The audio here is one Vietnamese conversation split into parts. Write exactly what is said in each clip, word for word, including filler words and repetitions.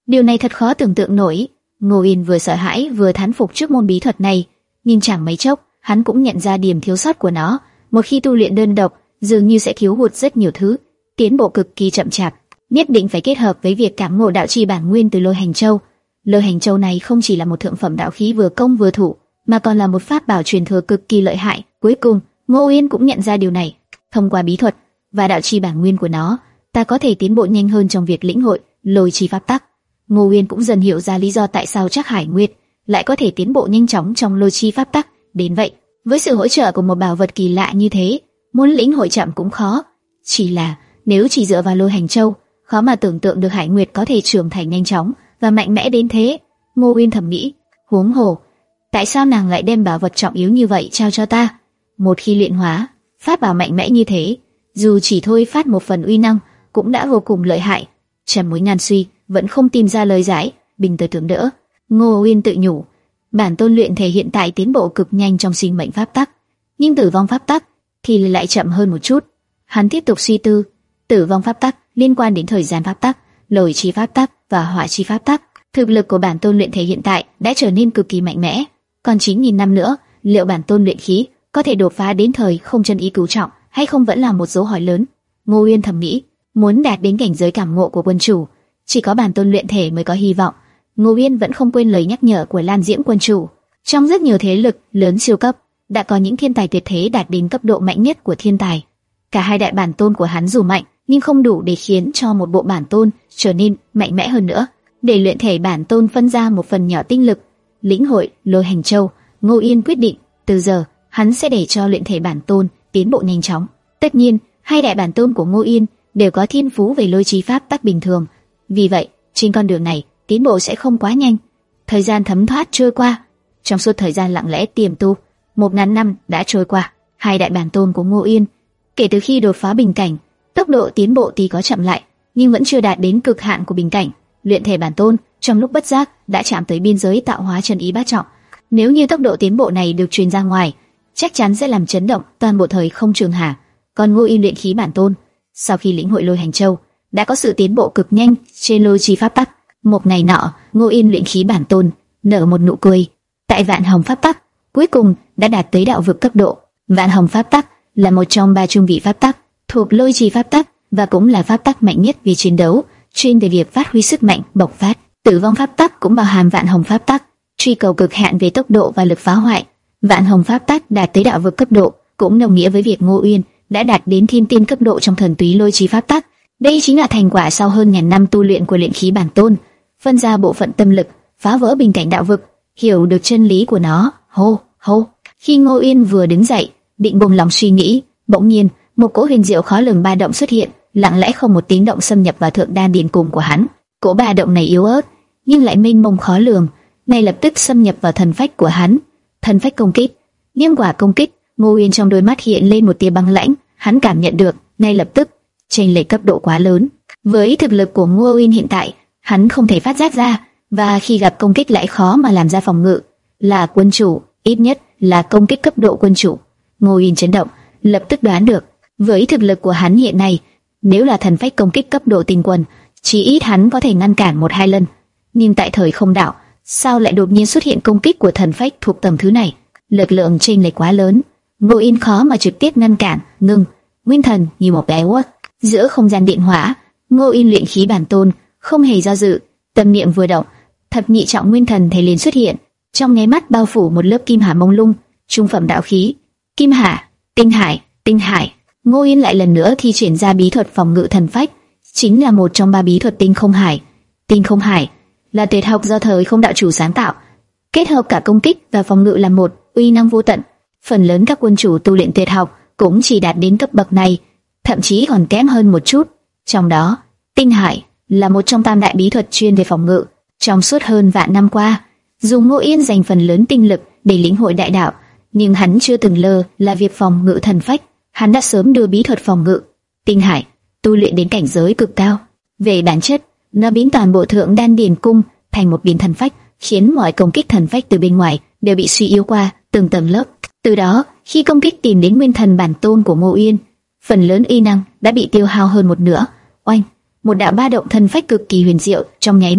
Điều này thật khó tưởng tượng nổi. Ngô Yên vừa sợ hãi vừa thán phục trước môn bí thuật này, nhưng chẳng mấy chốc, hắn cũng nhận ra điểm thiếu sót của nó. Một khi tu luyện đơn độc, dường như sẽ thiếu hụt rất nhiều thứ, tiến bộ cực kỳ chậm chạp. Nhất định phải kết hợp với việc cảm ngộ đạo chi bản nguyên từ Lôi Hành Châu. Lôi Hành Châu này không chỉ là một thượng phẩm đạo khí vừa công vừa thủ, mà còn là một pháp bảo truyền thừa cực kỳ lợi hại. Cuối cùng, Ngô Yên cũng nhận ra điều này. Thông qua bí thuật và đạo chi bản nguyên của nó, ta có thể tiến bộ nhanh hơn trong việc lĩnh hội lôi chi pháp tắc. Ngô Yên cũng dần hiểu ra lý do tại sao Trác Hải Nguyệt lại có thể tiến bộ nhanh chóng trong lôi chi pháp tắc đến vậy. Với sự hỗ trợ của một bảo vật kỳ lạ như thế, muốn lĩnh hội chậm cũng khó. Chỉ là nếu chỉ dựa vào Lôi Hành Châu, khó mà tưởng tượng được Hải Nguyệt có thể trưởng thành nhanh chóng và mạnh mẽ đến thế. Ngô Uyên thầm nghĩ, huống hồ, tại sao nàng lại đem bảo vật trọng yếu như vậy trao cho ta? Một khi luyện hóa, pháp bảo mạnh mẽ như thế, dù chỉ thôi phát một phần uy năng, cũng đã vô cùng lợi hại. Trầm mối ngàn suy, vẫn không tìm ra lời giải, bình tới tưởng đỡ. Ngô Uyên tự nhủ, bản tôn luyện thể hiện tại tiến bộ cực nhanh trong sinh mệnh pháp tắc, nhưng tử vong pháp tắc thì lại chậm hơn một chút. Hắn tiếp tục suy tư, tử vong pháp tắc liên quan đến thời gian pháp tắc, lôi chi pháp tắc và hỏa chi pháp tắc. Thực lực của bản tôn luyện thể hiện tại đã trở nên cực kỳ mạnh mẽ, còn chín nghìn năm nữa, liệu bản tôn luyện khí có thể đột phá đến thời không chân ý cửu trọng hay không vẫn là một dấu hỏi lớn. Ngô Uyên thầm nghĩ, muốn đạt đến cảnh giới cảm ngộ của quân chủ, chỉ có bản tôn luyện thể mới có hy vọng. Ngô Uyên vẫn không quên lời nhắc nhở của Lan Diễm quân chủ. Trong rất nhiều thế lực lớn siêu cấp, đã có những thiên tài tuyệt thế đạt đến cấp độ mạnh nhất của thiên tài. Cả hai đại bản tôn của hắn dù mạnh, nhưng không đủ để khiến cho một bộ bản tôn trở nên mạnh mẽ hơn nữa. Để luyện thể bản tôn phân ra một phần nhỏ tinh lực, lĩnh hội Lôi Hành Châu, Ngô Uyên quyết định, từ giờ hắn sẽ để cho luyện thể bản tôn tiến bộ nhanh chóng. Tất nhiên, hai đại bản tôn của Ngô Uyên đều có thiên phú về lôi chi pháp tắc bình thường, vì vậy trên con đường này tiến bộ sẽ không quá nhanh. Thời gian thấm thoát trôi qua, trong suốt thời gian lặng lẽ tiềm tu, một ngàn năm đã trôi qua. Hai đại bản tôn của Ngô Uyên kể từ khi đột phá bình cảnh, tốc độ tiến bộ tuy có chậm lại, nhưng vẫn chưa đạt đến cực hạn của bình cảnh. Luyện thể bản tôn trong lúc bất giác đã chạm tới biên giới tạo hóa chân ý bát trọng. Nếu như tốc độ tiến bộ này được truyền ra ngoài, chắc chắn sẽ làm chấn động toàn bộ thời không trường hà. Còn Ngô Uyên luyện khí bản tôn, sau khi lĩnh hội Lôi Hành Châu, đã có sự tiến bộ cực nhanh trên lôi chi pháp tắc. Một ngày nọ, Ngô Uyên luyện khí bản tôn nở một nụ cười. Tại Vạn Hồng pháp tắc, cuối cùng đã đạt tới đạo vực cấp độ. Vạn Hồng pháp tắc là một trong ba trung vị pháp tắc thuộc lôi chi pháp tắc và cũng là pháp tắc mạnh nhất về chiến đấu, chuyên về việc phát huy sức mạnh bộc phát. Tử vong pháp tắc cũng bao hàm Vạn Hồng pháp tắc, truy cầu cực hạn về tốc độ và lực phá hoại. Vạn Hồng pháp tắc đạt tới đạo vực cấp độ cũng đồng nghĩa với việc Ngô Uyên đã đạt đến thiên tiên cấp độ trong thần túy lôi chi pháp tắc. Đây chính là thành quả sau hơn ngàn năm tu luyện của luyện khí bản tôn, phân ra bộ phận tâm lực, phá vỡ bình cảnh đạo vực, hiểu được chân lý của nó. Hô, hô. Khi Ngô Uyên vừa đứng dậy, định buông lòng suy nghĩ, bỗng nhiên một cỗ huyền diệu khó lường ba động xuất hiện, lặng lẽ không một tiếng động xâm nhập vào thượng đan điền cùng của hắn. Cỗ ba động này yếu ớt, nhưng lại mênh mông khó lường, ngay lập tức xâm nhập vào thần phách của hắn. Thần phách công kích, nghiêm quả công kích. Ngô Uyên trong đôi mắt hiện lên một tia băng lãnh, hắn cảm nhận được ngay lập tức chênh lệch cấp độ quá lớn. Với thực lực của Ngô Uyên hiện tại, hắn không thể phát giác ra, và khi gặp công kích lại khó mà làm ra phòng ngự. Là quân chủ, ít nhất là công kích cấp độ quân chủ. Ngô Uyên chấn động, lập tức đoán được, với thực lực của hắn hiện nay, nếu là thần phách công kích cấp độ tinh quân, chỉ ít hắn có thể ngăn cản một hai lần. Nhưng tại thời không đạo, sao lại đột nhiên xuất hiện công kích của thần phách thuộc tầm thứ này? Lực lượng chênh lệch quá lớn, Ngô Uyên khó mà trực tiếp ngăn cản. Ngưng, nguyên thần như một bé uất giữa không gian điện hỏa. Ngô Uyên luyện khí bản tôn không hề do dự, tâm niệm vừa động, thập nhị trọng nguyên thần thể liền xuất hiện, trong nháy mắt bao phủ một lớp kim hà mông lung, trung phẩm đạo khí. Kim hà, tinh hải, tinh hải. Ngô Uyên lại lần nữa thi triển ra bí thuật phòng ngự thần phách, chính là một trong ba bí thuật tinh không hải. Tinh không hải là tuyệt học do thời không đạo chủ sáng tạo, kết hợp cả công kích và phòng ngự làm một, uy năng vô tận. Phần lớn các quân chủ tu luyện tuyệt học cũng chỉ đạt đến cấp bậc này, thậm chí còn kém hơn một chút. Trong đó, tinh hải là một trong tam đại bí thuật chuyên về phòng ngự. Trong suốt hơn vạn năm qua, dù Ngô Uyên dành phần lớn tinh lực để lĩnh hội đại đạo, nhưng hắn chưa từng lơ là việc phòng ngự thần phách. Hắn đã sớm đưa bí thuật phòng ngự tinh hải tu luyện đến cảnh giới cực cao. Về bản chất, nó biến toàn bộ thượng đan điền cung thành một biến thần phách, khiến mọi công kích thần phách từ bên ngoài đều bị suy yếu qua từng tầng lớp. Từ đó, khi công kích tìm đến nguyên thần bản tôn của Ngô Uyên, phần lớn uy năng đã bị tiêu hao hơn một nửa. Oanh, một đạo ba động thần phách cực kỳ huyền diệu trong nháy mắt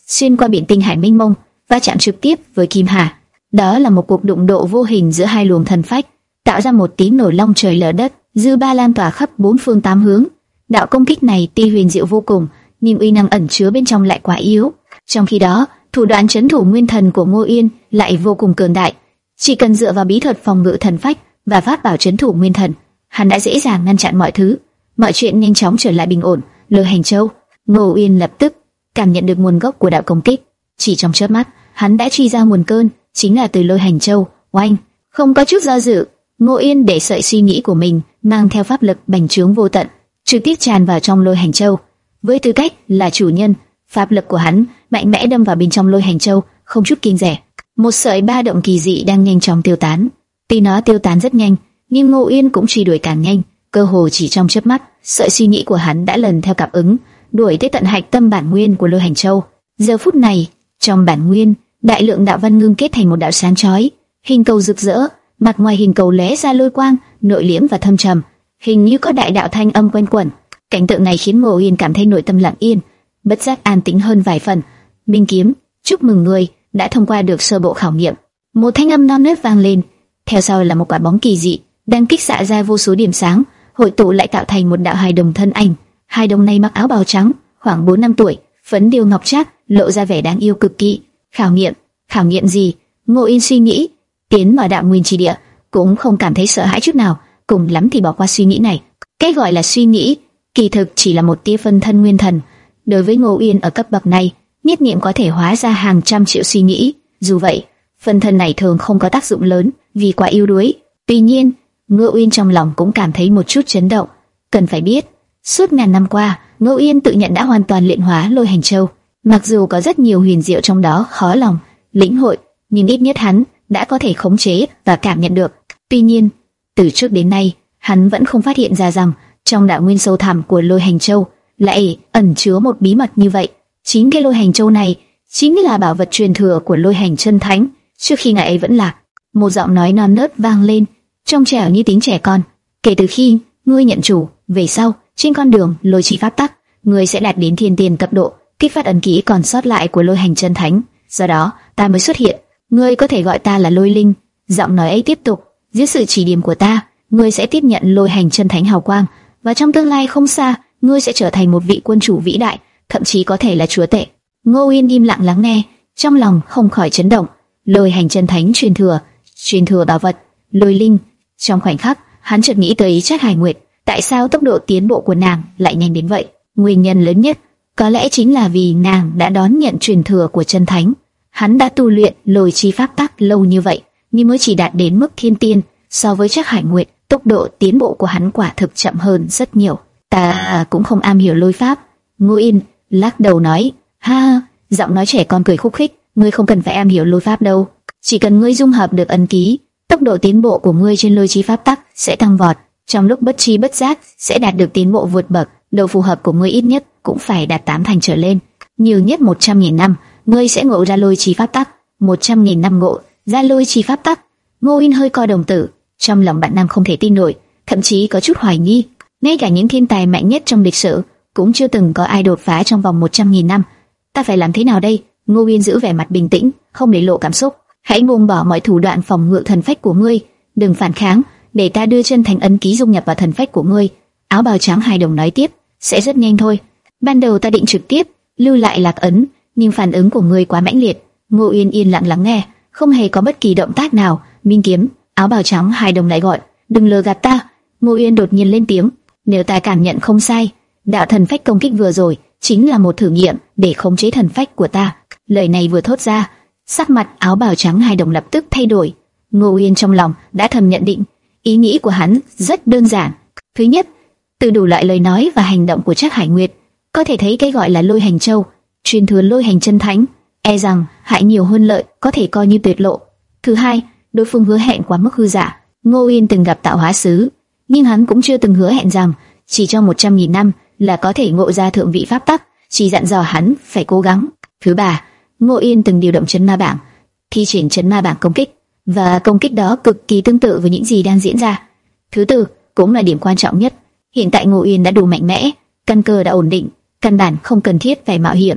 xuyên qua biển tinh hải mênh mông, va chạm trực tiếp với Kim Hà. Đó là một cuộc đụng độ vô hình giữa hai luồng thần phách, tạo ra một tiếng nổ long trời lở đất, dư ba lan tỏa khắp bốn phương tám hướng. Đạo công kích này tuy huyền diệu vô cùng, nhưng uy năng ẩn chứa bên trong lại quá yếu. Trong khi đó, thủ đoạn trấn thủ nguyên thần của Ngô Yên lại vô cùng cường đại. Chỉ cần dựa vào bí thuật phòng ngự thần phách và pháp bảo trấn thủ nguyên thần, hắn đã dễ dàng ngăn chặn mọi thứ. Mọi chuyện nhanh chóng trở lại bình ổn. Lôi Hành Châu. Ngô Yên lập tức cảm nhận được nguồn gốc của đạo công kích. Chỉ trong chớp mắt, hắn đã truy ra nguồn cơn, chính là từ Lôi Hành Châu. Oanh! Không có chút do dự, Ngô Yên để sợi suy nghĩ của mình mang theo pháp lực bành trướng vô tận, trực tiếp tràn vào trong Lôi Hành Châu. Với tư cách là chủ nhân, pháp lực của hắn mạnh mẽ đâm vào bên trong Lôi Hành Châu, không chút kiêng dè. Một sợi ba động kỳ dị đang nhanh chóng tiêu tán. Tuy nó tiêu tán rất nhanh, nhưng Ngô Yên cũng truy đuổi càng nhanh. Cơ hồ chỉ trong chớp mắt, sợi suy nghĩ của hắn đã lần theo cảm ứng, đuổi tới tận hạch tâm bản nguyên của Lôi Hành Châu. Giờ phút này, trong bản nguyên, đại lượng đạo văn ngưng kết thành một đạo sáng chói, hình cầu rực rỡ, mặt ngoài hình cầu lóe ra lôi quang, nội liễm và thâm trầm, hình như có đại đạo thanh âm quanh quẩn. Cảnh tượng này khiến Ngô Yên cảm thấy nội tâm lặng yên, bất giác an tĩnh hơn vài phần. Minh kiếm, chúc mừng người đã thông qua được sơ bộ khảo nghiệm. Một thanh âm non nớt vang lên, theo sau là một quả bóng kỳ dị đang kích xạ ra vô số điểm sáng, hội tụ lại tạo thành một đạo hài đồng thân ảnh. Hài đồng này mặc áo bào trắng, khoảng bốn năm tuổi, phấn điêu ngọc trác, lộ ra vẻ đáng yêu cực kỳ. Khảo nghiệm, khảo nghiệm gì? Ngô Yên suy nghĩ. Tiến vào đạo nguyên chi địa, cũng không cảm thấy sợ hãi chút nào, cùng lắm thì bỏ qua suy nghĩ này. Cái gọi là suy nghĩ, kỳ thực chỉ là một tia phân thân nguyên thần. Đối với Ngô Yên ở cấp bậc này, nhất niệm có thể hóa ra hàng trăm triệu suy nghĩ. Dù vậy, phân thân này thường không có tác dụng lớn vì quá yếu đuối. Tuy nhiên, Ngô Yên trong lòng cũng cảm thấy một chút chấn động. Cần phải biết, suốt ngàn năm qua, Ngô Yên tự nhận đã hoàn toàn luyện hóa Lôi Hành Châu. Mặc dù có rất nhiều huyền diệu trong đó khó lòng lĩnh hội, nhưng ít nhất hắn đã có thể khống chế và cảm nhận được. Tuy nhiên, từ trước đến nay, hắn vẫn không phát hiện ra rằng trong đạo nguyên sâu thẳm của Lôi Hành Châu lại ẩn chứa một bí mật như vậy. Chính cái Lôi Hành Châu này chính là bảo vật truyền thừa của Lôi Hành Chân Thánh. Trước khi ngài ấy vẫn lạc, một giọng nói non nớt vang lên, trong trẻo như tiếng trẻ con. Kể từ khi ngươi nhận chủ, về sau trên con đường Lôi Chi pháp tắc, ngươi sẽ đạt đến thiên tiên cấp độ, kích phát ấn ký còn sót lại của Lôi Hành Chân Thánh. Do đó, ta mới xuất hiện. Ngươi có thể gọi ta là Lôi Linh. Giọng nói ấy tiếp tục, dưới sự chỉ điểm của ta, ngươi sẽ tiếp nhận Lôi Hành Chân Thánh hào quang, và trong tương lai không xa, ngươi sẽ trở thành một vị quân chủ vĩ đại, thậm chí có thể là chúa tể. Ngô Yên im lặng lắng nghe, trong lòng không khỏi chấn động. Lôi Hành Chân Thánh truyền thừa, truyền thừa bảo vật, Lôi Linh. Trong khoảnh khắc, hắn chợt nghĩ tới Trác Hải Nguyệt. Tại sao tốc độ tiến bộ của nàng lại nhanh đến vậy? Nguyên nhân lớn nhất có lẽ chính là vì nàng đã đón nhận truyền thừa của Chân Thánh. Hắn đã tu luyện Lôi Chi pháp tắc lâu như vậy, nhưng mới chỉ đạt đến mức thiên tiên. So với Trác Hải Nguyệt, tốc độ tiến bộ của hắn quả thực chậm hơn rất nhiều. Ta cũng không am hiểu lôi pháp. Ngô Yên lắc đầu nói. Ha, giọng nói trẻ con cười khúc khích. Ngươi không cần phải am hiểu lôi pháp đâu, chỉ cần ngươi dung hợp được ấn ký, tốc độ tiến bộ của ngươi trên Lôi Chi pháp tắc sẽ tăng vọt. Trong lúc bất tri bất giác sẽ đạt được tiến bộ vượt bậc. Độ phù hợp của ngươi ít nhất cũng phải đạt tám thành trở lên. Nhiều nhất một trăm nghìn năm, ngươi sẽ ngộ ra Lôi Chi pháp tắc. Một trăm nghìn năm ngộ ra Lôi Chi pháp tắc. Ngô Yên hơi co đồng tử, trong lòng bạn nam không thể tin nổi, thậm chí có chút hoài nghi. Ngay cả những thiên tài mạnh nhất trong lịch sử cũng chưa từng có ai đột phá trong vòng một trăm nghìn năm. Ta phải làm thế nào đây? Ngô Yên giữ vẻ mặt bình tĩnh, không để lộ cảm xúc. Hãy buông bỏ mọi thủ đoạn phòng ngự thần phách của ngươi, đừng phản kháng, để ta đưa chân thành ấn ký dung nhập vào thần phách của ngươi. Áo bào trắng hài đồng nói tiếp, sẽ rất nhanh thôi. Ban đầu ta định trực tiếp lưu lại lạc ấn, nhưng phản ứng của ngươi quá mãnh liệt. Ngô Yên yên lặng lắng nghe, không hề có bất kỳ động tác nào. Minh kiếm, áo bào trắng hài đồng lại gọi, đừng lừa gạt ta. Ngô Yên đột nhiên lên tiếng, nếu ta cảm nhận không sai, đạo thần phách công kích vừa rồi chính là một thử nghiệm để khống chế thần phách của ta. Lời này vừa thốt ra, sắc mặt áo bào trắng hài đồng lập tức thay đổi. Ngô Yên trong lòng đã thầm nhận định, ý nghĩ của hắn rất đơn giản. Thứ nhất, từ đủ loại lời nói và hành động của Trác Hải Nguyệt, có thể thấy cái gọi là Lôi Hành Châu, truyền thừa Lôi Hành Chân Thánh, e rằng hại nhiều hơn lợi, có thể coi như tuyệt lộ. Thứ hai, đối phương hứa hẹn quá mức hư giả. Ngô Yên từng gặp tạo hóa sứ, nhưng hắn cũng chưa từng hứa hẹn rằng chỉ trong một trăm nghìn năm là có thể ngộ ra thượng vị pháp tắc, chỉ dặn dò hắn phải cố gắng. Thứ ba, Ngô Yên từng điều động chấn ma bảng, thi triển chấn ma bảng công kích, và công kích đó cực kỳ tương tự với những gì đang diễn ra. Thứ tư, cũng là điểm quan trọng nhất, hiện tại Ngô Yên đã đủ mạnh mẽ, căn cơ đã ổn định, căn bản không cần thiết phải mạo hiểm.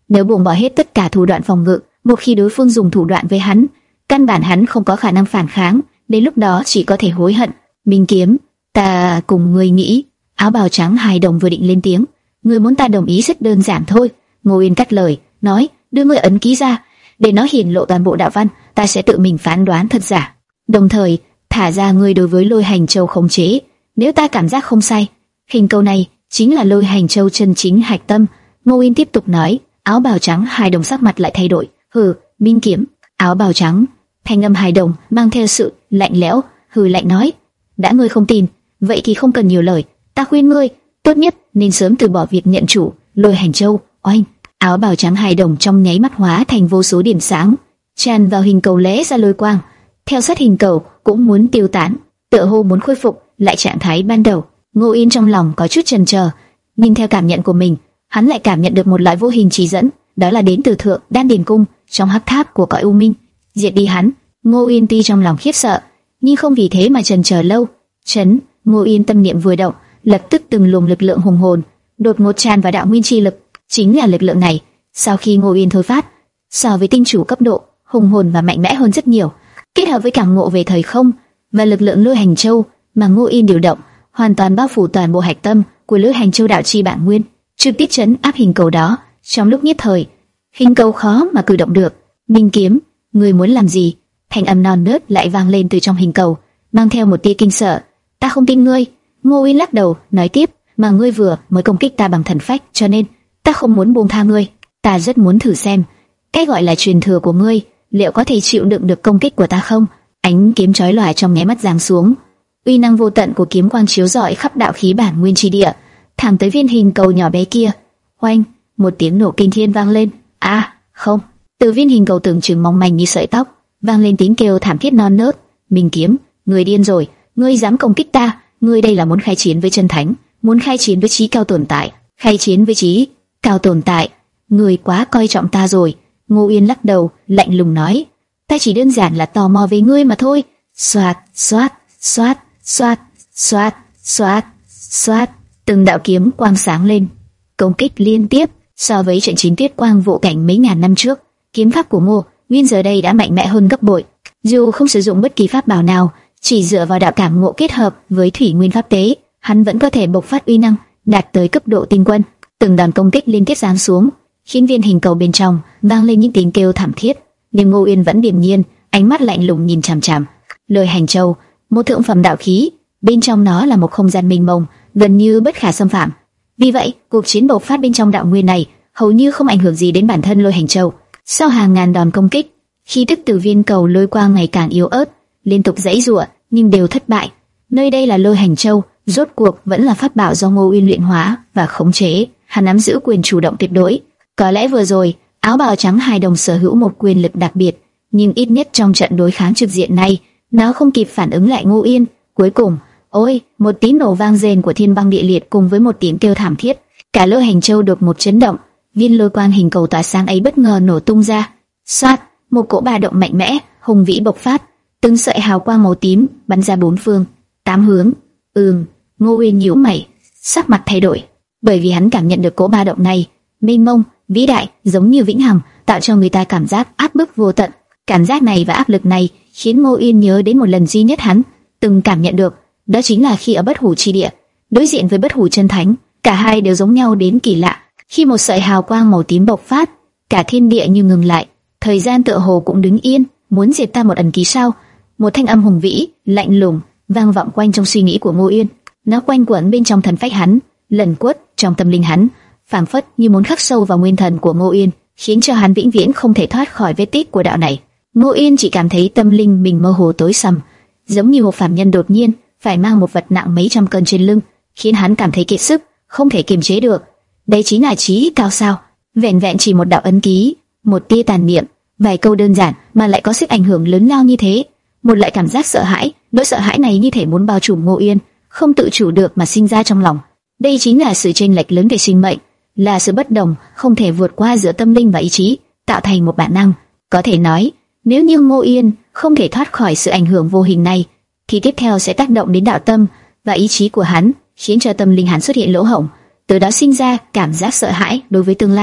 Nếu buông bỏ hết tất cả thủ đoạn phòng ngự, một khi đối phương dùng thủ đoạn với hắn, căn bản hắn không có khả năng phản kháng, đến lúc đó chỉ có thể hối hận. Minh Kiếm, ta cùng ngươi nghĩ. Áo bào trắng hài đồng vừa định lên tiếng, ngươi muốn ta đồng ý rất đơn giản thôi. Ngô Uyên cắt lời, nói, đưa ngươi ấn ký ra, để nó hiển lộ toàn bộ đạo văn, ta sẽ tự mình phán đoán thật giả. Đồng thời, thả ra ngươi đối với Lôi Hành Châu khống chế. Nếu ta cảm giác không sai, hình cầu này chính là Lôi Hành Châu chân chính hạch tâm. Ngô Uyên tiếp tục nói. Áo bào trắng hài đồng sắc mặt lại thay đổi. Hừ, Minh Kiếm. Áo bào trắng, thanh âm hài đồng mang theo sự lạnh lẽo, hừ lạnh nói, đã ngươi không tin, vậy thì không cần nhiều lời, ta khuyên ngươi, tốt nhất nên sớm từ bỏ việc nhận chủ Lôi Hành Châu. Oanh! Áo bào trắng hài đồng trong nháy mắt hóa thành vô số điểm sáng, tràn vào hình cầu lóe ra lôi quang, theo sát hình cầu cũng muốn tiêu tán, tựa hồ muốn khôi phục lại trạng thái ban đầu. Ngô Yên trong lòng có chút chần chờ, nhưng theo cảm nhận của mình, hắn lại cảm nhận được một loại vô hình chỉ dẫn, đó là đến từ Thượng Đan Điền Cung trong hắc tháp của cõi u minh. Diệt đi hắn. Ngô Yên tuy trong lòng khiếp sợ, nhưng không vì thế mà chần chờ lâu. Chấn, Ngô Yên tâm niệm vừa động, lập tức từng luồng lực lượng hùng hồn đột ngột tràn vào đạo nguyên chi lực. Chính là lực lượng này, sau khi Ngô Yên thôi phát, so với tinh chủ cấp độ, hùng hồn và mạnh mẽ hơn rất nhiều. Kết hợp với cảm ngộ về thời không và lực lượng Lôi Hành Châu mà Ngô Yên điều động, hoàn toàn bao phủ toàn bộ hạch tâm của Lôi Hành Châu đạo chi bản nguyên, trực tiếp chấn áp hình cầu đó. Trong lúc nhất thời, hình cầu khó mà cử động được. Minh Kiếm, ngươi muốn làm gì? Thanh âm non nớt lại vang lên từ trong hình cầu, mang theo một tia kinh sợ. Ta không tin ngươi. Ngô Uyên lắc đầu, nói tiếp, mà ngươi vừa mới công kích ta bằng thần phách, cho nên ta không muốn buông tha ngươi. Ta rất muốn thử xem, cái gọi là truyền thừa của ngươi liệu có thể chịu đựng được công kích của ta không? Ánh kiếm chói lòa trong nháy mắt giáng xuống, uy năng vô tận của kiếm quang chiếu rọi khắp đạo khí bản nguyên chi địa, thẳng tới viên hình cầu nhỏ bé kia. Oanh! Một tiếng nổ kinh thiên vang lên. A, à, không! Từ viên hình cầu tưởng chừng mong manh như sợi tóc, vang lên tiếng kêu thảm thiết non nớt. Minh Kiếm, ngươi điên rồi, ngươi dám công kích ta? Ngươi đây là muốn khai chiến với chân thánh, muốn khai chiến với chí cao tồn tại, khai chiến với chí cao tồn tại. Ngươi quá coi trọng ta rồi. Ngô Uyên lắc đầu, lạnh lùng nói, ta chỉ đơn giản là tò mò về ngươi mà thôi. Xoát, xoát, xoát, xoát, xoát, xoát, xoát, từng đạo kiếm quang sáng lên, công kích liên tiếp. So với trận chiến tuyết quang vô cảnh mấy ngàn năm trước, kiếm pháp của Ngô Uyên giờ đây đã mạnh mẽ hơn gấp bội. Dù không sử dụng bất kỳ pháp bảo nào, chỉ dựa vào đạo cảm ngộ kết hợp với thủy nguyên pháp tế, hắn vẫn có thể bộc phát uy năng đạt tới cấp độ tinh quân. Từng đòn công kích liên tiếp giáng xuống, khiến viên hình cầu bên trong vang lên những tiếng kêu thảm thiết. Nhưng Ngô Uyên vẫn điềm nhiên, ánh mắt lạnh lùng nhìn chằm chằm Lôi Hành Châu, một thượng phẩm đạo khí, bên trong nó là một không gian mênh mông, gần như bất khả xâm phạm. Vì vậy, cuộc chiến bộc phát bên trong đạo nguyên này hầu như không ảnh hưởng gì đến bản thân Lôi Hành Châu. Sau hàng ngàn đòn công kích, khí tức từ viên cầu lôi quang ngày càng yếu ớt, liên tục giãy giụa nhưng đều thất bại. Nơi đây là Lôi Hành Châu, rốt cuộc vẫn là pháp bảo do Ngô Uyên luyện hóa và khống chế, hắn nắm giữ quyền chủ động tuyệt đối. Có lẽ vừa rồi, áo bào trắng hài đồng sở hữu một quyền lực đặc biệt, nhưng ít nhất trong trận đối kháng trực diện này, nó không kịp phản ứng lại Ngô Uyên. Cuối cùng, ôi, một tiếng nổ vang rền của thiên băng địa liệt cùng với một tiếng kêu thảm thiết, cả Lôi Hành Châu đột một chấn động, viên lôi quang hình cầu tỏa sáng ấy bất ngờ nổ tung ra. Xoát, một cỗ ba động mạnh mẽ, hùng vĩ bộc phát, từng sợi hào quang màu tím bắn ra bốn phương, tám hướng. Ừm, Ngô Uyên nhíu mày, sắc mặt thay đổi, bởi vì hắn cảm nhận được cỗ ba động này, mênh mông, vĩ đại, giống như vĩnh hằng, tạo cho người ta cảm giác áp bức vô tận. Cảm giác này và áp lực này khiến Ngô Uyên nhớ đến một lần duy nhất hắn từng cảm nhận được, đó chính là khi ở Bất Hủ chi địa, đối diện với Bất Hủ chân thánh, cả hai đều giống nhau đến kỳ lạ. Khi một sợi hào quang màu tím bộc phát, cả thiên địa như ngừng lại, thời gian tựa hồ cũng đứng yên. Muốn diệt ta một ẩn ký sao? Một thanh âm hùng vĩ, lạnh lùng vang vọng quanh trong suy nghĩ của Ngô Uyên. Nó quanh quẩn bên trong thần phách hắn, lẩn quất trong tâm linh hắn, phảng phất như muốn khắc sâu vào nguyên thần của Ngô Uyên, khiến cho hắn vĩnh viễn không thể thoát khỏi vết tích của đạo này. Ngô Uyên chỉ cảm thấy tâm linh mình mơ hồ tối sầm, giống như một phàm nhân đột nhiên phải mang một vật nặng mấy trăm cân trên lưng, khiến hắn cảm thấy kiệt sức, không thể kiềm chế được. Đây chính là chí cao sao? Vẹn vẹn chỉ một đạo ấn ký, một tia tàn niệm, vài câu đơn giản mà lại có sức ảnh hưởng lớn lao như thế. Một loại cảm giác sợ hãi, nỗi sợ hãi này như thể muốn bao trùm Ngô Uyên, không tự chủ được mà sinh ra trong lòng. Đây chính là sự chênh lệch lớn về sinh mệnh, là sự bất đồng không thể vượt qua giữa tâm linh và ý chí, tạo thành một bản năng. Có thể nói, nếu như Ngô Uyên không thể thoát khỏi sự ảnh hưởng vô hình này, thì tiếp theo sẽ tác động đến đạo tâm và ý chí của hắn, khiến cho tâm linh hắn xuất hiện lỗ hổng, từ đó sinh ra cảm giác sợ hãi đối với tương lai.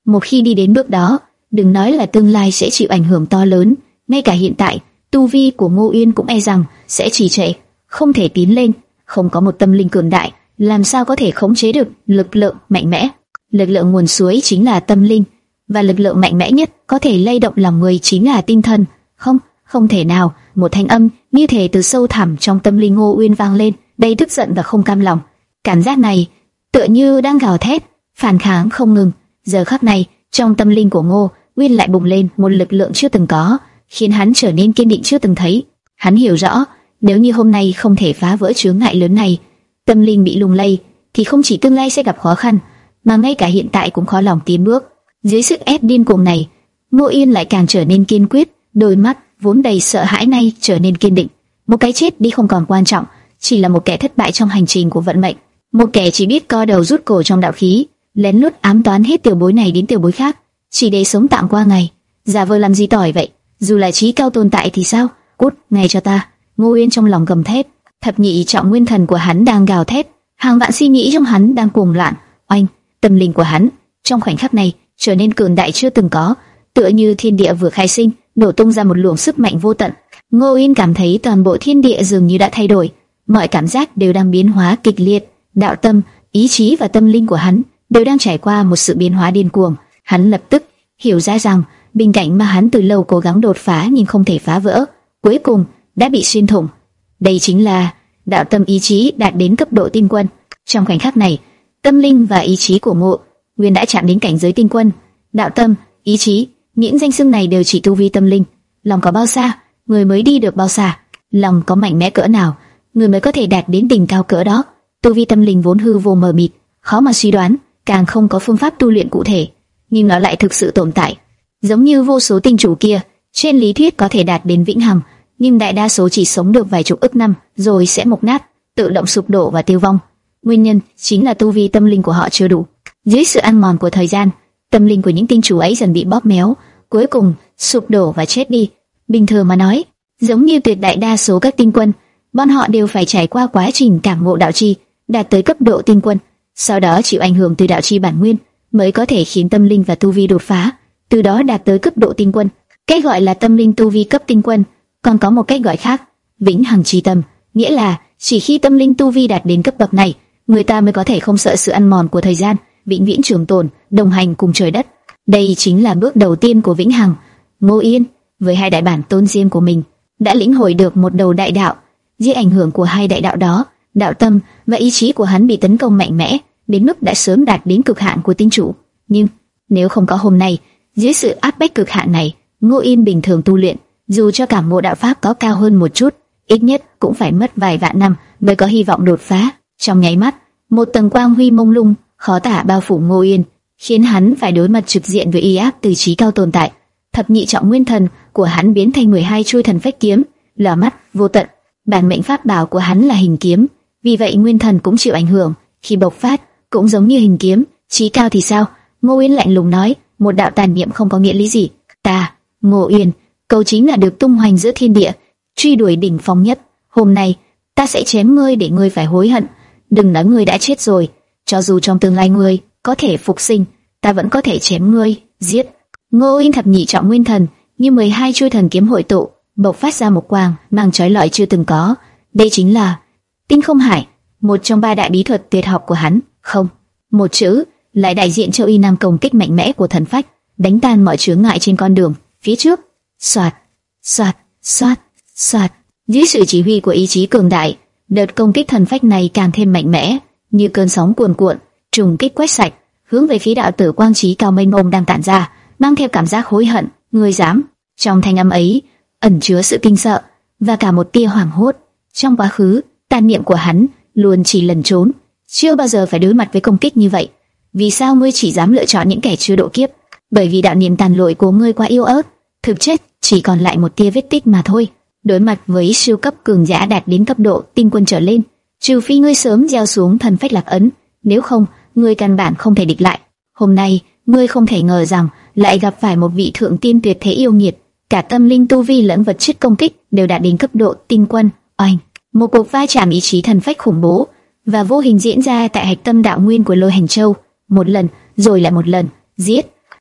Một khi đi đến bước đó, đừng nói là tương lai sẽ chịu ảnh hưởng to lớn, ngay cả hiện tại, tu vi của Ngô Uyên cũng e rằng sẽ trì trệ, không thể tiến lên. Không có một tâm linh cường đại, làm sao có thể khống chế được lực lượng mạnh mẽ? Lực lượng nguồn suối chính là tâm linh, và lực lượng mạnh mẽ nhất có thể lay động lòng người chính là tinh thần. Không, không thể nào. Một thanh âm như thể từ sâu thẳm trong tâm linh Ngô Uyên vang lên, đầy tức giận và không cam lòng. Cảm giác này tựa như đang gào thét, phản kháng không ngừng. Giờ khắc này, trong tâm linh của Ngô Uyên lại bùng lên một lực lượng chưa từng có, khiến hắn trở nên kiên định chưa từng thấy. Hắn hiểu rõ, nếu như hôm nay không thể phá vỡ chướng ngại lớn này, tâm linh bị lung lay, thì không chỉ tương lai sẽ gặp khó khăn, mà ngay cả hiện tại cũng khó lòng tiến bước. Dưới sức ép điên cuồng này, Ngô Uyên lại càng trở nên kiên quyết, đôi mắt vốn đầy sợ hãi nay trở nên kiên định. Một cái chết đi không còn quan trọng, chỉ là một kẻ thất bại trong hành trình của vận mệnh, một kẻ chỉ biết co đầu rút cổ trong đạo khí, lén lút ám toán hết tiểu bối này đến tiểu bối khác, chỉ để sống tạm qua ngày. Giả vờ làm gì tỏi vậy? Dù là trí cao tồn tại thì sao? Cút ngay cho ta! Ngô Uyên trong lòng gầm thét. Thập nhị trọng nguyên thần của hắn đang gào thét, hàng vạn suy nghĩ trong hắn đang cuồng loạn. Oanh! Tâm linh của hắn trong khoảnh khắc này trở nên cường đại chưa từng có, tựa như thiên địa vừa khai sinh, nổ tung ra một luồng sức mạnh vô tận. Ngô Uyên cảm thấy toàn bộ thiên địa dường như đã thay đổi, mọi cảm giác đều đang biến hóa kịch liệt. Đạo tâm, ý chí và tâm linh của hắn đều đang trải qua một sự biến hóa điên cuồng. Hắn lập tức hiểu ra rằng bình cảnh mà hắn từ lâu cố gắng đột phá nhưng không thể phá vỡ, cuối cùng đã bị xuyên thủng. Đây chính là đạo tâm ý chí đạt đến cấp độ tinh quân. Trong khoảnh khắc này, tâm linh và ý chí của Ngô Uyên đã chạm đến cảnh giới tinh quân. Đạo tâm, ý chí, những danh xưng này đều chỉ tu vi tâm linh. Lòng có bao xa, người mới đi được bao xa. Lòng có mạnh mẽ cỡ nào, người mới có thể đạt đến đỉnh cao cỡ đó. Tu vi tâm linh vốn hư vô mờ mịt, khó mà suy đoán, càng không có phương pháp tu luyện cụ thể, nhưng nó lại thực sự tồn tại. Giống như vô số tinh chủ kia, trên lý thuyết có thể đạt đến vĩnh hằng, nhưng đại đa số chỉ sống được vài chục ức năm rồi sẽ mục nát, tự động sụp đổ và tiêu vong. Nguyên nhân chính là tu vi tâm linh của họ chưa đủ. Dưới sự ăn mòn của thời gian, tâm linh của những tinh chủ ấy dần bị bóp méo, cuối cùng sụp đổ và chết đi. Bình thường mà nói, giống như tuyệt đại đa số các tinh quân, bọn họ đều phải trải qua quá trình cảm ngộ đạo chi, đạt tới cấp độ tinh quân, sau đó chịu ảnh hưởng từ đạo chi bản nguyên, mới có thể khiến tâm linh và tu vi đột phá, từ đó đạt tới cấp độ tinh quân. Cách gọi là tâm linh tu vi cấp tinh quân, còn có một cách gọi khác, vĩnh hằng chi tâm, nghĩa là chỉ khi tâm linh tu vi đạt đến cấp bậc này, người ta mới có thể không sợ sự ăn mòn của thời gian, vĩnh viễn trường tồn, đồng hành cùng trời đất. Đây chính là bước đầu tiên của vĩnh hằng. Ngô Yên với hai đại bản tôn riêng của mình đã lĩnh hội được một đầu đại đạo. Dưới ảnh hưởng của hai đại đạo đó, đạo tâm và ý chí của hắn bị tấn công mạnh mẽ, đến mức đã sớm đạt đến cực hạn của tinh chủ. Nhưng nếu không có hôm nay, dưới sự áp bách cực hạn này, Ngô Yên bình thường tu luyện, dù cho cảm ngộ đạo pháp có cao hơn một chút, ít nhất cũng phải mất vài vạn năm mới có hy vọng đột phá. Trong nháy mắt, một tầng quang huy mông lung, khó tả bao phủ Ngô Yên, khiến hắn phải đối mặt trực diện với uy áp từ trí cao tồn tại. Thập nhị trọng nguyên thần của hắn biến thành mười hai chuôi thần phách kiếm, lở mắt vô tận. Bản mệnh pháp bảo của hắn là hình kiếm, vì vậy nguyên thần cũng chịu ảnh hưởng, khi bộc phát cũng giống như hình kiếm. Trí cao thì sao? Ngô Uyên lạnh lùng nói, một đạo tàn niệm không có nghĩa lý gì. Ta, Ngô Uyên, cầu chính là được tung hoành giữa thiên địa, truy đuổi đỉnh phong nhất. Hôm nay, ta sẽ chém ngươi để ngươi phải hối hận. Đừng nói ngươi đã chết rồi, cho dù trong tương lai ngươi có thể phục sinh, ta vẫn có thể chém ngươi, giết. Ngô Uyên thập nhị trọng nguyên thần như mười hai chuôi thần kiếm hội tụ, bộc phát ra một quang mang chói lọi chưa từng có. Đây chính là Tinh Không Hải, một trong ba đại bí thuật tuyệt học của hắn. Không, một chữ lại đại diện cho uy năng công kích mạnh mẽ của thần phách, đánh tan mọi chướng ngại trên con đường phía trước. Soạt, soạt, soạt, soạt. Dưới sự chỉ huy của ý chí cường đại, đợt công kích thần phách này càng thêm mạnh mẽ, như cơn sóng cuồn cuộn, trùng kích quét sạch, hướng về phía đạo tử quang trí cao mênh mông đang tản ra, mang theo cảm giác hối hận. Ngươi dám? Trong thanh âm ấy ẩn chứa sự kinh sợ và cả một tia hoảng hốt. Trong quá khứ, tàn niệm của hắn luôn chỉ lẩn trốn, chưa bao giờ phải đối mặt với công kích như vậy. Vì sao ngươi chỉ dám lựa chọn những kẻ chưa độ kiếp? Bởi vì đạo niệm tàn lội của ngươi quá yếu ớt, thực chất chỉ còn lại một tia vết tích mà thôi. Đối mặt với siêu cấp cường giả đạt đến cấp độ tinh quân trở lên, trừ phi ngươi sớm gieo xuống thần phách lạc ấn, nếu không, ngươi căn bản không thể địch lại. Hôm nay, ngươi không thể ngờ rằng lại gặp phải một vị thượng tiên tuyệt thế yêu nghiệt, cả tâm linh tu vi lẫn vật chất công kích đều đạt đến cấp độ tinh quân. Oanh! Một cuộc va chạm ý chí thần phách khủng bố và vô hình diễn ra tại hạch tâm đạo nguyên của Lôi Hành Châu, một lần rồi lại một lần. Giết!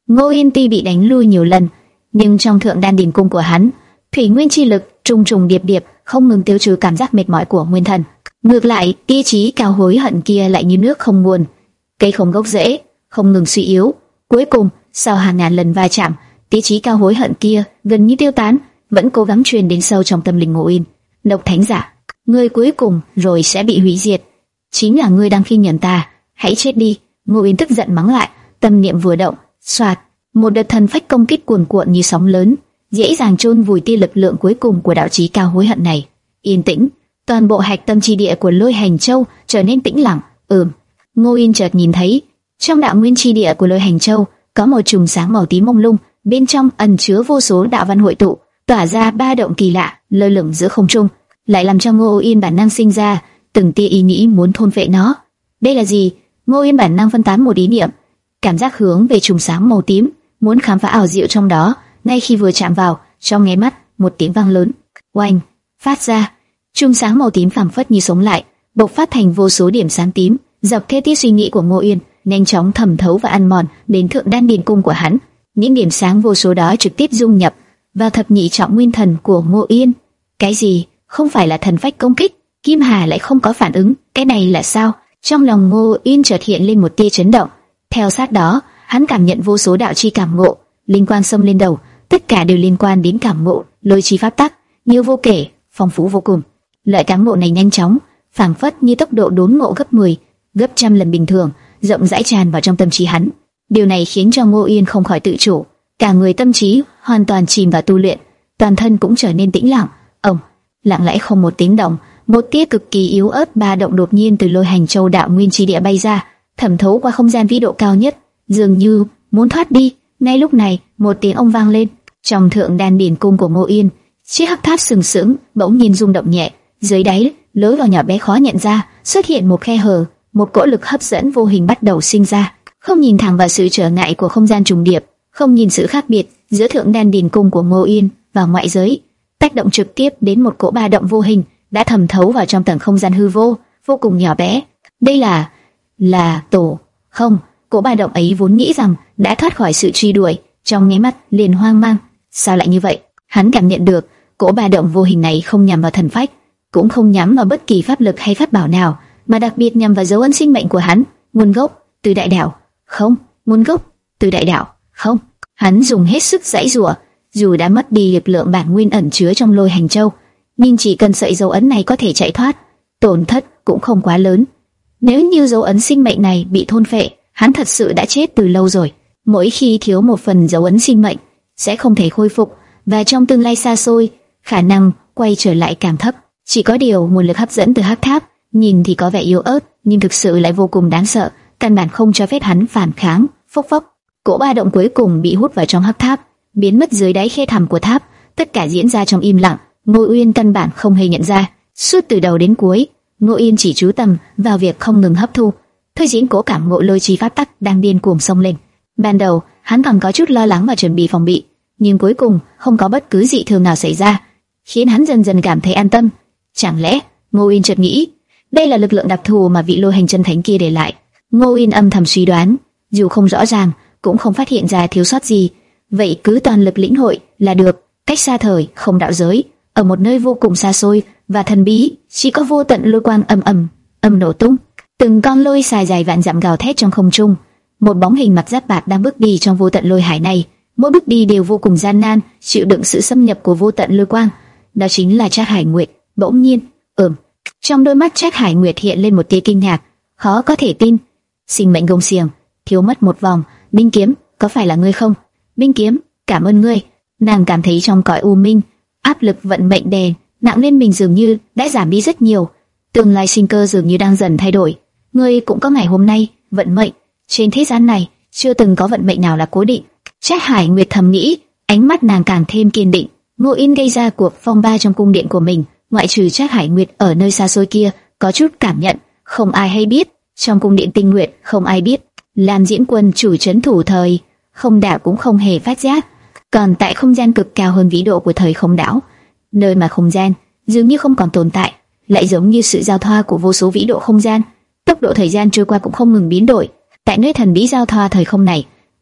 Ngô Yên tuy bị đánh lui nhiều lần, nhưng trong thượng đan điền cung của hắn, thủy nguyên chi lực trùng trùng điệp điệp, không ngừng tiêu trừ cảm giác mệt mỏi của nguyên thần. Ngược lại, ý chí cao hối hận kia lại như nước không nguồn, cây không gốc rễ, không ngừng suy yếu. Cuối cùng, sau hàng ngàn lần va chạm, ý chí cao hối hận kia gần như tiêu tán, vẫn cố gắng truyền đến sâu trong tâm linh Ngô Yên. Độc thánh giả, ngươi cuối cùng rồi sẽ bị hủy diệt. Chính là ngươi đang khinh nhẫn ta, hãy chết đi. Ngô Yên tức giận mắng lại, tâm niệm vừa động, xoạt, một đợt thần phách công kích cuồn cuộn như sóng lớn, dễ dàng chôn vùi tia lực lượng cuối cùng của đạo chí cao hối hận này. Yên tĩnh, toàn bộ hạch tâm chi địa của Lôi Hành Châu trở nên tĩnh lặng. Ừm, Ngô Yên chợt nhìn thấy, trong đạo nguyên chi địa của Lôi Hành Châu có một chùm sáng màu tím mông lung, bên trong ẩn chứa vô số đạo văn hội tụ, tỏa ra ba động kỳ lạ, lơ lửng giữa không trung, lại làm cho Ngô Yên bản năng sinh ra từng tia ý nghĩ muốn thôn phệ nó. Đây là gì? Ngô Yên bản năng phân tán một ý niệm, cảm giác hướng về chùm sáng màu tím, muốn khám phá ảo diệu trong đó. Ngay khi vừa chạm vào, trong nháy mắt, một tiếng vang lớn, oanh, phát ra. Chùm sáng màu tím phảng phất như sống lại, bộc phát thành vô số điểm sáng tím, dọc theo tia suy nghĩ của Ngô Yên, nhanh chóng thẩm thấu và ăn mòn đến thượng đan điền cung của hắn. Những điểm sáng vô số đó trực tiếp dung nhập vào thập nhị trọng nguyên thần của Ngô Yên. Cái gì? Không phải là thần phách công kích? Kim Hà lại không có phản ứng, cái này là sao? Trong lòng Ngô Yên chợt hiện lên một tia chấn động. Theo sát đó, hắn cảm nhận vô số đạo chi cảm ngộ, linh quang xông lên đầu, tất cả đều liên quan đến cảm ngộ lôi chi pháp tắc, nhiều vô kể, phong phú vô cùng. Loại cảm ngộ này nhanh chóng, phảng phất như tốc độ đốn ngộ gấp mười, gấp trăm lần bình thường, rộng rãi tràn vào trong tâm trí hắn. Điều này khiến cho Ngô Yên không khỏi tự chủ, cả người tâm trí hoàn toàn chìm vào tu luyện, toàn thân cũng trở nên tĩnh lặng. Ông, lặng lẽ không một tiếng động, một tia cực kỳ yếu ớt ba động đột nhiên từ Lôi Hành Châu đạo nguyên chi địa bay ra, thẩm thấu qua không gian vĩ độ cao nhất, dường như muốn thoát đi. Ngay lúc này, một tiếng ông vang lên, trong thượng đan điền cung của Ngô Yên, chiếc hắc tháp sừng sững bỗng nhiên rung động nhẹ, dưới đáy lối vào nhỏ bé khó nhận ra xuất hiện một khe hở, một cỗ lực hấp dẫn vô hình bắt đầu sinh ra. Không nhìn thẳng vào sự trở ngại của không gian trùng điệp, không nhìn sự khác biệt giữa thượng đan điền cung của Ngô Yên và ngoại giới, tác động trực tiếp đến một cỗ ba động vô hình đã thẩm thấu vào trong tầng không gian hư vô, vô cùng nhỏ bé. Đây là là tổ không? Cỗ ba động ấy vốn nghĩ rằng đã thoát khỏi sự truy đuổi, trong nháy mắt liền hoang mang. Sao lại như vậy? Hắn cảm nhận được cỗ ba động vô hình này không nhắm vào thần phách, cũng không nhắm vào bất kỳ pháp lực hay pháp bảo nào, mà đặc biệt nhằm vào dấu ấn sinh mệnh của hắn. Nguồn gốc từ đại đạo, không? Nguồn gốc từ đại đạo, không? Hắn dùng hết sức giãy giụa, dù đã mất đi lực lượng bản nguyên ẩn chứa trong Lôi Hành Châu, nhưng chỉ cần sợi dấu ấn này có thể chạy thoát, tổn thất cũng không quá lớn. Nếu như dấu ấn sinh mệnh này bị thôn phệ, hắn thật sự đã chết từ lâu rồi. Mỗi khi thiếu một phần dấu ấn sinh mệnh, sẽ không thể khôi phục, và trong tương lai xa xôi, khả năng quay trở lại càng thấp. Chỉ có điều nguồn lực hấp dẫn từ hắc tháp, nhìn thì có vẻ yếu ớt, nhưng thực sự lại vô cùng đáng sợ, căn bản không cho phép hắn phản kháng. Phốc phốc, cỗ ba động cuối cùng bị hút vào trong hắc tháp, biến mất dưới đáy khe thẳm của tháp. Tất cả diễn ra trong im lặng, Ngô Uyên căn bản không hề nhận ra. Suốt từ đầu đến cuối, Ngô Uyên chỉ chú tâm vào việc không ngừng hấp thu, thôi diễn cố cảm ngộ lôi chi pháp tắc đang điên cuồng xông lên. Ban đầu, hắn còn có chút lo lắng và chuẩn bị phòng bị, nhưng cuối cùng không có bất cứ dị thường nào xảy ra, khiến hắn dần dần cảm thấy an tâm. Chẳng lẽ, Ngô Uyên chợt nghĩ, đây là lực lượng đặc thù mà vị Lôi Hành chân thánh kia để lại. Ngô Uyên âm thầm suy đoán, dù không rõ ràng, cũng không phát hiện ra thiếu sót gì, vậy cứ toàn lực lĩnh hội là được. Cách xa thời không đạo giới, ở một nơi vô cùng xa xôi và thần bí, chỉ có vô tận lôi quang ầm ầm ầm nổ tung, từng con lôi xài dài vạn dặm gào thét trong không trung. Một bóng hình mặt giáp bạc đang bước đi trong vô tận lôi hải này, mỗi bước đi đều vô cùng gian nan, chịu đựng sự xâm nhập của vô tận lôi quang. Đó chính là Trác Hải Nguyệt. Bỗng nhiên, ừm, trong đôi mắt Trác Hải Nguyệt hiện lên một tia kinh ngạc, khó có thể tin. Sinh mệnh gông xiềng, thiếu mất một vòng. Binh kiếm, có phải là ngươi không? Binh kiếm, cảm ơn ngươi. Nàng cảm thấy trong cõi u minh, áp lực vận mệnh đè nặng lên mình dường như đã giảm đi rất nhiều, tương lai sinh cơ dường như đang dần thay đổi. Ngươi cũng có ngày hôm nay, vận mệnh trên thế gian này chưa từng có vận mệnh nào là cố định. Trác Hải Nguyệt thầm nghĩ, ánh mắt nàng càng thêm kiên định. Ngô Yên gây ra cuộc phong ba trong cung điện của mình, ngoại trừ Trác Hải Nguyệt ở nơi xa xôi kia có chút cảm nhận, không ai hay biết. Trong cung điện Tinh Nguyệt không ai biết. Lam Diễn Quân chủ trấn thủ thời không đảo cũng không hề phát giác. Còn tại không gian cực cao hơn vĩ độ của thời không đảo, nơi mà không gian dường như không còn tồn tại, lại giống như sự giao thoa của vô số vĩ độ không gian, tốc độ thời gian trôi qua cũng không ngừng biến đổi. Tại nơi thần bí giao thoa thời không này,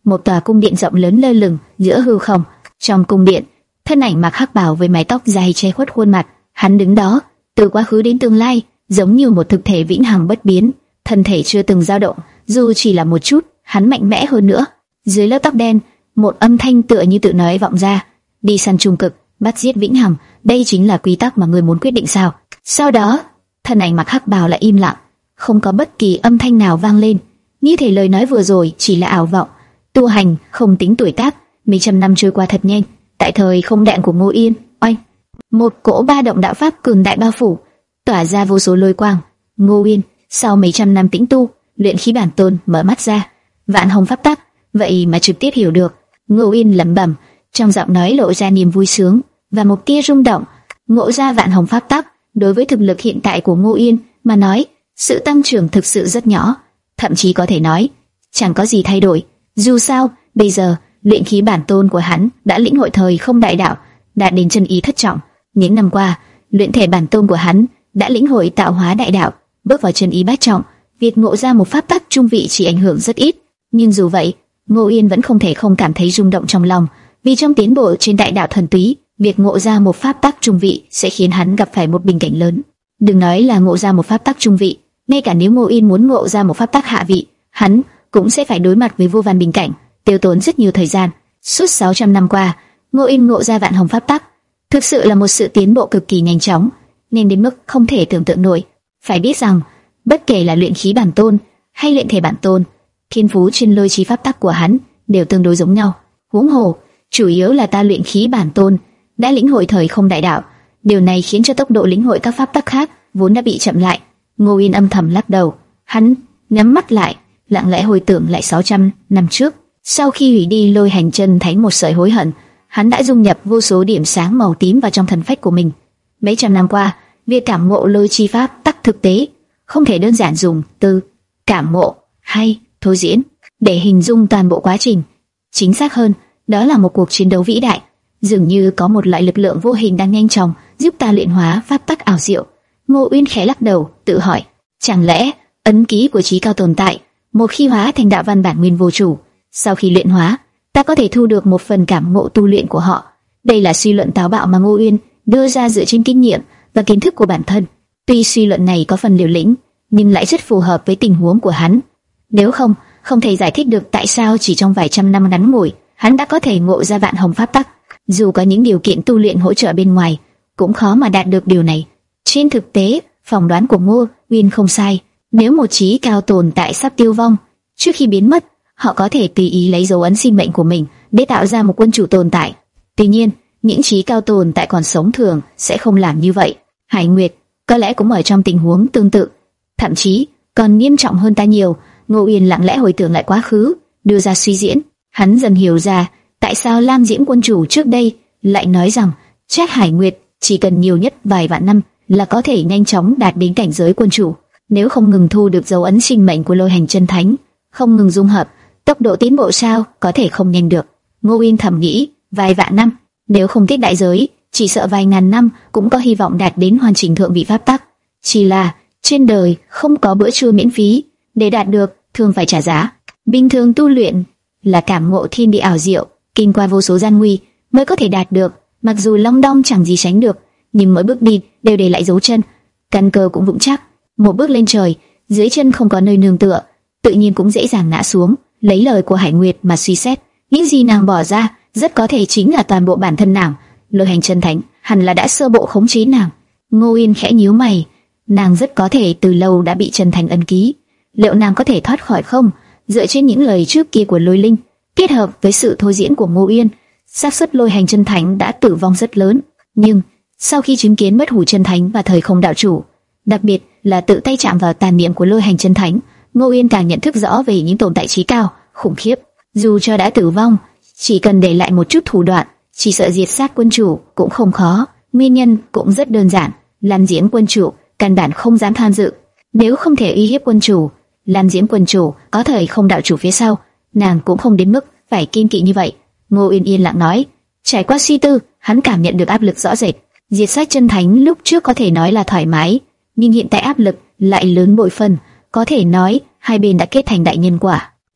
một tòa cung điện rộng lớn lơ lửng giữa hư không. Trong cung điện, thân ảnh mặc hắc bào với mái tóc dài che khuất khuôn mặt, hắn đứng đó, từ quá khứ đến tương lai, giống như một thực thể vĩnh hằng bất biến, thân thể chưa từng dao động, dù chỉ là một chút, hắn mạnh mẽ hơn nữa. Dưới lớp tóc đen, một âm thanh tựa như tự nói vọng ra: đi săn trung cực, bắt giết vĩnh hằng, đây chính là quy tắc mà ngươi muốn quyết định sao? Sau đó, thân ảnh mặc hắc bào lại im lặng, không có bất kỳ âm thanh nào vang lên, như thể lời nói vừa rồi chỉ là ảo vọng. Tu hành không tính tuổi tác, mấy trăm năm trôi qua thật nhanh. Tại thời không đạn của Ngô Yên, oanh, một cỗ ba động đạo pháp cường đại bao phủ, tỏa ra vô số lôi quang. Ngô Yên sau mấy trăm năm tĩnh tu, luyện khí bản tôn mở mắt ra, vạn hồng pháp tắc, vậy mà trực tiếp hiểu được. Ngô Yên lẩm bẩm, trong giọng nói lộ ra niềm vui sướng và một tia rung động. Ngộ ra vạn hồng pháp tắc, đối với thực lực hiện tại của Ngô Yên mà nói, sự tăng trưởng thực sự rất nhỏ, thậm chí có thể nói chẳng có gì thay đổi. Dù sao, bây giờ luyện khí bản tôn của hắn đã lĩnh hội thời không đại đạo, đạt đến chân ý thất trọng. Những năm qua, luyện thể bản tôn của hắn đã lĩnh hội tạo hóa đại đạo, bước vào chân ý bát trọng. Việc ngộ ra một pháp tắc trung vị chỉ ảnh hưởng rất ít, nhưng dù vậy, Ngô Yên vẫn không thể không cảm thấy rung động trong lòng, vì trong tiến bộ trên đại đạo thuần túy, việc ngộ ra một pháp tắc trung vị sẽ khiến hắn gặp phải một bình cảnh lớn. Đừng nói là ngộ ra một pháp tắc trung vị, ngay cả nếu Ngô Yên muốn ngộ ra một pháp tắc hạ vị, hắn cũng sẽ phải đối mặt với vô vàn bình cảnh, tiêu tốn rất nhiều thời gian. Suốt sáu trăm năm qua, Ngô Yên ngộ ra vạn hồng pháp tắc, thực sự là một sự tiến bộ cực kỳ nhanh chóng, nên đến mức không thể tưởng tượng nổi. Phải biết rằng, bất kể là luyện khí bản tôn hay luyện thể bản tôn, thiên phú trên lôi chi pháp tắc của hắn đều tương đối giống nhau. Huống hồ, chủ yếu là ta luyện khí bản tôn đã lĩnh hội thời không đại đạo, điều này khiến cho tốc độ lĩnh hội các pháp tắc khác vốn đã bị chậm lại. Ngô Yên âm thầm lắc đầu, hắn nhắm mắt lại, lặng lẽ hồi tưởng lại sáu trăm năm trước. Sau khi hủy đi lôi hành chân thánh một sợi hối hận, hắn đã dung nhập vô số điểm sáng màu tím vào trong thần phách của mình. Mấy trăm năm qua, việc cảm ngộ lôi chi pháp tắc thực tế không thể đơn giản dùng từ cảm ngộ hay thôi diễn để hình dung toàn bộ quá trình. Chính xác hơn, đó là một cuộc chiến đấu vĩ đại. Dường như có một loại lực lượng vô hình đang nhanh chóng giúp ta luyện hóa pháp tắc ảo diệu. Ngô Uyên khẽ lắc đầu, tự hỏi, chẳng lẽ ấn ký của trí cao tồn tại một khi hóa thành đạo văn bản nguyên vô chủ, sau khi luyện hóa, ta có thể thu được một phần cảm ngộ tu luyện của họ? Đây là suy luận táo bạo mà Ngô Uyên đưa ra dựa trên kinh nghiệm và kiến thức của bản thân. Tuy suy luận này có phần liều lĩnh, nhưng lại rất phù hợp với tình huống của hắn. Nếu không, không thể giải thích được tại sao chỉ trong vài trăm năm ngắn ngủi, hắn đã có thể ngộ ra vạn hồng pháp tắc. Dù có những điều kiện tu luyện hỗ trợ bên ngoài, cũng khó mà đạt được điều này. Trên thực tế, phỏng đoán của Ngô Uyên không sai. Nếu một trí cao tồn tại sắp tiêu vong, trước khi biến mất, họ có thể tùy ý lấy dấu ấn sinh mệnh của mình để tạo ra một quân chủ tồn tại. Tuy nhiên, những trí cao tồn tại còn sống thường sẽ không làm như vậy. Hải Nguyệt có lẽ cũng ở trong tình huống tương tự, thậm chí còn nghiêm trọng hơn ta nhiều. Ngô Uyên lặng lẽ hồi tưởng lại quá khứ, đưa ra suy diễn. Hắn dần hiểu ra tại sao Lam Diễm quân chủ trước đây lại nói rằng Trác Hải Nguyệt chỉ cần nhiều nhất vài vạn năm là có thể nhanh chóng đạt đến cảnh giới quân chủ. Nếu không ngừng thu được dấu ấn sinh mệnh của lôi hành chân thánh, không ngừng dung hợp, tốc độ tiến bộ sao có thể không nhanh được. Ngô Uyên thầm nghĩ, vài vạn năm, nếu không tiếc đại giới, chỉ sợ vài ngàn năm cũng có hy vọng đạt đến hoàn chỉnh thượng vị pháp tắc. Chỉ là trên đời không có bữa trưa miễn phí, để đạt được thường phải trả giá. Bình thường tu luyện là cảm ngộ thiên địa ảo diệu, kinh qua vô số gian nguy mới có thể đạt được. Mặc dù long đong chẳng gì sánh được, nhưng mỗi bước đi đều để lại dấu chân, căn cơ cũng vững chắc. Một bước lên trời, dưới chân không có nơi nương tựa, tự nhiên cũng dễ dàng ngã xuống. Lấy lời của Hải Nguyệt mà suy xét, những gì nàng bỏ ra rất có thể chính là toàn bộ bản thân nàng. Lôi hành chân thánh hẳn là đã sơ bộ khống chế nàng. Ngô Uyên khẽ nhíu mày, nàng rất có thể từ lâu đã bị chân thành ấn ký. Liệu nàng có thể thoát khỏi không? Dựa trên những lời trước kia của Lôi Linh, kết hợp với sự thôi diễn của Ngô Uyên, xác suất lôi hành chân thánh đã tử vong rất lớn. Nhưng sau khi chứng kiến bất hủ chân thánh và thời không đạo chủ, đặc biệt là tự tay chạm vào tàn niệm của lôi hành chân thánh, Ngô Uyên càng nhận thức rõ về những tồn tại trí cao, khủng khiếp. Dù cho đã tử vong, chỉ cần để lại một chút thủ đoạn, chỉ sợ diệt sát quân chủ cũng không khó. Nguyên nhân cũng rất đơn giản, Lam Diễm quân chủ căn bản không dám tham dự. Nếu không thể uy hiếp quân chủ, Lam Diễm quân chủ có thời không đạo chủ phía sau, nàng cũng không đến mức phải kiên kỵ như vậy. Ngô Uyên yên lặng nói, trải qua suy tư, hắn cảm nhận được áp lực rõ rệt. Diệt sát chân thánh lúc trước có thể nói là thoải mái, nhưng hiện tại áp lực lại lớn bội phần, có thể nói hai bên đã kết thành đại nhân quả.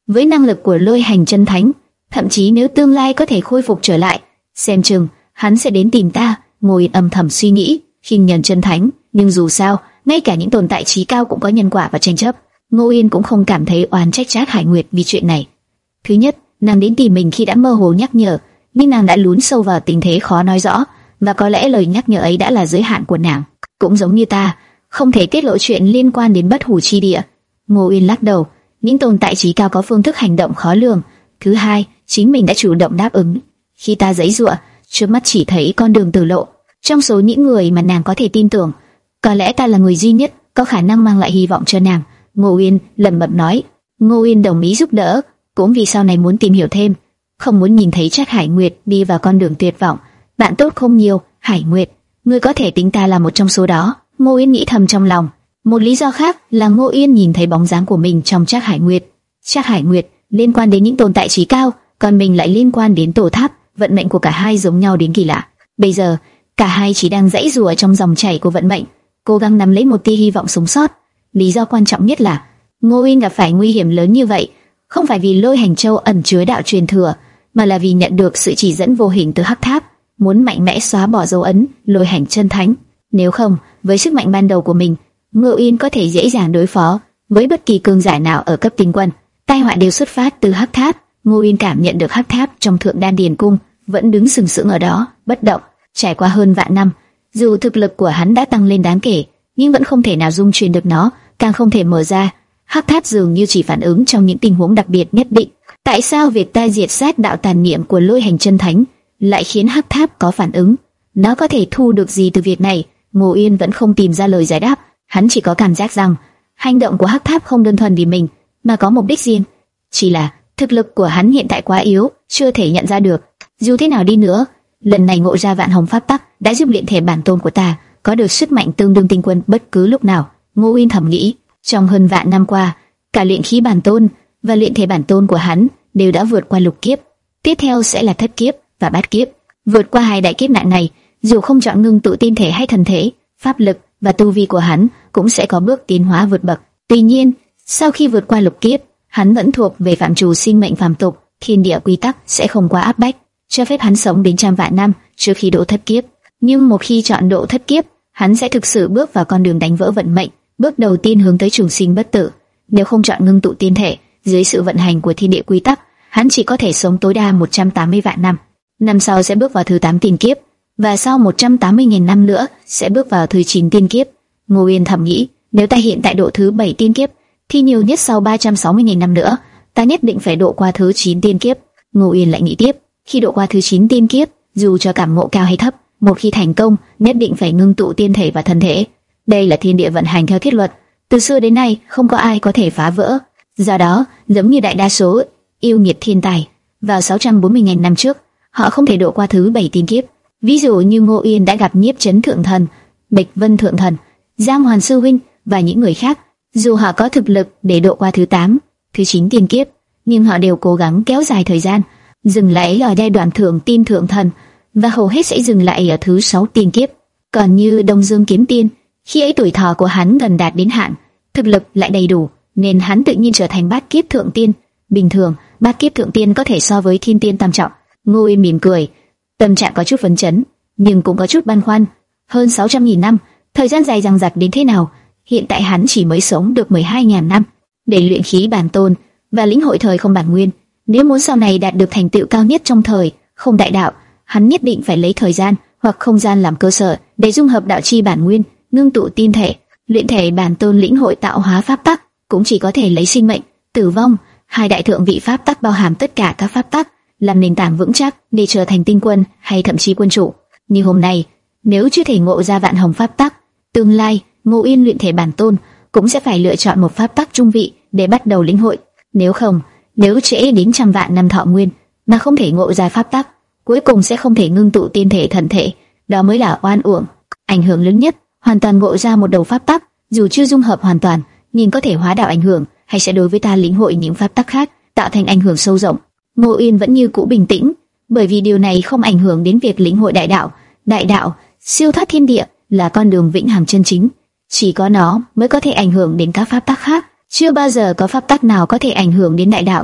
Với năng lực của Lôi Hành Chân Thánh, thậm chí nếu tương lai có thể khôi phục trở lại, xem chừng hắn sẽ đến tìm ta. Ngô Yên âm thầm suy nghĩ, khinh nhân chân thánh, nhưng dù sao, ngay cả những tồn tại trí cao cũng có nhân quả và tranh chấp. Ngô Yên cũng không cảm thấy oán trách Trác Hải Nguyệt vì chuyện này. Thứ nhất, nàng đến tìm mình khi đã mơ hồ nhắc nhở, nhưng nàng đã lún sâu vào tình thế khó nói rõ, và có lẽ lời nhắc nhở ấy đã là giới hạn của nàng. Cũng giống như ta, không thể tiết lộ chuyện liên quan đến Bất Hủ Chi Địa. Ngô Yên lắc đầu, những tồn tại trí cao có phương thức hành động khó lường. Thứ hai, chính mình đã chủ động đáp ứng. Khi ta giãy giụa, trước mắt chỉ thấy con đường tử lộ. Trong số những người mà nàng có thể tin tưởng, có lẽ ta là người duy nhất có khả năng mang lại hy vọng cho nàng. Ngô Yên lẩm bẩm nói. Ngô Yên đồng ý giúp đỡ, cũng vì sau này muốn tìm hiểu thêm, không muốn nhìn thấy Trác Hải Nguyệt đi vào con đường tuyệt vọng. Bạn tốt không nhiều, Hải Nguyệt, ngươi có thể tính ta là một trong số đó. Ngô Yên nghĩ thầm trong lòng. Một lý do khác là Ngô Yên nhìn thấy bóng dáng của mình trong Trác Hải Nguyệt. Trác Hải Nguyệt liên quan đến những tồn tại trí cao, còn mình lại liên quan đến tổ tháp. Vận mệnh của cả hai giống nhau đến kỳ lạ. Bây giờ cả hai chỉ đang giãy giụa trong dòng chảy của vận mệnh, cố gắng nắm lấy một tia hy vọng sống sót. Lý do quan trọng nhất là Ngô Yên gặp phải nguy hiểm lớn như vậy, không phải vì Lôi Hành Châu ẩn chứa đạo truyền thừa, mà là vì nhận được sự chỉ dẫn vô hình từ Hắc Tháp, muốn mạnh mẽ xóa bỏ dấu ấn Lôi Hành Chân Thánh. Nếu không, với sức mạnh ban đầu của mình, Ngô Yên có thể dễ dàng đối phó với bất kỳ cường giả nào ở cấp tinh quân. Tai họa đều xuất phát từ Hắc Tháp. Ngô Yên cảm nhận được Hắc Tháp trong Thượng Đan Điền Cung vẫn đứng sừng sững ở đó, bất động. Trải qua hơn vạn năm, dù thực lực của hắn đã tăng lên đáng kể, nhưng vẫn không thể nào dung chuyển được nó, càng không thể mở ra. Hắc Tháp dường như chỉ phản ứng trong những tình huống đặc biệt nhất định. Tại sao việc ta diệt sát đạo tàn niệm của Lôi Hành Chân Thánh lại khiến Hắc Tháp có phản ứng? Nó có thể thu được gì từ việc này? Ngô Yên vẫn không tìm ra lời giải đáp. Hắn chỉ có cảm giác rằng hành động của Hắc Tháp không đơn thuần vì mình, mà có mục đích riêng. Chỉ là thực lực của hắn hiện tại quá yếu, chưa thể nhận ra được. Dù thế nào đi nữa, lần này ngộ ra Vạn Hồng Pháp Tắc đã giúp luyện thể bản tôn của ta có được sức mạnh tương đương tinh quân bất cứ lúc nào. Ngô Yên thầm nghĩ, trong hơn vạn năm qua, cả luyện khí bản tôn và luyện thể bản tôn của hắn đều đã vượt qua lục kiếp. Tiếp theo sẽ là thất kiếp và bát kiếp. Vượt qua hai đại kiếp nạn này, dù không chọn ngưng tụ tiên thể hay thần thể, pháp lực và tu vi của hắn cũng sẽ có bước tiến hóa vượt bậc. Tuy nhiên, sau khi vượt qua lục kiếp, hắn vẫn thuộc về phạm trù sinh mệnh phàm tục, thiên địa quy tắc sẽ không quá áp bách, cho phép hắn sống đến trăm vạn năm trước khi độ thất kiếp. Nhưng một khi chọn độ thất kiếp, hắn sẽ thực sự bước vào con đường đánh vỡ vận mệnh, bước đầu tiên hướng tới trường sinh bất tử. Nếu không chọn ngưng tụ tiên thể, dưới sự vận hành của thiên địa quy tắc, hắn chỉ có thể sống tối đa một trăm tám mươi vạn năm. Năm sau sẽ bước vào thứ tám tiên kiếp, và sau một trăm tám mươi nghìn năm nữa sẽ bước vào thứ chín tiên kiếp. Ngô Yên thầm nghĩ, nếu ta hiện tại độ thứ bảy tiên kiếp, thì nhiều nhất sau ba trăm sáu mươi nghìn năm nữa, ta nhất định phải độ qua thứ chín tiên kiếp. Ngô Yên lại nghĩ tiếp, khi độ qua thứ chín tiên kiếp, dù cho cảm ngộ cao hay thấp, một khi thành công, nhất định phải ngưng tụ tiên thể và thân thể. Đây là thiên địa vận hành theo thiết luật, từ xưa đến nay không có ai có thể phá vỡ. Do đó, giống như đại đa số yêu nghiệt thiên tài, vào sáu trăm bốn mươi nghìn năm trước, họ không thể độ qua thứ bảy tiên kiếp. Ví dụ như Ngô Yên đã gặp Nhiếp Chấn Thượng Thần, Bạch Vân Thượng Thần, Giang Hoàn Sư huynh và những người khác. Dù họ có thực lực để độ qua thứ tám, thứ chín tiên kiếp, nhưng họ đều cố gắng kéo dài thời gian, dừng lại ở giai đoạn Thượng Tiên Thượng Thần, và hầu hết sẽ dừng lại ở thứ sáu tiên kiếp. Còn như Đông Dương Kiếm Tiên, khi ấy tuổi thọ của hắn gần đạt đến hạn, thực lực lại đầy đủ, nên hắn tự nhiên trở thành bát kiếp Thượng Tiên. Bình thường, bát kiếp Thượng Tiên có thể so với Thiên Tiên tam trọng. Ngô Yên mỉm cười, tâm trạng có chút phấn chấn, nhưng cũng có chút băn khoăn. Hơn sáu trăm nghìn năm, thời gian dài dằng dặc đến thế nào? Hiện tại hắn chỉ mới sống được mười hai nghìn năm để luyện khí bản tôn và lĩnh hội thời không bản nguyên. Nếu muốn sau này đạt được thành tựu cao nhất trong thời không đại đạo, hắn nhất định phải lấy thời gian hoặc không gian làm cơ sở để dung hợp đạo chi bản nguyên, ngưng tụ tiên thể, luyện thể bản tôn, lĩnh hội tạo hóa pháp tắc. Cũng chỉ có thể lấy sinh mệnh, tử vong, hai đại thượng vị pháp tắc bao hàm tất cả các pháp tắc, làm nền tảng vững chắc để trở thành tinh quân hay thậm chí quân chủ. Như hôm nay, nếu chưa thể ngộ ra Vạn Hồng pháp tắc, tương lai Ngô Yên luyện thể bản tôn cũng sẽ phải lựa chọn một pháp tắc trung vị để bắt đầu lĩnh hội. Nếu không, nếu trễ đến trăm vạn năm thọ nguyên mà không thể ngộ ra pháp tắc, cuối cùng sẽ không thể ngưng tụ tiên thể thần thể, đó mới là oan uổng. Ảnh hưởng lớn nhất, hoàn toàn ngộ ra một đầu pháp tắc, dù chưa dung hợp hoàn toàn, nhưng có thể hóa đạo ảnh hưởng, hay sẽ đối với ta lĩnh hội những pháp tắc khác, tạo thành ảnh hưởng sâu rộng. Ngô Yên vẫn như cũ bình tĩnh, bởi vì điều này không ảnh hưởng đến việc lĩnh hội đại đạo. Đại đạo, siêu thoát thiên địa, là con đường vĩnh hằng chân chính. Chỉ có nó mới có thể ảnh hưởng đến các pháp tắc khác. Chưa bao giờ có pháp tắc nào có thể ảnh hưởng đến đại đạo.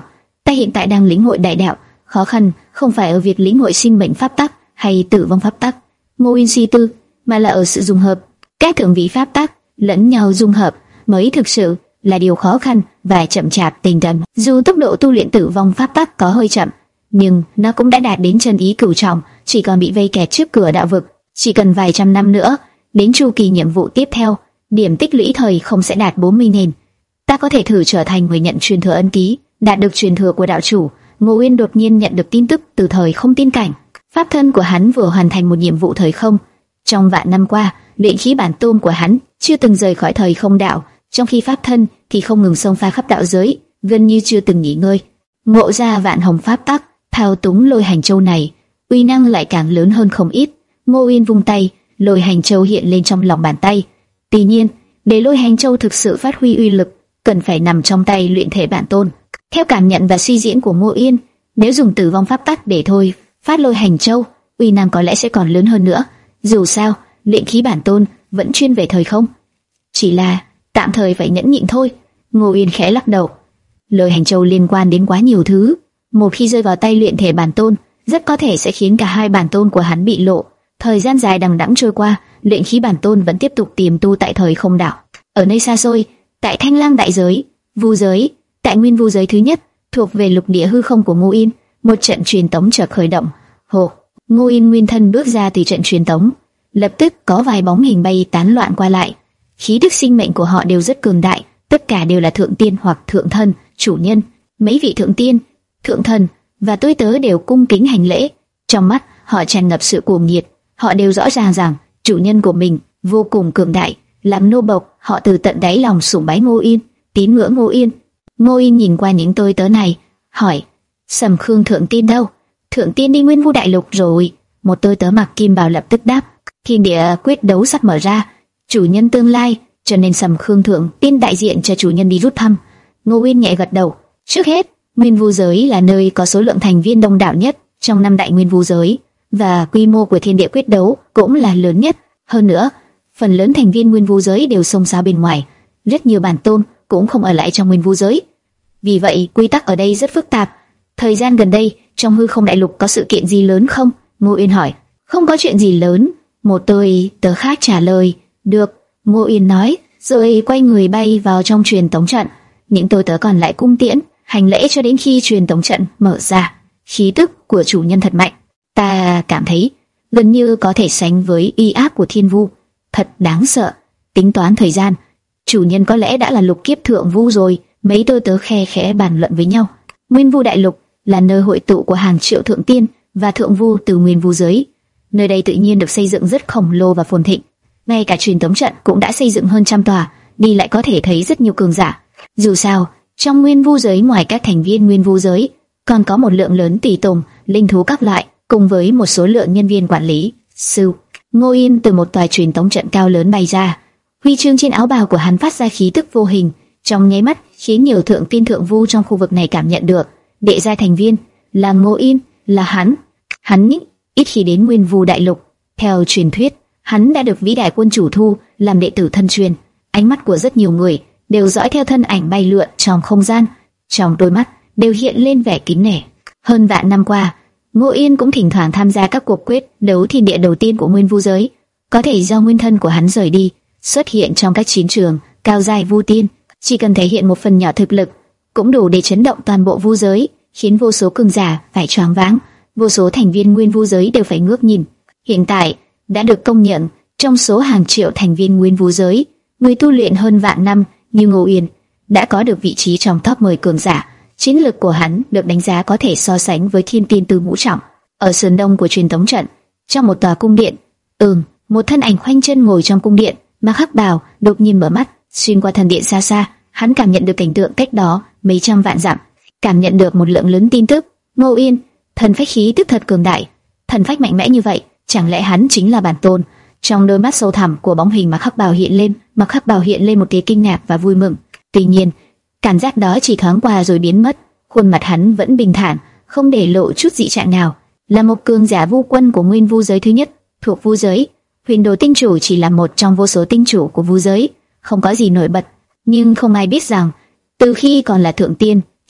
Ta hiện tại đang lĩnh hội đại đạo, khó khăn không phải ở việc lĩnh hội sinh mệnh pháp tắc hay tử vong pháp tắc, Ngô Uyên suy tư, mà là ở sự dung hợp. Các thượng vị pháp tắc lẫn nhau dung hợp mới thực sự là điều khó khăn và chậm chạp tinh thần. Dù tốc độ tu luyện tử vong pháp tắc có hơi chậm, nhưng nó cũng đã đạt đến chân ý cửu trọng, chỉ còn bị vây kẹt trước cửa đạo vực. Chỉ cần vài trăm năm nữa, đến chu kỳ nhiệm vụ tiếp theo, điểm tích lũy thời không sẽ đạt bốn mươi nghìn. Ta có thể thử trở thành người nhận truyền thừa ân ký, đạt được truyền thừa của đạo chủ. Ngô Uyên đột nhiên nhận được tin tức từ thời không tiên cảnh. Pháp thân của hắn vừa hoàn thành một nhiệm vụ thời không. Trong vạn năm qua, luyện khí bản tôn của hắn chưa từng rời khỏi thời không đạo, trong khi pháp thân thì không ngừng xông pha khắp đạo giới, gần như chưa từng nghỉ ngơi. Ngộ ra vạn hồng pháp tắc, thao túng lôi hành châu này, uy năng lại càng lớn hơn không ít. Ngô Uyên vung tay, lôi hành châu hiện lên trong lòng bàn tay. Tuy nhiên, để lôi hành châu thực sự phát huy uy lực, cần phải nằm trong tay luyện thể bản tôn. Theo cảm nhận và suy diễn của Ngô Uyên, nếu dùng tử vong pháp tắc để thôi phát lôi hành châu, uy năng có lẽ sẽ còn lớn hơn nữa. Dù sao, luyện khí bản tôn vẫn chuyên về thời không. Chỉ là tạm thời phải nhẫn nhịn thôi. Ngô Uyên khẽ lắc đầu. Lôi hành châu liên quan đến quá nhiều thứ, một khi rơi vào tay luyện thể bản tôn, rất có thể sẽ khiến cả hai bản tôn của hắn bị lộ. Thời gian dài đằng đẵng trôi qua, luyện khí bản tôn vẫn tiếp tục tiềm tu tại thời không đảo. Ở nơi xa xôi, tại Thanh Lang đại giới, vu giới, tại nguyên vu giới thứ nhất, thuộc về lục địa hư không của Ngô Uyên, một trận truyền tống chợt khởi động. Hồ, Ngô Uyên nguyên thân bước ra từ trận truyền tống, lập tức có vài bóng hình bay tán loạn qua lại. Khí tức sinh mệnh của họ đều rất cường đại, tất cả đều là thượng tiên hoặc thượng thân, chủ nhân. Mấy vị thượng tiên, thượng thần và tôi tớ đều cung kính hành lễ, trong mắt họ tràn ngập sự cuồng nhiệt. Họ đều rõ ràng rằng chủ nhân của mình vô cùng cường đại, làm nô bộc, họ từ tận đáy lòng sùng bái Ngô Uyên, tín ngưỡng Ngô Uyên. Ngô Uyên nhìn qua những tôi tớ này, hỏi: Sầm Khương thượng tiên đâu? Thượng tiên đi Nguyên Vu đại lục rồi. Một tôi tớ mặc kim bào lập tức đáp: Thiên địa quyết đấu sắp mở ra, chủ nhân tương lai, cho nên Sầm Khương thượng tiên đại diện cho chủ nhân đi rút thăm. Ngô Uyên nhẹ gật đầu. Trước hết, Nguyên Vu giới là nơi có số lượng thành viên đông đảo nhất trong năm đại Nguyên Vu giới, và quy mô của thiên địa quyết đấu cũng là lớn nhất. Hơn nữa, phần lớn thành viên Nguyên Vu giới đều xông xáo bên ngoài, rất nhiều bản tôn cũng không ở lại trong Nguyên Vu giới. Vì vậy, quy tắc ở đây rất phức tạp. Thời gian gần đây, trong hư không đại lục có sự kiện gì lớn không? Ngô Uyên hỏi. Không có chuyện gì lớn. Một tôi tớ khác trả lời. Được, Ngô Uyên nói, rồi quay người bay vào trong truyền tống trận. Những tôi tớ còn lại cung tiễn, hành lễ cho đến khi truyền tống trận mở ra. Khí tức của chủ nhân thật mạnh. Ta cảm thấy gần như có thể sánh với uy áp của thiên vu. Thật đáng sợ. Tính toán thời gian, chủ nhân có lẽ đã là lục kiếp thượng vu rồi. Mấy tôi tớ khe khẽ bàn luận với nhau. Nguyên Vu đại lục là nơi hội tụ của hàng triệu thượng tiên và thượng vu từ Nguyên Vu giới. Nơi đây tự nhiên được xây dựng rất khổng lồ và phồn thịnh. Ngay cả truyền tống trận cũng đã xây dựng hơn trăm tòa, đi lại có thể thấy rất nhiều cường giả. Dù sao, trong Nguyên Vu giới ngoài các thành viên Nguyên Vu giới, còn có một lượng lớn tùy tùng, linh thú các loại, cùng với một số lượng nhân viên quản lý. Sư Ngô Yên từ một tòa truyền tống trận cao lớn bay ra, huy chương trên áo bào của hắn phát ra khí tức vô hình, trong nháy mắt khiến nhiều thượng tiên thượng vu trong khu vực này cảm nhận được đệ gia thành viên là Ngô Yên, là hắn. Hắn ít khi đến Nguyên Vu đại lục, theo truyền thuyết, hắn đã được vĩ đại quân chủ thu làm đệ tử thân truyền. Ánh mắt của rất nhiều người đều dõi theo thân ảnh bay lượn trong không gian, trong đôi mắt đều hiện lên vẻ kính nể. Hơn vạn năm qua, Ngô Yên cũng thỉnh thoảng tham gia các cuộc quyết đấu thiên địa đầu tiên của Nguyên Vu giới, có thể do nguyên thân của hắn rời đi, xuất hiện trong các chiến trường cao giai vu tiên, chỉ cần thể hiện một phần nhỏ thực lực, cũng đủ để chấn động toàn bộ vu giới, khiến vô số cường giả phải choáng váng, vô số thành viên Nguyên Vu giới đều phải ngước nhìn. Hiện tại đã được công nhận, trong số hàng triệu thành viên Nguyên Vu giới, người tu luyện hơn vạn năm như Ngô Yên đã có được vị trí trong top mười cường giả. Chiến lực của hắn được đánh giá có thể so sánh với thiên tiên tư ngũ trọng. Ở sườn đông của truyền tống trận, trong một tòa cung điện, ừm, một thân ảnh khoanh chân ngồi trong cung điện, mặc hắc bào, đột nhiên mở mắt, xuyên qua thần điện xa xa, hắn cảm nhận được cảnh tượng cách đó mấy trăm vạn dặm, cảm nhận được một lượng lớn tin tức. Ngô Yên, thần phách khí tức thật cường đại, thần phách mạnh mẽ như vậy, chẳng lẽ hắn chính là bản tôn? Trong đôi mắt sâu thẳm của bóng hình mặc hắc bào hiện lên, mặc hắc bào hiện lên một tia kinh ngạc và vui mừng. Tuy nhiên, cảm giác đó chỉ thoáng qua rồi biến mất, khuôn mặt hắn vẫn bình thản, không để lộ chút dị trạng nào. Là một cường giả vu quân của Nguyên Vu giới thứ nhất, thuộc vu giới, Huyền Đồ tinh chủ chỉ là một trong vô số tinh chủ của vu giới, không có gì nổi bật. Nhưng không ai biết rằng, từ khi còn là thượng tiên,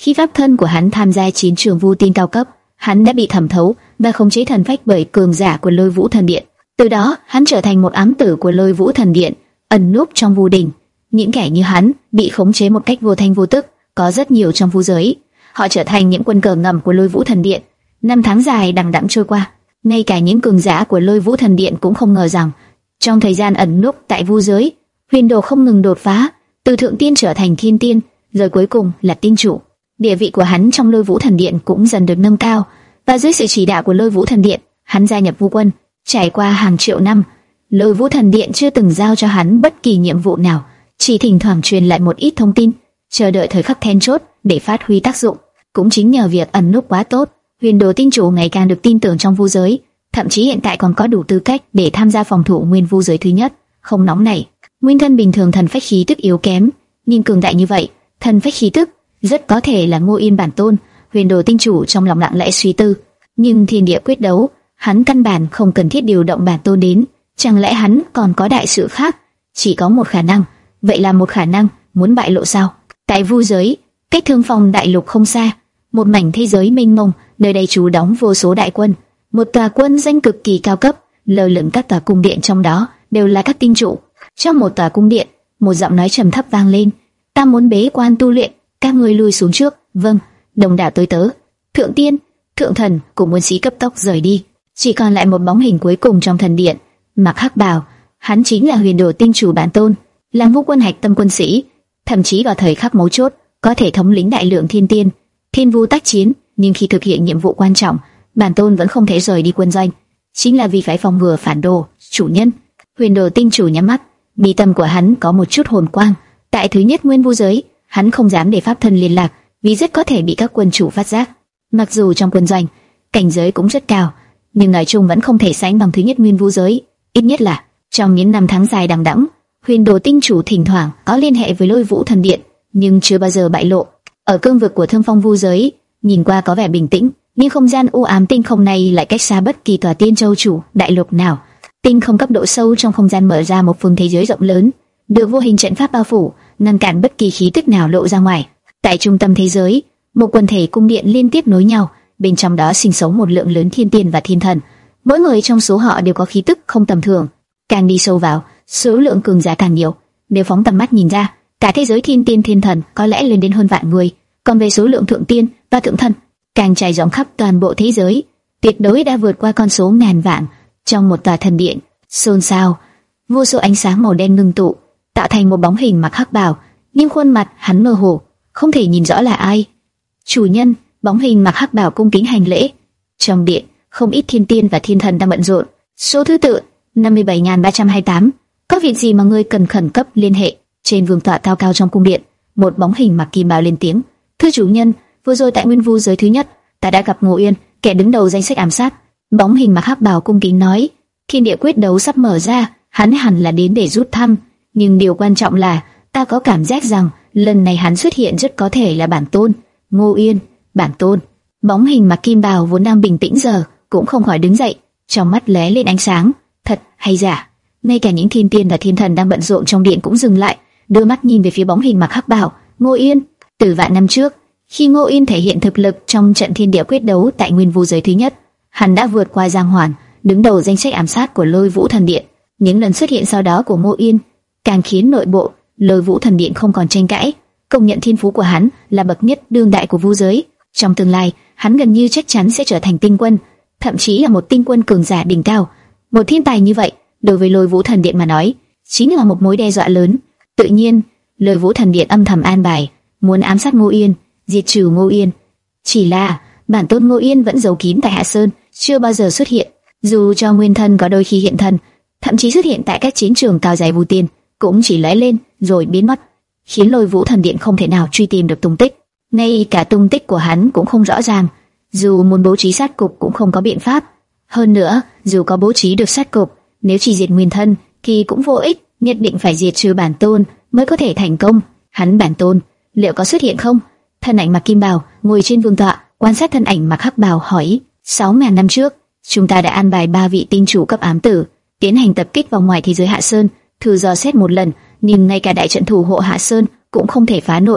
Khi pháp thân của hắn tham gia chiến trường vu tiên cao cấp, hắn đã bị thẩm thấu và khống chế thần phách bởi cường giả của Lôi Vũ Thần Điện. Từ đó, hắn trở thành một ám tử của Lôi Vũ Thần Điện, ẩn núp trong vu đình. Những kẻ như hắn bị khống chế một cách vô thanh vô tức, có rất nhiều trong vu giới. Họ trở thành những quân cờ ngầm của Lôi Vũ Thần Điện. Năm tháng dài đằng đẵng trôi qua, ngay cả những cường giả của Lôi Vũ Thần Điện cũng không ngờ rằng, trong thời gian ẩn núp tại vu giới, Huyền Đồ không ngừng đột phá, từ thượng tiên trở thành thiên tiên, rồi cuối cùng là tiên chủ. Địa vị của hắn trong Lôi Vũ Thần Điện cũng dần được nâng cao, và dưới sự chỉ đạo của Lôi Vũ Thần Điện, hắn gia nhập vu quân. Trải qua hàng triệu năm, Lôi Vũ Thần Điện chưa từng giao cho hắn bất kỳ nhiệm vụ nào, chỉ thỉnh thoảng truyền lại một ít thông tin, chờ đợi thời khắc then chốt để phát huy tác dụng. Cũng chính nhờ việc ẩn núp quá tốt, Huyền Đồ Tinh Chủ ngày càng được tin tưởng trong vu giới, thậm chí hiện tại còn có đủ tư cách để tham gia phòng thủ nguyên vu giới thứ nhất. Không nóng này, nguyên thân bình thường thần phách khí tức yếu kém, nhưng cường đại như vậy, thần phách khí tức rất có thể là Ngô Yên bản tôn. Huyền Đồ Tinh Chủ trong lòng lặng lẽ suy tư, nhưng thiên địa quyết đấu, hắn căn bản không cần thiết điều động bản tôn đến. Chẳng lẽ hắn còn có đại sự khác? Chỉ có một khả năng, vậy là một khả năng muốn bại lộ sao? Tại vu giới, cách Thương Phong đại lục không xa, một mảnh thế giới mênh mông, nơi đây trú đóng vô số đại quân. Một tòa quân danh cực kỳ cao cấp, lơ lửng các tòa cung điện trong đó đều là các tinh trụ. Trong một tòa cung điện, một giọng nói trầm thấp vang lên: "Ta muốn bế quan tu luyện, các ngươi lui xuống trước." "Vâng." Đồng đảo tới tớ, thượng tiên, thượng thần cùng quân sĩ cấp tốc rời đi. Chỉ còn lại một bóng hình cuối cùng trong thần điện, mặc hắc bào. Hắn chính là Huyền Đồ Tinh Chủ bản tôn, làm vu quân hạch tâm quân sĩ, thậm chí vào thời khắc mấu chốt có thể thống lĩnh đại lượng thiên tiên, thiên vu tác chiến. Nhưng khi thực hiện nhiệm vụ quan trọng, bản tôn vẫn không thể rời đi quân doanh, chính là vì phải phòng ngừa phản đồ. Chủ nhân. Huyền Đồ Tinh Chủ nhắm mắt, mi tâm của hắn có một chút hồn quang. Tại thứ nhất nguyên vu giới, hắn không dám để pháp thân liên lạc, vì rất có thể bị các quân chủ phát giác. Mặc dù trong quân doanh, cảnh giới cũng rất cao, nhưng nói chung vẫn không thể sánh bằng thứ nhất nguyên vu giới. Ít nhất là trong những năm tháng dài đằng đẵng, Huyền Đồ Tinh Chủ thỉnh thoảng có liên hệ với Lôi Vũ Thần Điện, nhưng chưa bao giờ bại lộ. Ở cương vực của Thương Phong vu giới, nhìn qua có vẻ bình tĩnh, nhưng không gian u ám tinh không này lại cách xa bất kỳ tòa Tiên Châu chủ đại lục nào. Tinh không cấp độ sâu trong không gian mở ra một phương thế giới rộng lớn, được vô hình trận pháp bao phủ, ngăn cản bất kỳ khí tức nào lộ ra ngoài. Tại trung tâm thế giới, một quần thể cung điện liên tiếp nối nhau, bên trong đó sinh sống một lượng lớn thiên tiên và thiên thần. Mỗi người trong số họ đều có khí tức không tầm thường. Càng đi sâu vào, số lượng cường giả càng nhiều. Nếu phóng tầm mắt nhìn ra, cả thế giới thiên tiên thiên thần có lẽ lên đến hơn vạn người. Còn về số lượng thượng tiên và thượng thần, càng trải rộng khắp toàn bộ thế giới, tuyệt đối đã vượt qua con số ngàn vạn. Trong một tòa thần điện, xôn xao, vô số ánh sáng màu đen ngưng tụ, tạo thành một bóng hình mặc hắc bào, nhưng khuôn mặt hắn mơ hồ, không thể nhìn rõ là ai. Chủ nhân. Bóng hình mặc hắc bào cung kính hành lễ. Trong điện, không ít thiên tiên và thiên thần đang bận rộn. Số thứ tự năm mươi bảy nghìn ba trăm hai mươi tám. Có việc gì mà ngươi cần khẩn cấp liên hệ? Trên vương tọa cao cao trong cung điện, một bóng hình mặc kim bào lên tiếng: "Thưa chủ nhân, vừa rồi tại nguyên vu giới thứ nhất, ta đã gặp Ngô Yên, kẻ đứng đầu danh sách ám sát." Bóng hình mặc hắc bào cung kính nói: "Thiên địa quyết đấu sắp mở ra, hắn hẳn là đến để rút thăm, nhưng điều quan trọng là ta có cảm giác rằng lần này hắn xuất hiện rất có thể là bản tôn." "Ngô Yên, bản tôn?" Bóng hình mặc kim bào vốn đang bình tĩnh giờ cũng không khỏi đứng dậy, trong mắt lóe lên ánh sáng. Thật hay giả? Ngay cả những thiên tiên và thiên thần đang bận rộn trong điện cũng dừng lại, đưa mắt nhìn về phía bóng hình mặc hắc bào. Ngô Yên. Từ vạn năm trước, khi Ngô Yên thể hiện thực lực trong trận thiên địa quyết đấu tại nguyên vu giới thứ nhất, hắn đã vượt qua Giang Hoàn, đứng đầu danh sách ám sát của Lôi Vũ Thần Điện. Những lần xuất hiện sau đó của Ngô Yên càng khiến nội bộ Lôi Vũ Thần Điện không còn tranh cãi, công nhận thiên phú của hắn là bậc nhất đương đại của vu giới. Trong tương lai, hắn gần như chắc chắn sẽ trở thành tinh quân, thậm chí là một tinh quân cường giả đỉnh cao. Một thiên tài như vậy, đối với Lôi Vũ Thần Điện mà nói, chính là một mối đe dọa lớn. Tự nhiên, Lôi Vũ Thần Điện âm thầm an bài, muốn ám sát Ngô Yên, diệt trừ Ngô Yên. Chỉ là bản tôn Ngô Yên vẫn giấu kín tại Hạ Sơn, chưa bao giờ xuất hiện. Dù cho nguyên thân có đôi khi hiện thân, thậm chí xuất hiện tại các chiến trường cao dài vu tiên, cũng chỉ lóe lên rồi biến mất, khiến Lôi Vũ Thần Điện không thể nào truy tìm được tung tích. Ngay cả tung tích của hắn cũng không rõ ràng, dù muốn bố trí sát cục cũng không có biện pháp. Hơn nữa, dù có bố trí được sát cục, nếu chỉ diệt nguyên thân thì cũng vô ích, nhất định phải diệt trừ bản tôn mới có thể thành công. Hắn bản tôn liệu có xuất hiện không? Thân ảnh mặc kim bào ngồi trên vương tọa, quan sát thân ảnh mặc hắc bào hỏi: Sáu ngàn năm trước, chúng ta đã an bài ba vị tinh chủ cấp ám tử tiến hành tập kích vào ngoài thế giới Hạ Sơn, thử dò xét một lần, nhưng ngay cả đại trận thủ hộ Hạ Sơn cũng không thể phá nổi.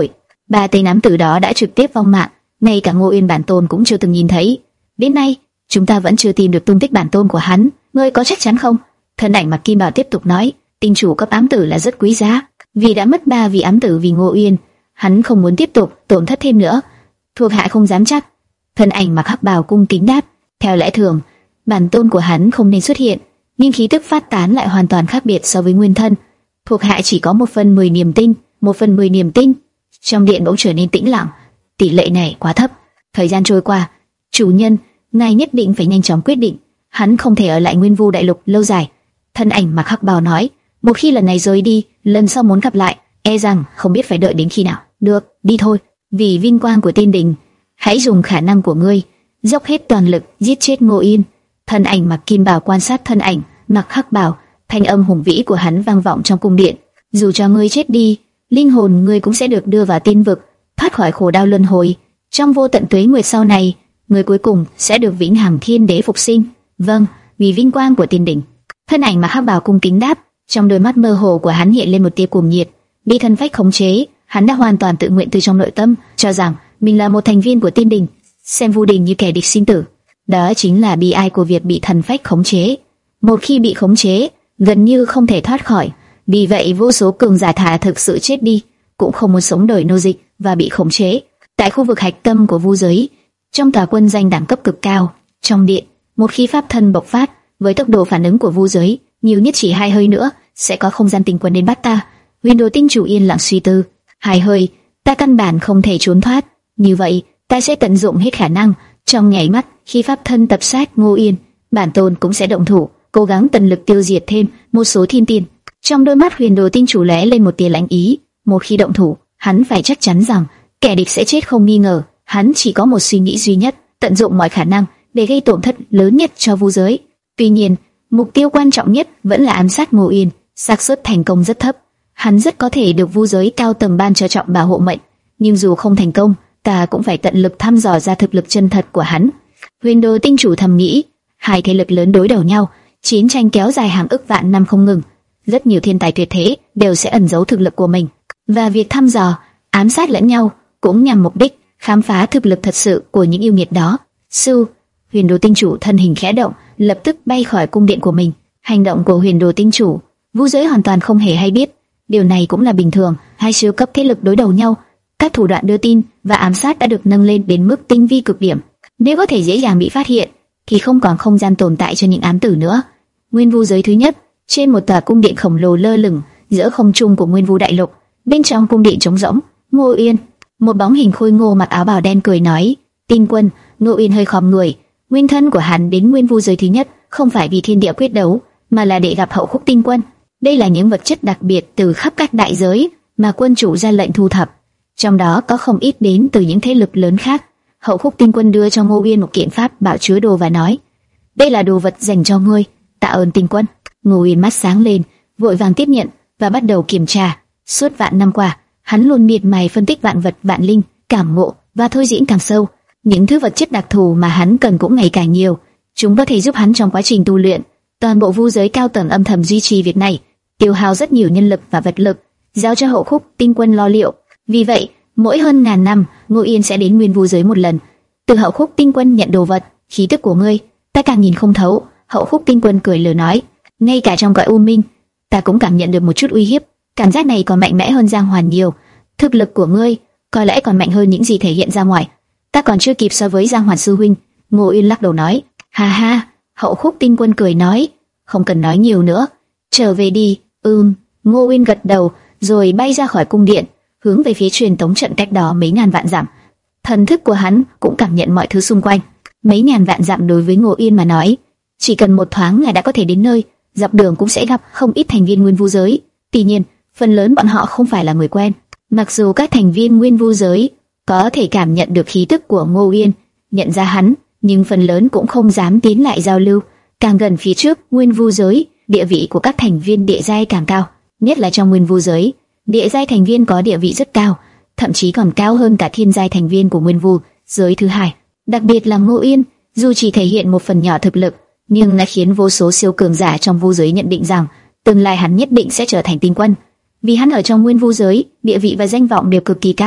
Ba tên ám tử đó đã trực tiếp vong mạng, ngay cả Ngô Uyên bản tôn cũng chưa từng nhìn thấy. Đến nay, chúng ta vẫn chưa tìm được tung tích bản tôn của hắn, ngươi có chắc chắn không? Thân ảnh Mặc Kim Bảo tiếp tục nói, tinh chủ cấp ám tử là rất quý giá, vì đã mất ba vị ám tử vì Ngô Uyên, hắn không muốn tiếp tục tổn thất thêm nữa. Thuộc hạ không dám chắc. Thân ảnh Mặc Hắc Bào cung kính đáp, theo lẽ thường, bản tôn của hắn không nên xuất hiện, nhưng khí tức phát tán lại hoàn toàn khác biệt so với nguyên thân. Thuộc hạ chỉ có một phần mười niềm tin, một phần mười niềm tin. Trong điện bỗng trở nên tĩnh lặng, tỷ lệ này quá thấp. Thời gian trôi qua, chủ nhân, ngài nhất định phải nhanh chóng quyết định, hắn không thể ở lại Nguyên Vu Đại Lục lâu dài. Thân ảnh Mặc Hắc Bào nói, một khi lần này rời đi, lần sau muốn gặp lại, e rằng không biết phải đợi đến khi nào. Được, đi thôi. Vì vinh quang của Tiên Đình, hãy dùng khả năng của ngươi, dốc hết toàn lực giết chết Ngô Yên. Thân ảnh Mặc Kim Bảo quan sát thân ảnh Mặc Hắc Bào, thanh âm hùng vĩ của hắn vang vọng trong cung điện. Dù cho ngươi chết đi, linh hồn ngươi cũng sẽ được đưa vào tiên vực, thoát khỏi khổ đau luân hồi. Trong vô tận tuế nguyệt sau này, ngươi cuối cùng sẽ được vĩnh hằng thiên đế phục sinh. Vâng, vì vinh quang của Tiên Đình. Thân ảnh Mặc Hắc Bào cung kính đáp, trong đôi mắt mơ hồ của hắn hiện lên một tia cuồng nhiệt. Bị thân phách khống chế, hắn đã hoàn toàn tự nguyện từ trong nội tâm cho rằng mình là một thành viên của Tiên Đình, xem Vu Đình như kẻ địch sinh tử. Đó chính là bi ai của việc bị thần phách khống chế. Một khi bị khống chế, gần như không thể thoát khỏi. Vì vậy vô số cường giả thà thực sự chết đi, cũng không muốn sống đời nô dịch và bị khống chế. Tại khu vực hạch tâm của Vu giới, trong tòa quân danh đẳng cấp cực cao, trong điện, một khi pháp thân bộc phát, với tốc độ phản ứng của Vu giới, nhiều nhất chỉ hai hơi nữa sẽ có không gian tinh quân đến bắt ta. Huyền Đồ Tinh chủ yên lặng suy tư, hai hơi, ta căn bản không thể trốn thoát. Như vậy, ta sẽ tận dụng hết khả năng. Trong nháy mắt, khi pháp thân tập sát Ngô Yên, bản tôn cũng sẽ động thủ, cố gắng tận lực tiêu diệt thêm một số thiên tiên. Trong đôi mắt Huyền Đồ Tinh chủ lóe lên một tia lạnh ý. Một khi động thủ, hắn phải chắc chắn rằng kẻ địch sẽ chết không nghi ngờ. Hắn chỉ có một suy nghĩ duy nhất, tận dụng mọi khả năng để gây tổn thất lớn nhất cho Vu giới. Tuy nhiên, mục tiêu quan trọng nhất vẫn là ám sát Ngô Yên. Xác suất thành công rất thấp. Hắn rất có thể được Vu giới cao tầng ban cho trọng bảo hộ mệnh, nhưng dù không thành công, ta cũng phải tận lực thăm dò ra thực lực chân thật của hắn. Huyền Đồ Tinh chủ thầm nghĩ, hai thế lực lớn đối đầu nhau, chiến tranh kéo dài hàng ức vạn năm không ngừng, rất nhiều thiên tài tuyệt thế đều sẽ ẩn giấu thực lực của mình, và việc thăm dò, ám sát lẫn nhau cũng nhằm mục đích khám phá thực lực thật sự của những yêu nghiệt đó. Sư, Huyền Đồ Tinh chủ thân hình khẽ động, lập tức bay khỏi cung điện của mình. Hành động của Huyền Đồ Tinh chủ, Vu giới hoàn toàn không hề hay biết. Điều này cũng là bình thường, hai siêu cấp thế lực đối đầu nhau, các thủ đoạn đưa tin và ám sát đã được nâng lên đến mức tinh vi cực điểm. Nếu có thể dễ dàng bị phát hiện, thì không còn không gian tồn tại cho những ám tử nữa. Nguyên Vu giới thứ nhất, trên một tòa cung điện khổng lồ lơ lửng giữa không trung của Nguyên Vu Đại Lục. Bên trong cung điện trống rỗng, Ngô Uyên, một bóng hình khôi ngô mặc áo bào đen cười nói, "Tinh quân." Ngô Uyên hơi khom người. Nguyên thân của hắn đến Nguyên Vu giới thứ nhất không phải vì thiên địa quyết đấu, mà là để gặp Hậu Khúc Tinh quân. Đây là những vật chất đặc biệt từ khắp các đại giới mà quân chủ ra lệnh thu thập, trong đó có không ít đến từ những thế lực lớn khác. Hậu Khúc Tinh quân đưa cho Ngô Uyên một kiện pháp bảo chứa đồ và nói, "Đây là đồ vật dành cho ngươi, tạ ơn Tinh quân." Ngô Uyên mắt sáng lên, vội vàng tiếp nhận và bắt đầu kiểm tra. Suốt vạn năm qua, hắn luôn miệt mài phân tích vạn vật vạn linh, cảm ngộ và thôi diễn càng sâu. Những thứ vật chất đặc thù mà hắn cần cũng ngày càng nhiều, chúng có thể giúp hắn trong quá trình tu luyện. Toàn bộ Vu giới cao tầng âm thầm duy trì việc này, tiêu hao rất nhiều nhân lực và vật lực, giao cho Hậu Khúc Tinh quân lo liệu. Vì vậy, mỗi hơn ngàn năm, Ngô Yên sẽ đến Nguyên Vu giới một lần. Từ Hậu Khúc Tinh quân nhận đồ vật, khí tức của ngươi, ta càng nhìn không thấu. Hậu Khúc Tinh quân cười lờ nói, ngay cả trong cõi u minh, ta cũng cảm nhận được một chút uy hiếp. Cảm giác này còn mạnh mẽ hơn Giang Hoàn nhiều. Thực lực của ngươi có lẽ còn mạnh hơn những gì thể hiện ra ngoài. Ta còn chưa kịp so với Giang Hoàn sư huynh. Ngô Yên lắc đầu nói, ha ha. Hậu Khúc Tinh quân cười nói, không cần nói nhiều nữa, trở về đi. Ừm. Ngô Uyên gật đầu, rồi bay ra khỏi cung điện, hướng về phía truyền tống trận cách đó mấy ngàn vạn dặm. Thần thức của hắn cũng cảm nhận mọi thứ xung quanh. Mấy ngàn vạn dặm đối với Ngô Uyên mà nói, chỉ cần một thoáng là đã có thể đến nơi. Dọc đường cũng sẽ gặp không ít thành viên Nguyên Vu giới. Tuy nhiên, phần lớn bọn họ không phải là người quen. Mặc dù các thành viên Nguyên Vu giới có thể cảm nhận được khí tức của Ngô Uyên, nhận ra hắn, nhưng phần lớn cũng không dám tiến lại giao lưu. Càng gần phía trước Nguyên Vu giới, địa vị của các thành viên địa giai càng cao. Nhất là trong Nguyên Vu giới, địa giai thành viên có địa vị rất cao, thậm chí còn cao hơn cả thiên giai thành viên của Nguyên Vu giới thứ hai. Đặc biệt là Ngô Uyên, dù chỉ thể hiện một phần nhỏ thực lực, nhưng đã khiến vô số siêu cường giả trong Vu giới nhận định rằng tương lai hắn nhất định sẽ trở thành tinh quân. Vì hắn ở trong Nguyên Vu giới, địa vị và danh vọng đều cực kỳ cao.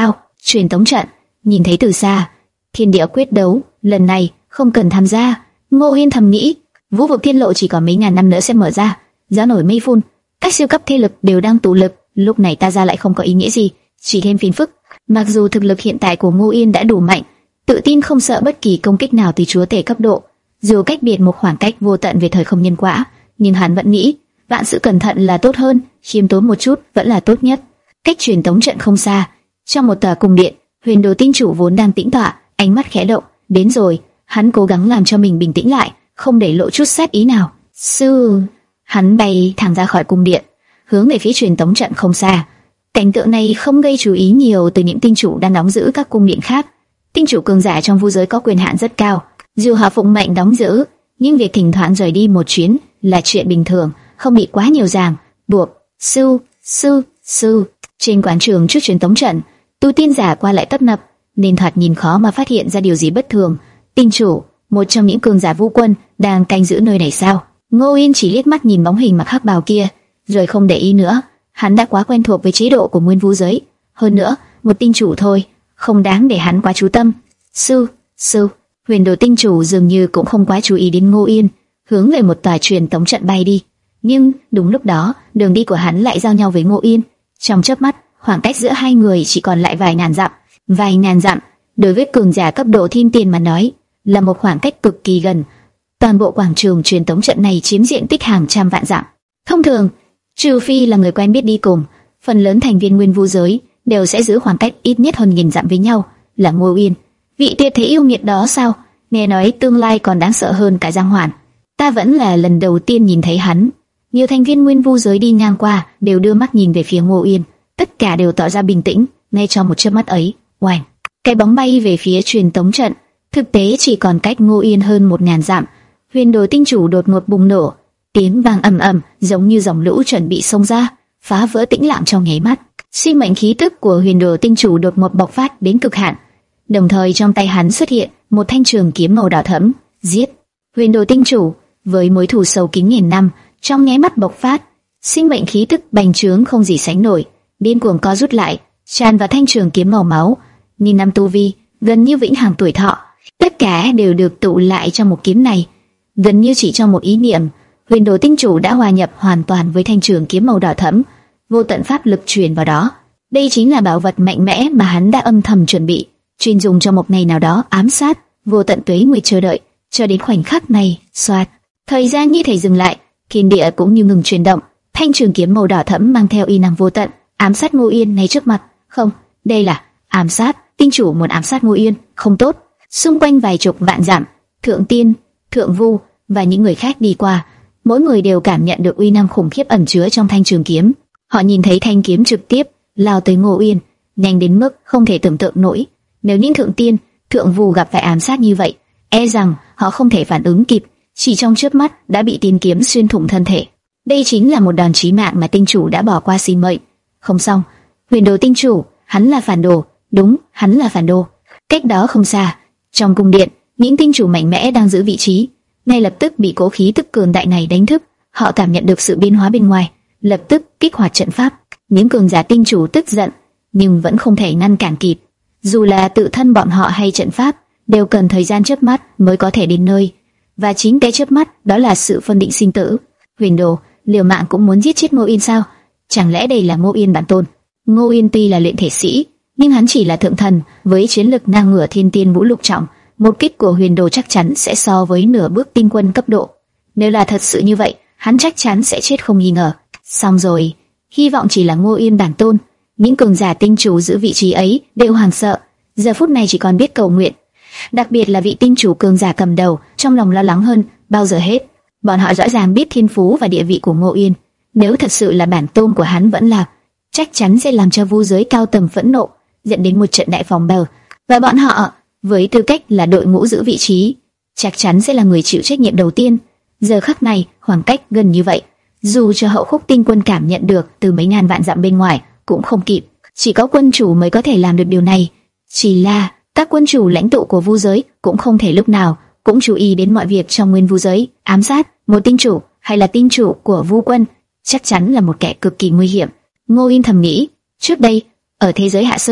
Truyền tống trận. Nhìn thấy từ xa, thiên địa quyết đấu, lần này không cần tham gia. Ngô Yên thầm nghĩ, vũ vực thiên lộ chỉ còn mấy ngàn năm nữa sẽ mở ra, gió nổi mây phun, các siêu cấp thế lực đều đang tụ lực, lúc này ta ra lại không có ý nghĩa gì, chỉ thêm phiền phức. Mặc dù thực lực hiện tại của Ngô Yên đã đủ mạnh, tự tin không sợ bất kỳ công kích nào từ chúa tể cấp độ, dù cách biệt một khoảng cách vô tận về thời không nhân quả, nhưng hắn vẫn nghĩ, vạn sự cẩn thận là tốt hơn, khiêm tốn một chút vẫn là tốt nhất. Cách truyền tống trận không xa, trong một tòa cung điện, Huyền Đồ Tinh Chủ vốn đang tĩnh tọa, ánh mắt khẽ động, đến rồi. Hắn cố gắng làm cho mình bình tĩnh lại, không để lộ chút sát ý nào. Sư, hắn bay thẳng ra khỏi cung điện, hướng về phía truyền tống trận không xa. Cảnh tượng này không gây chú ý nhiều từ những tinh chủ đang đóng giữ các cung điện khác. Tinh chủ cường giả trong vu giới có quyền hạn rất cao, dù họ phụng mệnh đóng giữ, nhưng việc thỉnh thoảng rời đi một chuyến là chuyện bình thường, không bị quá nhiều ràng buộc. Sư, sư, sư. Trên quảng trường trước truyền tống trận, tu tiên giả qua lại tấp nập, nên thoạt nhìn khó mà phát hiện ra điều gì bất thường. Tinh chủ, một trong những cường giả vu quân, đang canh giữ nơi này sao? Ngô Yên chỉ liếc mắt nhìn bóng hình mặc hắc bào kia, rồi không để ý nữa. Hắn đã quá quen thuộc với chế độ của nguyên vu giới. Hơn nữa, một tinh chủ thôi, không đáng để hắn quá chú tâm. Sư, sư. Huyền Đồ Tinh Chủ dường như cũng không quá chú ý đến Ngô Yên, hướng về một tòa truyền tống trận bay đi. Nhưng đúng lúc đó, đường đi của hắn lại giao nhau với Ngô Yên. Trong chớp mắt, khoảng cách giữa hai người chỉ còn lại vài ngàn dặm. Vài ngàn dặm, đối với cường giả cấp độ thiên tiên mà nói, là một khoảng cách cực kỳ gần. Toàn bộ quảng trường truyền tống trận này chiếm diện tích hàng trăm vạn dặm. Thông thường, trừ phi là người quen biết đi cùng, phần lớn thành viên nguyên vu giới đều sẽ giữ khoảng cách ít nhất hơn nghìn dặm với nhau. Là Ngô Yên, vị tuyệt thế yêu nghiệt đó sao? Nghe nói tương lai còn đáng sợ hơn cả Giang Hoản. Ta vẫn là lần đầu tiên nhìn thấy hắn. Nhiều thành viên nguyên vu giới đi ngang qua đều đưa mắt nhìn về phía Ngô Yên, tất cả đều tỏ ra bình tĩnh. Ngay trong một chớp mắt ấy, oanh, cái bóng bay về phía truyền tống trận. Thực tế chỉ còn cách Ngô Yên hơn một ngàn dặm. Huyền Đồ Tinh Chủ đột ngột bùng nổ, tiếng vang ầm ầm giống như dòng lũ chuẩn bị xông ra, phá vỡ tĩnh lặng trong nháy mắt. Sinh mệnh khí tức của Huyền Đồ Tinh Chủ đột ngột bộc phát đến cực hạn, đồng thời trong tay hắn xuất hiện một thanh trường kiếm màu đỏ thẫm. Giết! Huyền Đồ Tinh Chủ với mối thù sâu kín nghìn năm trong nháy mắt bộc phát, sinh mệnh khí tức bành trướng không gì sánh nổi, điên cuồng co rút lại, tràn vào thanh trường kiếm màu máu. Nghìn năm tu vi, gần như vĩnh hằng tuổi thọ, tất cả đều được tụ lại trong một kiếm này. Gần như chỉ trong một ý niệm, Huyền Đồ Tinh Chủ đã hòa nhập hoàn toàn với thanh trường kiếm màu đỏ thẫm, vô tận pháp lực truyền vào đó. Đây chính là bảo vật mạnh mẽ mà hắn đã âm thầm chuẩn bị, chuyên dùng cho một ngày nào đó ám sát. Vô tận tuế nguyệt chờ đợi, cho đến khoảnh khắc này, xoạt, thời gian như thể dừng lại, thiên địa cũng như ngừng chuyển động. Thanh trường kiếm màu đỏ thẫm mang theo uy năng vô tận, ám sát Ngô Yên ngay trước mặt. Không, đây là ám sát. Tinh chủ muốn ám sát Ngô Yên, không tốt. Xung quanh vài chục vạn dặm, thượng tiên, thượng vu và những người khác đi qua, mỗi người đều cảm nhận được uy năng khủng khiếp ẩn chứa trong thanh trường kiếm. Họ nhìn thấy thanh kiếm trực tiếp lao tới Ngô Yên, nhanh đến mức không thể tưởng tượng nổi. Nếu những thượng tiên, thượng vu gặp phải ám sát như vậy, e rằng họ không thể phản ứng kịp, chỉ trong chớp mắt đã bị tiên kiếm xuyên thủng thân thể. Đây chính là một đòn chí mạng mà tinh chủ đã bỏ qua sinh mệnh. Không xong, Huyền Đồ Tinh Chủ, hắn là phản đồ. Đúng, hắn là phản đồ. Cách đó không xa, trong cung điện, những tinh chủ mạnh mẽ đang giữ vị trí, ngay lập tức bị cố khí tức cường đại này đánh thức. Họ cảm nhận được sự biến hóa bên ngoài, lập tức kích hoạt trận pháp. Những cường giả tinh chủ tức giận, nhưng vẫn không thể ngăn cản kịp. Dù là tự thân bọn họ hay trận pháp, đều cần thời gian chớp mắt mới có thể đến nơi, và chính cái chớp mắt đó là sự phân định sinh tử. Huyền Đồ, liều mạng cũng muốn giết chết Ngô Yên sao? Chẳng lẽ đây là Ngô Yên bản tôn? Ngô Yên tuy là luyện thể sĩ, nhưng hắn chỉ là thượng thần với chiến lực ngang ngửa thiên tiên vũ lục trọng. Một kích của Huyền Đồ chắc chắn sẽ so với nửa bước tinh quân cấp độ. Nếu là thật sự như vậy, hắn chắc chắn sẽ chết không nghi ngờ. Xong rồi, hy vọng chỉ là Ngô Yên bản tôn. Những cường giả tinh chủ giữ vị trí ấy đều hoảng sợ, giờ phút này chỉ còn biết cầu nguyện. Đặc biệt là vị tinh chủ cường giả cầm đầu, trong lòng lo lắng hơn bao giờ hết. Bọn họ rõ ràng biết thiên phú và địa vị của Ngô Yên, nếu thật sự là bản tôn của hắn vẫn là, chắc chắn sẽ làm cho vu giới cao tầng phẫn nộ, dẫn đến một trận đại phòng bờ. Và bọn họ, với tư cách là đội ngũ giữ vị trí, chắc chắn sẽ là người chịu trách nhiệm đầu tiên. Giờ khắc này, khoảng cách gần như vậy, dù cho hậu khúc tinh quân cảm nhận được từ mấy ngàn vạn dặm bên ngoài, cũng không kịp. Chỉ có quân chủ mới có thể làm được điều này. Chỉ là các quân chủ lãnh tụ của vu giới cũng không thể lúc nào cũng chú ý đến mọi việc trong nguyên vu giới. Ám sát một tinh chủ hay là tinh chủ của vu quân chắc chắn là một kẻ cực kỳ nguy hiểm. Ngô Yên thầm nghĩ, trước đây ở thế giới Hạ Sơn,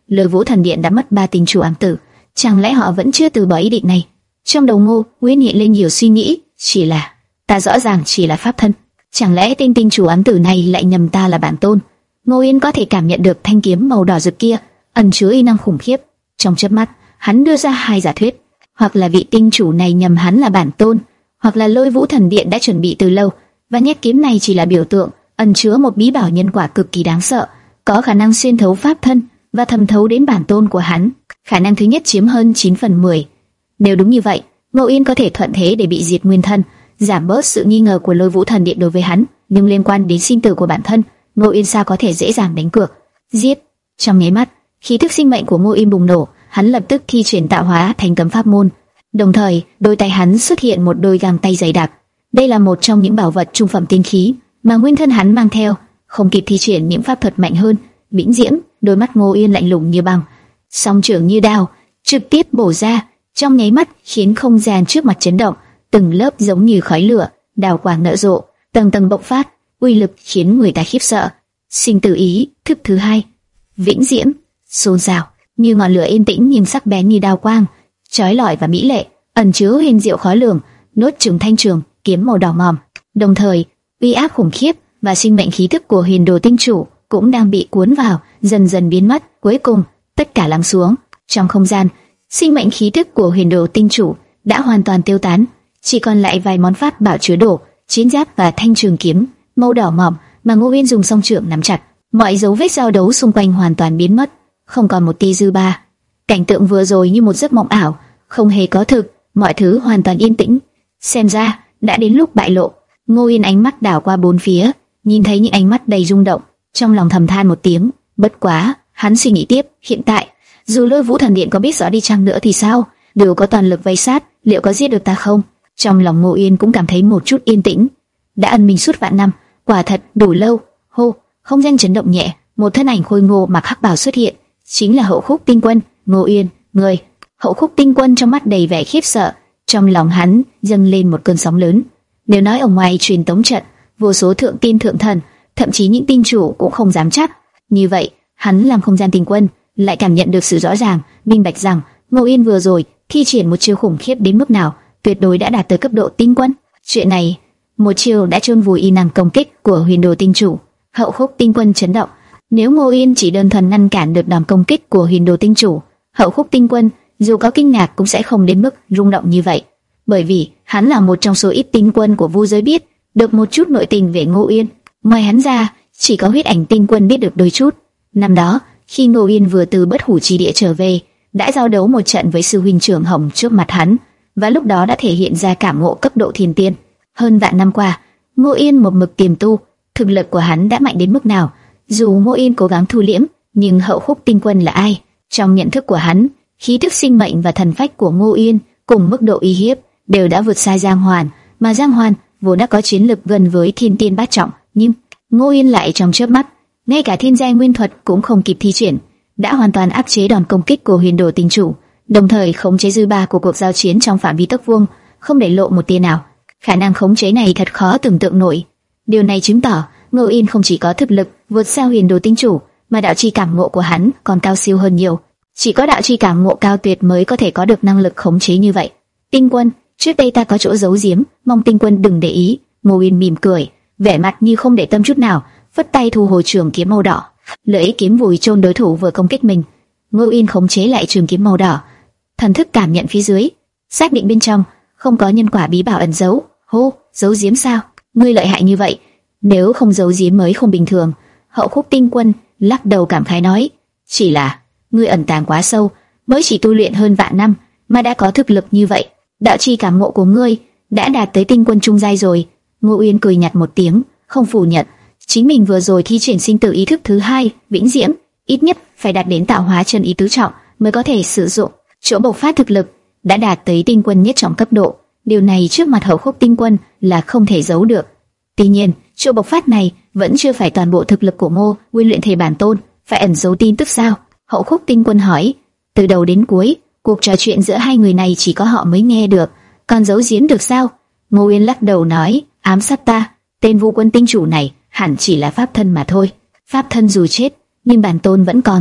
Lôi Vũ Thần Điện đã mất ba tinh chủ ám tử, chẳng lẽ họ vẫn chưa từ bỏ ý định này? Trong đầu Ngô Uyên hiện lên nhiều suy nghĩ, chỉ là ta rõ ràng chỉ là pháp thân, chẳng lẽ tên tinh chủ ám tử này lại nhầm ta là bản tôn? Ngô Uyên có thể cảm nhận được thanh kiếm màu đỏ rực kia ẩn chứa uy năng khủng khiếp. Trong chớp mắt, hắn đưa ra hai giả thuyết: hoặc là vị tinh chủ này nhầm hắn là bản tôn, hoặc là Lôi Vũ Thần Điện đã chuẩn bị từ lâu, và nhát kiếm này chỉ là biểu tượng ẩn chứa một bí bảo nhân quả cực kỳ đáng sợ, có khả năng xuyên thấu pháp thân và thẩm thấu đến bản tôn của hắn. Khả năng thứ nhất chiếm hơn chín phần mười. Nếu đúng như vậy, Ngô Uyên có thể thuận thế để bị diệt nguyên thân, giảm bớt sự nghi ngờ của Lôi Vũ Thần Điện đối với hắn. Nhưng liên quan đến sinh tử của bản thân, Ngô Uyên sao có thể dễ dàng đánh cược? Giết! Trong nháy mắt, khí thức sinh mệnh của Ngô Uyên bùng nổ, hắn lập tức thi triển tạo hóa thành cấm pháp môn. Đồng thời, đôi tay hắn xuất hiện một đôi găng tay dày đặc. Đây là một trong những bảo vật trung phẩm tiên khí mà nguyên thân hắn mang theo. Không kịp thi triển những pháp thuật mạnh hơn, vĩnh diễm, đôi mắt Ngô Uyên lạnh lùng như băng, song trường như đao, trực tiếp bổ ra, trong nháy mắt khiến không gian trước mặt chấn động, từng lớp giống như khói lửa, đào quang nở rộ, tầng tầng bộc phát, uy lực khiến người ta khiếp sợ. Sinh tử ý thức thứ hai, vĩnh diễm, xôn xao, như ngọn lửa yên tĩnh nhưng sắc bén như đao quang, chói lọi và mỹ lệ, ẩn chứa huyền diệu khó lường. Nốt trừng thanh trường kiếm màu đỏ mòm, đồng thời uy áp khủng khiếp và sinh mệnh khí thức của Huyền Đồ Tinh Chủ cũng đang bị cuốn vào, dần dần biến mất. Cuối cùng, tất cả lắng xuống. Trong không gian, sinh mệnh khí thức của Huyền Đồ Tinh Chủ đã hoàn toàn tiêu tán, chỉ còn lại vài món pháp bảo chứa đồ, chiến giáp và thanh trường kiếm màu đỏ mỏng mà Ngô Uyên dùng song trượng nắm chặt. Mọi dấu vết giao đấu xung quanh hoàn toàn biến mất, không còn một tia dư ba. Cảnh tượng vừa rồi như một giấc mộng ảo, không hề có thực, mọi thứ hoàn toàn yên tĩnh. Xem ra đã đến lúc bại lộ. Ngô Uyên ánh mắt đảo qua bốn phía, nhìn thấy những ánh mắt đầy rung động, trong lòng thầm than một tiếng. Bất quá, hắn suy nghĩ tiếp, hiện tại, dù Lôi Vũ Thần Điện có biết rõ đi chăng nữa thì sao, đều có toàn lực vây sát, liệu có giết được ta không? Trong lòng Ngô Uyên cũng cảm thấy một chút yên tĩnh. Đã ẩn mình suốt vạn năm, quả thật đủ lâu. Hô, không gian chấn động nhẹ, một thân ảnh khôi ngô mặc hắc bào xuất hiện, chính là Hậu Khúc Tinh Quân. Ngô Uyên, người. Hậu Khúc Tinh Quân trong mắt đầy vẻ khiếp sợ, trong lòng hắn dâng lên một cơn sóng lớn. Nếu nói ở ngoài truyền tống trận, vô số thượng tiên thượng thần, thậm chí những tinh chủ cũng không dám chắc. Như vậy, hắn làm không gian tinh quân, lại cảm nhận được sự rõ ràng, minh bạch rằng Ngô Uyên vừa rồi thi triển một chiêu khủng khiếp đến mức nào, tuyệt đối đã đạt tới cấp độ tinh quân. Chuyện này, một chiêu đã chôn vùi y năng công kích của Huyền Đồ Tinh Chủ. Hậu Khúc Tinh Quân chấn động. Nếu Ngô Uyên chỉ đơn thuần ngăn cản được đòn công kích của Huyền Đồ Tinh Chủ, Hậu Khúc Tinh Quân dù có kinh ngạc cũng sẽ không đến mức rung động như vậy, bởi vì hắn là một trong số ít tinh quân của vu giới biết được một chút nội tình về Ngô Uyên. Ngoài hắn ra, chỉ có Huyết Ảnh Tinh Quân biết được đôi chút. Năm đó, khi Ngô Uyên vừa từ Bất Hủ Chi Địa trở về, đã giao đấu một trận với sư huynh trưởng Hồng trước mặt hắn, và lúc đó đã thể hiện ra cảm ngộ cấp độ thiên tiên. Hơn vạn năm qua, Ngô Uyên một mực tiềm tu, thực lực của hắn đã mạnh đến mức nào? Dù Ngô Uyên cố gắng thu liễm, nhưng Hậu Khúc Tinh Quân là ai? Trong nhận thức của hắn, khí tức sinh mệnh và thần phách của Ngô Uyên cùng mức độ uy hiếp đều đã vượt xa Giang Hoàn, mà Giang Hoàn vốn đã có chiến lực gần với thiên tiên bát trọng, nhưng Ngô Uyên lại trong chớp mắt, ngay cả thiên giai nguyên thuật cũng không kịp thi triển, đã hoàn toàn áp chế đòn công kích của Huyền Đồ Tinh Chủ, đồng thời khống chế dư ba của cuộc giao chiến trong phạm vi tấc vuông, không để lộ một tia nào. Khả năng khống chế này thật khó tưởng tượng nổi. Điều này chứng tỏ Ngô Uyên không chỉ có thực lực vượt xa Huyền Đồ Tinh Chủ, mà đạo chi cảm ngộ của hắn còn cao siêu hơn nhiều. Chỉ có đạo chi cảm ngộ cao tuyệt mới có thể có được năng lực khống chế như vậy. Tinh Quân, trước đây ta có chỗ giấu giếm, mong Tinh Quân đừng để ý. Ngô Uyên mỉm cười, vẻ mặt như không để tâm chút nào, phất tay thu hồi trường kiếm màu đỏ. Lưỡi kiếm vùi chôn đối thủ vừa công kích mình. Ngô Uyên khống chế lại trường kiếm màu đỏ, thần thức cảm nhận phía dưới, xác định bên trong không có nhân quả bí bảo ẩn giấu. Hô, giấu giếm sao? Ngươi lợi hại như vậy, nếu không giấu giếm mới không bình thường. Hậu Khúc Tinh Quân lắc đầu cảm khái nói, chỉ là ngươi ẩn tàng quá sâu, mới chỉ tu luyện hơn vạn năm mà đã có thực lực như vậy. Đạo chi cảm ngộ của ngươi đã đạt tới tinh quân trung giai rồi. Ngô Uyên cười nhạt một tiếng, không phủ nhận chính mình vừa rồi thi triển sinh tử ý thức thứ hai, vĩnh diễm, ít nhất phải đạt đến tạo hóa chân ý tứ trọng mới có thể sử dụng. Chỗ bộc phát thực lực đã đạt tới tinh quân nhất trọng cấp độ, điều này trước mặt Hậu Khúc Tinh Quân là không thể giấu được. Tuy nhiên, chỗ bộc phát này vẫn chưa phải toàn bộ thực lực của Ngô Uyên luyện thể bản tôn, phải ẩn giấu tin tức sao? Hậu Khúc Tinh Quân hỏi. Từ đầu đến cuối, cuộc trò chuyện giữa hai người này chỉ có họ mới nghe được, còn giấu giếm được sao? Ngô Uyên lắc đầu nói, ám sát ta, tên Vu Quân Tinh Chủ này hẳn chỉ là pháp thân mà thôi. Pháp thân dù chết, nhưng bản tôn vẫn còn.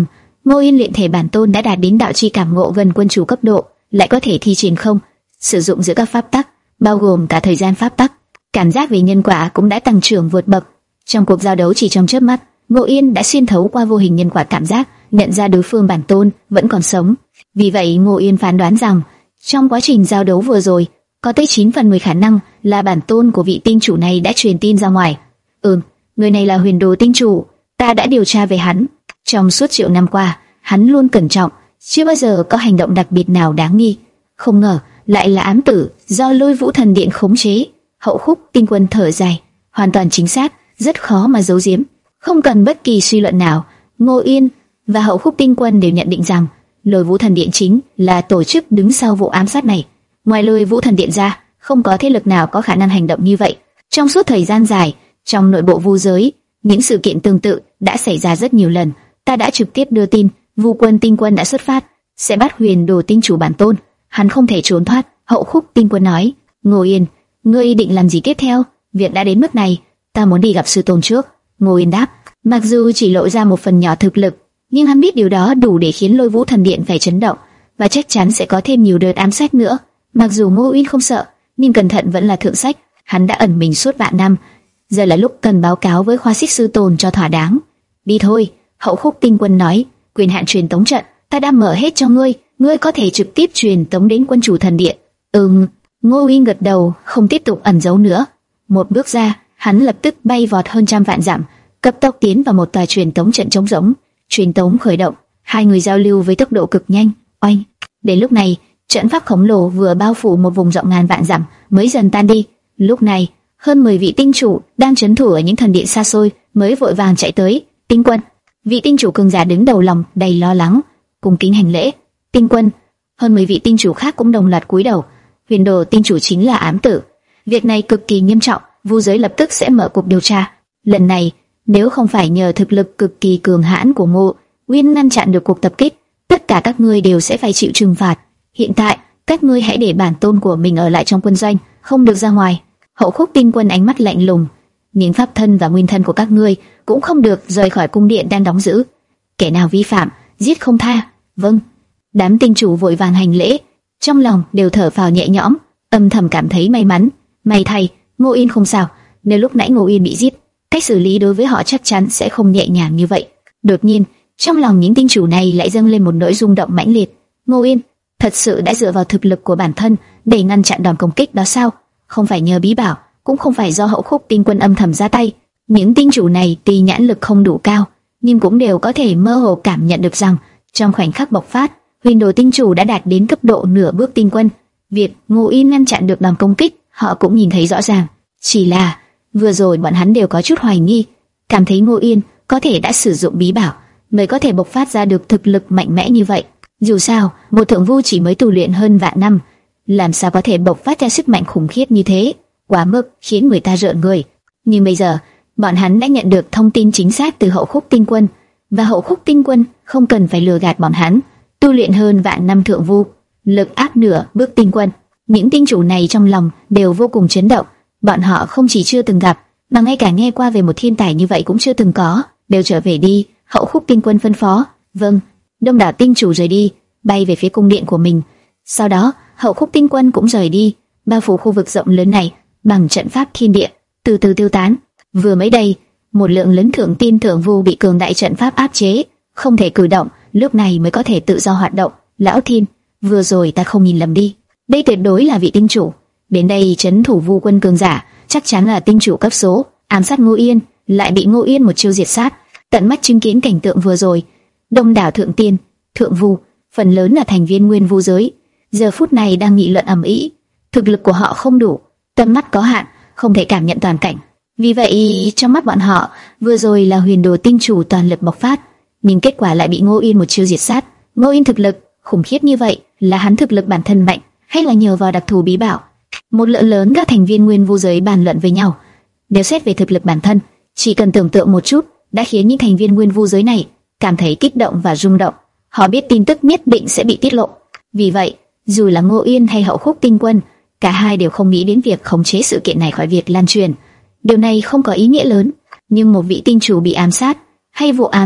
Ngô Yên luyện thể bản tôn đã đạt đến đạo chi cảm ngộ gần quân chủ cấp độ, lại có thể thi triển không sử dụng giữa các pháp tắc, bao gồm cả thời gian pháp tắc. Cảm giác về nhân quả cũng đã tăng trưởng vượt bậc. Trong cuộc giao đấu chỉ trong chớp mắt, Ngô Yên đã xuyên thấu qua vô hình nhân quả cảm giác, nhận ra đối phương bản tôn vẫn còn sống. Vì vậy Ngô Yên phán đoán rằng trong quá trình giao đấu vừa rồi, có tới chín phần mười khả năng là bản tôn của vị tinh chủ này đã truyền tin ra ngoài. Ừm, người này là Huyền Đồ tinh chủ, ta đã điều tra về hắn. Trong suốt triệu năm qua, hắn luôn cẩn trọng, chưa bao giờ có hành động đặc biệt nào đáng nghi. Không ngờ lại là ám tử do Lôi Vũ Thần Điện khống chế. Hậu Khúc Tinh Quân thở dài, hoàn toàn chính xác, rất khó mà giấu giếm. Không cần bất kỳ suy luận nào, Ngô Yên và Hậu Khúc Tinh Quân đều nhận định rằng Lôi Vũ Thần Điện chính là tổ chức đứng sau vụ ám sát này. Ngoài Lôi Vũ Thần Điện ra, không có thế lực nào có khả năng hành động như vậy. Trong suốt thời gian dài, trong nội bộ vu giới, những sự kiện tương tự đã xảy ra rất nhiều lần. Ta đã trực tiếp đưa tin, Vu Quân Tinh Quân đã xuất phát, sẽ bắt Huyền Đồ tinh chủ bản tôn. Hắn không thể trốn thoát. Hậu Khúc Tinh Quân nói. Ngô Yên, ngươi định làm gì tiếp theo? Việc đã đến mức này, ta muốn đi gặp sư tôn trước. Ngô Yên đáp. Mặc dù chỉ lộ ra một phần nhỏ thực lực, nhưng hắn biết điều đó đủ để khiến Lôi Vũ Thần Điện phải chấn động, và chắc chắn sẽ có thêm nhiều đợt ám sát nữa. Mặc dù Ngô Yên không sợ, nhưng cẩn thận vẫn là thượng sách. Hắn đã ẩn mình suốt vạn năm, giờ là lúc cần báo cáo với Khoa Xích sư tôn cho thỏa đáng. Đi thôi. Hậu Khúc Tinh Quân nói. Quyền hạn truyền tống trận ta đã mở hết cho ngươi, ngươi có thể trực tiếp truyền tống đến quân chủ thần điện. Ừm. Ngô Yên gật đầu, không tiếp tục ẩn giấu nữa. Một bước ra, hắn lập tức bay vọt hơn trăm vạn dặm, cấp tốc tiến vào một tòa truyền tống trận trống rỗng. Truyền tống khởi động, hai người giao lưu với tốc độ cực nhanh. Oanh! Đến lúc này, trận pháp khổng lồ vừa bao phủ một vùng rộng ngàn vạn dặm mới dần tan đi. Lúc này, hơn mười vị tinh chủ đang trấn thủ ở những thần điện xa xôi mới vội vàng chạy tới. Tinh Quân, vị tinh chủ cường giả đứng đầu lòng đầy lo lắng, cung kính hành lễ. Tinh Quân. Hơn mười vị tinh chủ khác cũng đồng loạt cúi đầu. Huyền Đồ tinh chủ chính là ám tử. Việc này cực kỳ nghiêm trọng, vu giới lập tức sẽ mở cuộc điều tra. Lần này, nếu không phải nhờ thực lực cực kỳ cường hãn của Ngô Uyên ngăn chặn được cuộc tập kích, tất cả các ngươi đều sẽ phải chịu trừng phạt. Hiện tại, các ngươi hãy để bản tôn của mình ở lại trong quân doanh, không được ra ngoài. Hậu Khúc Tinh Quân ánh mắt lạnh lùng. Những pháp thân và nguyên thân của các ngươi cũng không được rời khỏi cung điện đang đóng giữ. Kẻ nào vi phạm, giết không tha. Vâng. Đám tinh chủ vội vàng hành lễ, trong lòng đều thở phào nhẹ nhõm, âm thầm cảm thấy may mắn. May thay, Ngô Yên không sao. Nếu lúc nãy Ngô Yên bị giết, cách xử lý đối với họ chắc chắn sẽ không nhẹ nhàng như vậy. Đột nhiên, trong lòng những tinh chủ này lại dâng lên một nỗi rung động mãnh liệt. Ngô Yên thật sự đã dựa vào thực lực của bản thân để ngăn chặn đòn công kích đó sao? Không phải nhờ bí bảo, cũng không phải do Hậu Khúc Tinh Quân âm thầm ra tay. Những tinh chủ này tuy nhãn lực không đủ cao, nhưng cũng đều có thể mơ hồ cảm nhận được rằng trong khoảnh khắc bộc phát, Huyền Đồ tinh chủ đã đạt đến cấp độ nửa bước tinh quân. Việc Ngô Yên ngăn chặn được đòn công kích, họ cũng nhìn thấy rõ ràng. Chỉ là vừa rồi bọn hắn đều có chút hoài nghi, cảm thấy Ngô Yên có thể đã sử dụng bí bảo mới có thể bộc phát ra được thực lực mạnh mẽ như vậy. Dù sao, một thượng vu chỉ mới tu luyện hơn vạn năm, làm sao có thể bộc phát ra sức mạnh khủng khiếp như thế, quá mức khiến người ta rợn người. Nhưng bây giờ, bọn hắn đã nhận được thông tin chính xác từ Hậu Khúc Tinh Quân, và Hậu Khúc Tinh Quân không cần phải lừa gạt bọn hắn. Tu luyện hơn vạn năm thượng vu, lực áp nửa bước tinh quân. Những tinh chủ này trong lòng đều vô cùng chấn động. Bọn họ không chỉ chưa từng gặp, mà ngay cả nghe qua về một thiên tài như vậy cũng chưa từng có. Đều trở về đi. Hậu Khúc Tinh Quân phân phó. Vâng. Đông đảo tinh chủ rời đi, bay về phía cung điện của mình. Sau đó, Hậu Khúc Tinh Quân cũng rời đi, bao phủ khu vực rộng lớn này bằng trận pháp thiên địa, từ từ tiêu tán. Vừa mới đây, một lượng lớn thượng tiên thượng vu bị cường đại trận pháp áp chế, không thể cử động, lúc này mới có thể tự do hoạt động. Lão Thiên, vừa rồi ta không nhìn lầm đi, đây tuyệt đối là vị tinh chủ. Đến đây trấn thủ vu quân cường giả, chắc chắn là tinh chủ cấp số. Ám sát Ngô Yên, lại bị Ngô Yên một chiêu diệt sát. Tận mắt chứng kiến cảnh tượng vừa rồi, đông đảo thượng tiên, thượng vu, phần lớn là thành viên nguyên vu giới, giờ phút này đang nghị luận ầm ĩ. Thực lực của họ không đủ, tầm mắt có hạn, không thể cảm nhận toàn cảnh. Vì vậy, trong mắt bọn họ, vừa rồi là Huyền Đồ tinh chủ toàn lực bộc phát, nhưng kết quả lại bị Ngô Yên một chiêu diệt sát. Ngô Yên thực lực khủng khiếp như vậy, là hắn thực lực bản thân mạnh, hay là nhờ vào đặc thù bí bảo? Một lượng lớn các thành viên nguyên vu giới bàn luận với nhau. Nếu xét về thực lực bản thân, chỉ cần tưởng tượng một chút đã khiến những thành viên nguyên vu giới này cảm thấy kích động và rung động. Họ biết tin tức nhất định sẽ bị tiết lộ. Vì vậy, dù là Ngô Yên hay Hậu Khúc Tinh Quân, cả hai đều không nghĩ đến việc khống chế sự kiện này khỏi việc lan truyền. Điều này không có ý nghĩa lớn, nhưng một vị tinh chủ bị ám sát, hay vụ ám sát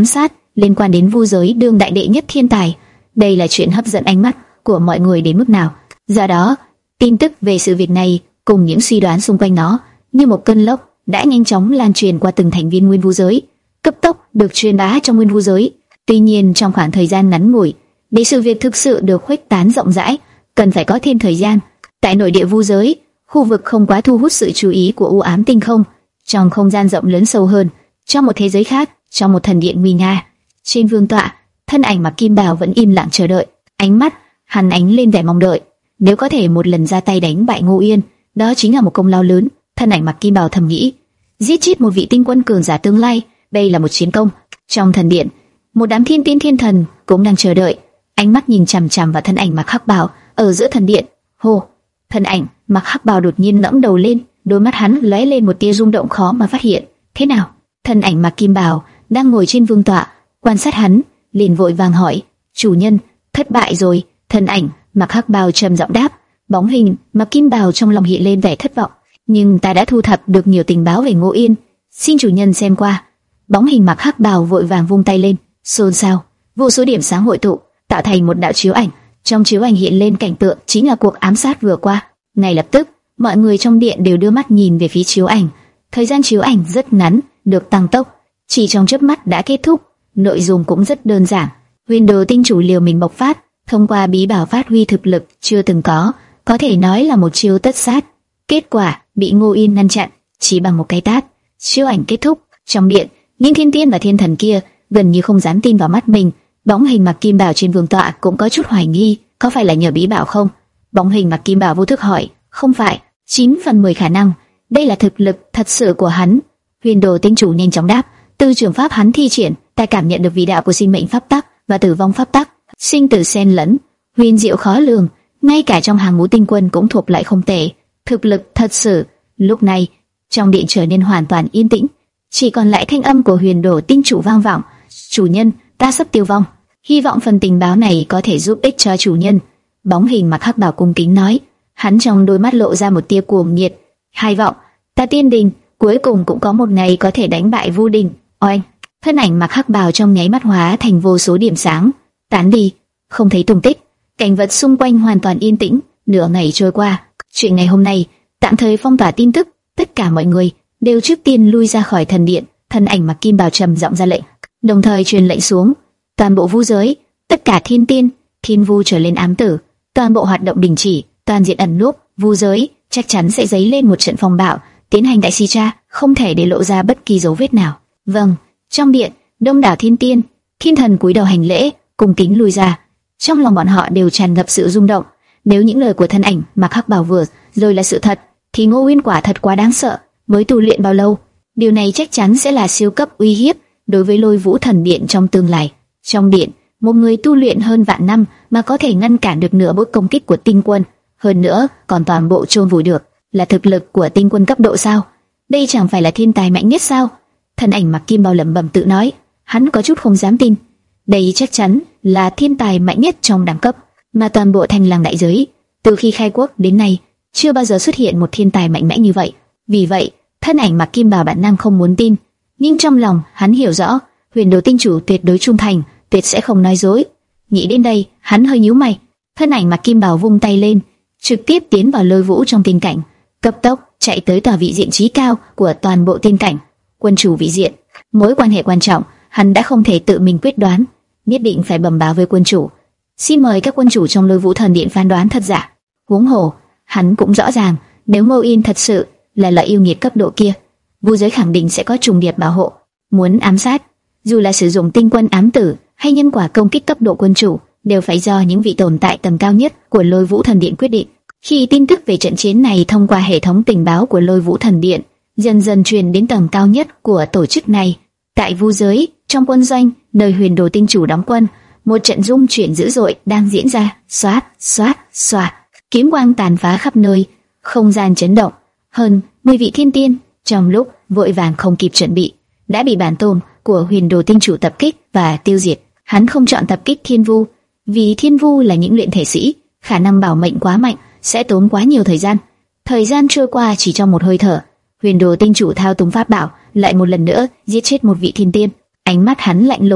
liên quan đến vu giới đương đại đệ nhất thiên tài. Đây là chuyện hấp dẫn ánh mắt của mọi người đến mức nào. Do đó, tin tức về sự việc này cùng những suy đoán xung quanh nó như một cơn lốc đã nhanh chóng lan truyền qua từng thành viên nguyên vu giới, cấp tốc được truyền bá trong nguyên vu giới. Tuy nhiên, trong khoảng thời gian ngắn ngủi, để sự việc thực sự được khuếch tán rộng rãi, cần phải có thêm thời gian. Tại nội địa vu giới, khu vực không quá thu hút sự chú ý của u ám tinh không, trong không gian rộng lớn sâu hơn, trong một thế giới khác, trong một thần điện nguy nga, trên vương tọa, thân ảnh mặc kim bào vẫn im lặng chờ đợi, ánh mắt hắn ánh lên vẻ mong đợi. Nếu có thể một lần ra tay đánh bại Ngô Yên, đó chính là một công lao lớn. Thân ảnh mặc kim bào thầm nghĩ, giết chết một vị tinh quân cường giả tương lai, đây là một chiến công. Trong thần điện, một đám thiên tiên thiên thần cũng đang chờ đợi, ánh mắt nhìn chằm chằm vào thân ảnh mặc hắc bào ở giữa thần điện. Hô! Thân ảnh mặc hắc bào đột nhiên ngẩng đầu lên, đôi mắt hắn lóe lên một tia rung động khó mà phát hiện. Thế nào? Thân ảnh mặc kim bào đang ngồi trên vương tọa, quan sát hắn, liền vội vàng hỏi, chủ nhân, thất bại rồi. Thân ảnh mặc hắc bào trầm giọng đáp. Bóng hình mặc kim bào trong lòng hiện lên vẻ thất vọng, nhưng ta đã thu thập được nhiều tình báo về Ngô Yên, xin chủ nhân xem qua. Bóng hình mặc hắc bào vội vàng vung tay lên, xôn xao, vô số điểm sáng hội tụ, tạo thành một đạo chiếu ảnh. Trong chiếu ảnh hiện lên cảnh tượng chính là cuộc ám sát vừa qua. Ngay lập tức, mọi người trong điện đều đưa mắt nhìn về phía chiếu ảnh. Thời gian chiếu ảnh rất ngắn, được tăng tốc, chỉ trong chớp mắt đã kết thúc. Nội dung cũng rất đơn giản. Huyền Đồ tinh chủ liều mình bộc phát, thông qua bí bảo phát huy thực lực chưa từng có, có thể nói là một chiêu tất sát. Kết quả bị Ngô Yên ngăn chặn chỉ bằng một cái tát. Chiếu ảnh kết thúc, trong điện, những thiên tiên và thiên thần kia gần như không dám tin vào mắt mình. Bóng hình mặc kim bào trên vương tọa cũng có chút hoài nghi, có phải là nhờ bí bảo không? Bóng hình mặc kim bào vô thức hỏi, không phải, chín phần mười khả năng, đây là thực lực thật sự của hắn. Huyền Đồ tinh chủ nhanh chóng đáp, từ trường pháp hắn thi triển, ta cảm nhận được vị đạo của sinh mệnh pháp tắc và tử vong pháp tắc, sinh tử xen lẫn, huyền diệu khó lường, ngay cả trong hàng ngũ tinh quân cũng thuộc lại không tệ, thực lực thật sự. Lúc này, trong điện trở nên hoàn toàn yên tĩnh, chỉ còn lại thanh âm của Huyền Đồ tinh chủ vang vọng, chủ nhân, ta sắp tiêu vong, hy vọng phần tình báo này có thể giúp ích cho chủ nhân. Bóng hình mặc hắc bào cung kính nói, hắn trong đôi mắt lộ ra một tia cuồng nhiệt. Hy vọng ta tiên đình cuối cùng cũng có một ngày có thể đánh bại Vu Đình. Oanh! Thân ảnh mặc hắc bào trong nháy mắt hóa thành vô số điểm sáng, tán đi, không thấy tung tích. Cảnh vật xung quanh hoàn toàn yên tĩnh. Nửa ngày trôi qua, chuyện ngày hôm nay tạm thời phong tỏa tin tức, tất cả mọi người đều trước tiên lui ra khỏi thần điện. Thân ảnh mặc kim bào trầm giọng ra lệnh, đồng thời truyền lệnh xuống toàn bộ vu giới, tất cả thiên tiên, thiên vu trở lên ám tử, toàn bộ hoạt động đình chỉ, toàn diện ẩn núp. Vu giới chắc chắn sẽ dấy lên một trận phong bạo, tiến hành đại si tra, không thể để lộ ra bất kỳ dấu vết nào. Vâng. Trong điện, đông đảo thiên tiên, thiên thần cúi đầu hành lễ, cung kính lui ra. Trong lòng bọn họ đều tràn ngập sự rung động. Nếu những lời của thân ảnh mặc hắc bào vừa rồi là sự thật, thì Ngô Uyên quả thật quá đáng sợ. Mới tu luyện bao lâu, điều này chắc chắn sẽ là siêu cấp uy hiếp đối với Lôi Vũ Thần Điện trong tương lai. Trong điện, một người tu luyện hơn vạn năm mà có thể ngăn cản được nửa bước công kích của tinh quân, hơn nữa còn toàn bộ chôn vùi được, là thực lực của tinh quân cấp độ sao? Đây chẳng phải là thiên tài mạnh nhất sao? Thân ảnh mặc kim bào lẩm bẩm tự nói, hắn có chút không dám tin. Đây chắc chắn là thiên tài mạnh nhất trong đẳng cấp mà toàn bộ Thanh Làng đại giới từ khi khai quốc đến nay chưa bao giờ xuất hiện một thiên tài mạnh mẽ như vậy. Vì vậy, thân ảnh mặc kim bào bản năng không muốn tin, nhưng trong lòng hắn hiểu rõ, Huyền Đồ tinh chủ tuyệt đối trung thành, tuyệt sẽ không nói dối. Nghĩ đến đây, hắn hơi nhíu mày. Thân ảnh mặc kim bào vung tay lên, trực tiếp tiến vào Lôi Vũ trong tiên cảnh, cấp tốc chạy tới tòa vị diện chí cao của toàn bộ tiên cảnh. Quân chủ vị diện, mối quan hệ quan trọng, hắn đã không thể tự mình quyết đoán, nhất định phải bẩm báo với quân chủ. Xin mời các quân chủ trong Lôi Vũ Thần Điện phán đoán thật giả. Huống hồ, hắn cũng rõ ràng, nếu Ngô Yên thật sự là loại yêu nghiệt cấp độ kia, vu giới khẳng định sẽ có trùng điệp bảo hộ. Muốn ám sát, dù là sử dụng tinh quân ám tử hay nhân quả công kích cấp độ quân chủ, đều phải do những vị tồn tại tầng cao nhất của Lôi Vũ Thần Điện quyết định. Khi tin tức về trận chiến này thông qua hệ thống tình báo của Lôi Vũ Thần Điện dần dần truyền đến tầng cao nhất của tổ chức này, tại vu giới, trong quân doanh nơi Huyền Đồ tinh chủ đóng quân, một trận rung chuyển dữ dội đang diễn ra. Xoát, xoát, xoát, kiếm quang tàn phá khắp nơi, không gian chấn động. Hơn mười vị thiên tiên trong lúc vội vàng không kịp chuẩn bị đã bị bản tôn của Huyền Đồ tinh chủ tập kích và tiêu diệt. Hắn không chọn tập kích thiên vu, vì thiên vu là những luyện thể sĩ, khả năng bảo mệnh quá mạnh, sẽ tốn quá nhiều thời gian. Thời gian trôi qua chỉ trong một hơi thở, Huyền Đồ tinh chủ thao túng pháp bảo lại một lần nữa giết chết một vị thiên tiên. Ánh mắt hắn lạnh lùng,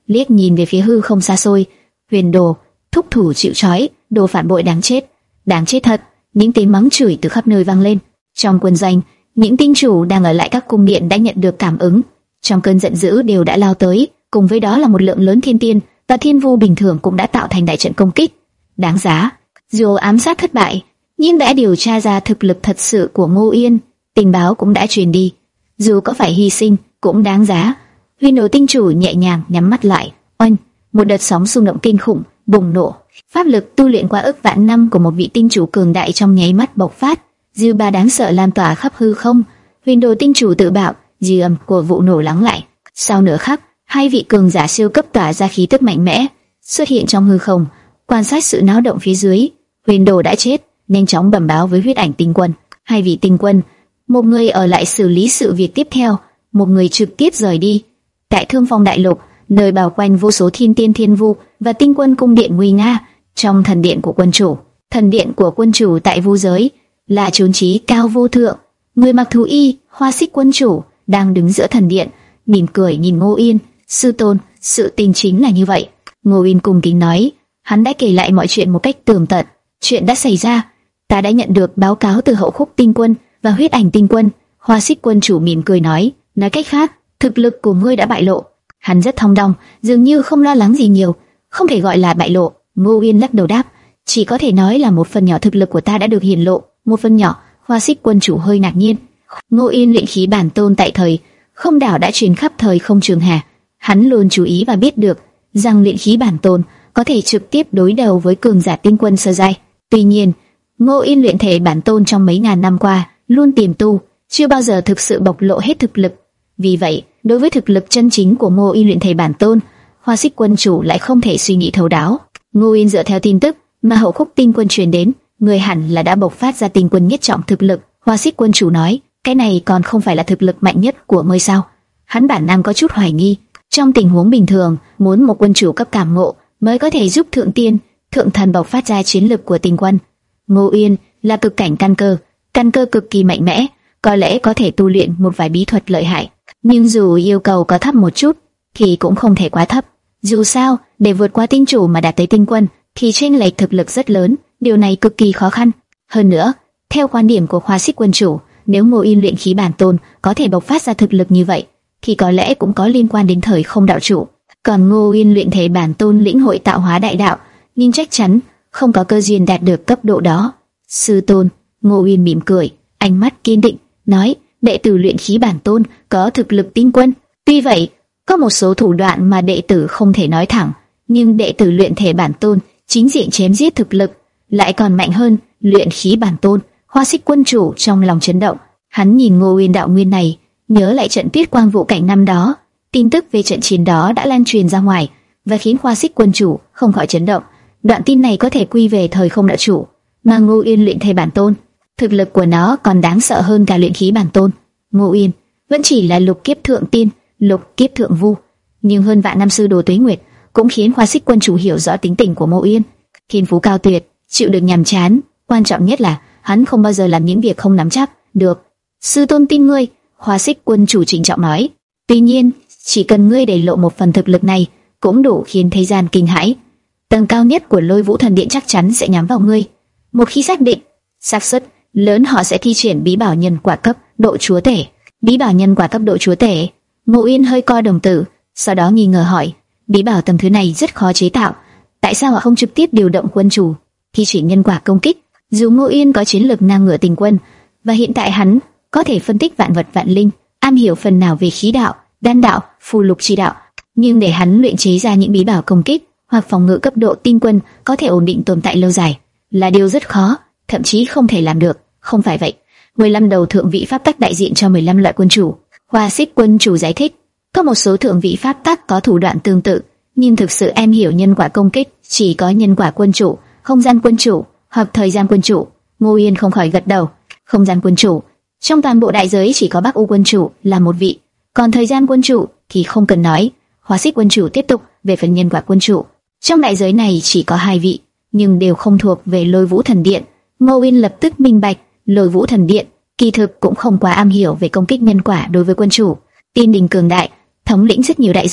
liếc nhìn về phía hư không xa xôi. Huyền Đồ, thúc thủ chịu trói, đồ phản bội đáng chết, đáng chết thật. Những tiếng mắng chửi từ khắp nơi vang lên. Trong quân doanh, những tinh chủ đang ở lại các cung điện đã nhận được cảm ứng, trong cơn giận dữ đều đã lao tới, cùng với đó là một lượng lớn thiên tiên và thiên vu bình thường cũng đã tạo thành đại trận công kích. Đáng giá. Dù ám sát thất bại, nhưng đã điều tra ra thực lực thật sự của Ngô Yên, tình báo cũng đã truyền đi. Dù có phải hy sinh, cũng đáng giá. Huyền Đồ tinh chủ nhẹ nhàng nhắm mắt lại. Oanh, một đợt sóng xung động kinh khủng bùng nổ. Pháp lực tu luyện qua ức vạn năm của một vị tinh chủ cường đại trong nháy mắt bộc phát, dư ba đáng sợ lan tỏa khắp hư không. Huyền Đồ tinh chủ tự bạo, dư âm của vụ nổ lắng lại. Sau nửa khắc, hai vị cường giả siêu cấp tỏa ra khí tức mạnh mẽ, xuất hiện trong hư không, quan sát sự náo động phía dưới. Huyền Đồ đã chết, nhanh chóng bẩm báo với huyết ảnh tinh quân. Hai vị tinh quân, một người ở lại xử lý sự việc tiếp theo, một người trực tiếp rời đi. Tại Thương Phong Đại Lục, nơi bao quanh vô số thiên tiên thiên vu và tinh quân cung điện nguy nga, trong thần điện của quân chủ, thần điện của quân chủ tại vu giới là chốn trí cao vô thượng. Người mặc thú y, Hoa Xích quân chủ đang đứng giữa thần điện, mỉm cười nhìn Ngô Yên. Sư tôn, sự tình chính là như vậy. Ngô Yên cung kính nói. Hắn đã kể lại mọi chuyện một cách tường tận. Chuyện đã xảy ra, ta đã nhận được báo cáo từ Hậu Khúc tinh quân và huyết ảnh tinh quân. Hoa Xích quân chủ mỉm cười nói. Nói cách khác, thực lực của ngươi đã bại lộ. Hắn rất thong dong, dường như không lo lắng gì nhiều. Không thể gọi là bại lộ. Ngô Yên lắc đầu đáp. Chỉ có thể nói là một phần nhỏ thực lực của ta đã được hiển lộ. Một phần nhỏ. Hoa Xích quân chủ hơi ngạc nhiên. Ngô Yên luyện khí bản tôn tại thời không đảo đã truyền khắp thời không trường hà. Hắn luôn chú ý và biết được rằng luyện khí bản tôn có thể trực tiếp đối đầu với cường giả tinh quân sơ giai. Tuy nhiên, Ngô Yên luyện thể bản tôn trong mấy ngàn năm qua luôn tiềm tu, chưa bao giờ thực sự bộc lộ hết thực lực. Vì vậy, đối với thực lực chân chính của Ngô Yên luyện thể bản tôn, Hoa Xích quân chủ lại không thể suy nghĩ thấu đáo. Ngô Yên dựa theo tin tức mà Hậu Khúc tinh quân truyền đến, người hẳn là đã bộc phát ra tinh quân nhất trọng thực lực. Hoa Xích quân chủ nói, cái này còn không phải là thực lực mạnh nhất của ngươi sao? Hắn bản năng có chút hoài nghi. Trong tình huống bình thường, muốn một quân chủ cấp cảm ngộ mới có thể giúp thượng tiên, thượng thần bộc phát ra chiến lực của tinh quân. Ngô Yên là cực cảnh căn cơ, căn cơ cực kỳ mạnh mẽ, có lẽ có thể tu luyện một vài bí thuật lợi hại, nhưng dù yêu cầu có thấp một chút thì cũng không thể quá thấp. Dù sao, để vượt qua tinh chủ mà đạt tới tinh quân thì chênh lệch thực lực rất lớn, điều này cực kỳ khó khăn. Hơn nữa, theo quan điểm của Hoa Xích quân chủ, nếu Ngô Yên luyện khí bản tôn có thể bộc phát ra thực lực như vậy, thì có lẽ cũng có liên quan đến thời không đạo chủ. Còn Ngô Yên luyện thể bản tôn lĩnh hội tạo hóa đại đạo, nhưng chắc chắn không có cơ duyên đạt được cấp độ đó. Sư tôn, Ngô Yên mỉm cười, ánh mắt kiên định, nói, đệ tử luyện khí bản tôn có thực lực tinh quân. Tuy vậy, có một số thủ đoạn mà đệ tử không thể nói thẳng, nhưng đệ tử luyện thể bản tôn chính diện chém giết thực lực lại còn mạnh hơn luyện khí bản tôn. Hoa Xích quân chủ trong lòng chấn động, hắn nhìn Ngô Yên đạo nguyên này, nhớ lại trận Tuyết Quang Vũ Cảnh năm đó, tin tức về trận chiến đó đã lan truyền ra ngoài và khiến Hoa Xích quân chủ không khỏi chấn động. Đoạn tin này có thể quy về thời không đạo chủ, mà Ngô Yên luyện thể bản tôn, thực lực của nó còn đáng sợ hơn cả luyện khí bản tôn. Ngô Yên vẫn chỉ là lục kiếp thượng tiên, lục kiếp thượng vu, nhưng hơn vạn năm sư đồ tuế nguyệt cũng khiến Hoa Xích quân chủ hiểu rõ tính tình của Ngô Yên. Thiên phú cao tuyệt, chịu được nhàm chán, quan trọng nhất là hắn không bao giờ làm những việc không nắm chắc được. Sư tôn tin ngươi, Hoa Xích quân chủ trịnh trọng nói. Tuy nhiên, chỉ cần ngươi để lộ một phần thực lực này, cũng đủ khiến thế gian kinh hãi. Tầng cao nhất của Lôi Vũ Thần Điện chắc chắn sẽ nhắm vào ngươi. Một khi xác định, xác suất lớn họ sẽ thi triển bí bảo nhân quả cấp độ chúa tể. Bí bảo nhân quả cấp độ chúa tể. Ngô Yên hơi co đồng tử, sau đó nghi ngờ hỏi, bí bảo tầm thứ này rất khó chế tạo, tại sao họ không trực tiếp điều động quân chủ thi triển nhân quả công kích? Dù Ngô Yên có chiến lực ngang ngửa tinh quân, và hiện tại hắn có thể phân tích vạn vật vạn linh, am hiểu phần nào về khí đạo, đan đạo, phù lục chi đạo, nhưng để hắn luyện chế ra những bí bảo công kích hoặc phòng ngự cấp độ tinh quân có thể ổn định tồn tại lâu dài là điều rất khó, thậm chí không thể làm được. Không phải vậy, mười lăm đầu thượng vị pháp tắc đại diện cho mười lăm loại quân chủ. Hoa Xích quân chủ giải thích, có một số thượng vị pháp tắc có thủ đoạn tương tự, nhưng thực sự em hiểu nhân quả công kích chỉ có nhân quả quân chủ, không gian quân chủ hoặc thời gian quân chủ. Ngô Yên không khỏi gật đầu. Không gian quân chủ, trong toàn bộ đại giới chỉ có Bắc U quân chủ là một vị, còn thời gian quân chủ thì không cần nói. Hoa Xích quân chủ tiếp tục về phần nhân quả quân chủ, trong đại giới này chỉ có hai vị, nhưng đều không thuộc về Lôi Vũ Thần Điện. Ngô Yên lập tức minh bạch, Lôi Vũ Thần Điện kỳ thực cũng không quá am hiểu về công kích nhân quả đối với quân chủ. Tiên đình cường đại, thống lĩnh rất nhiều đại giới,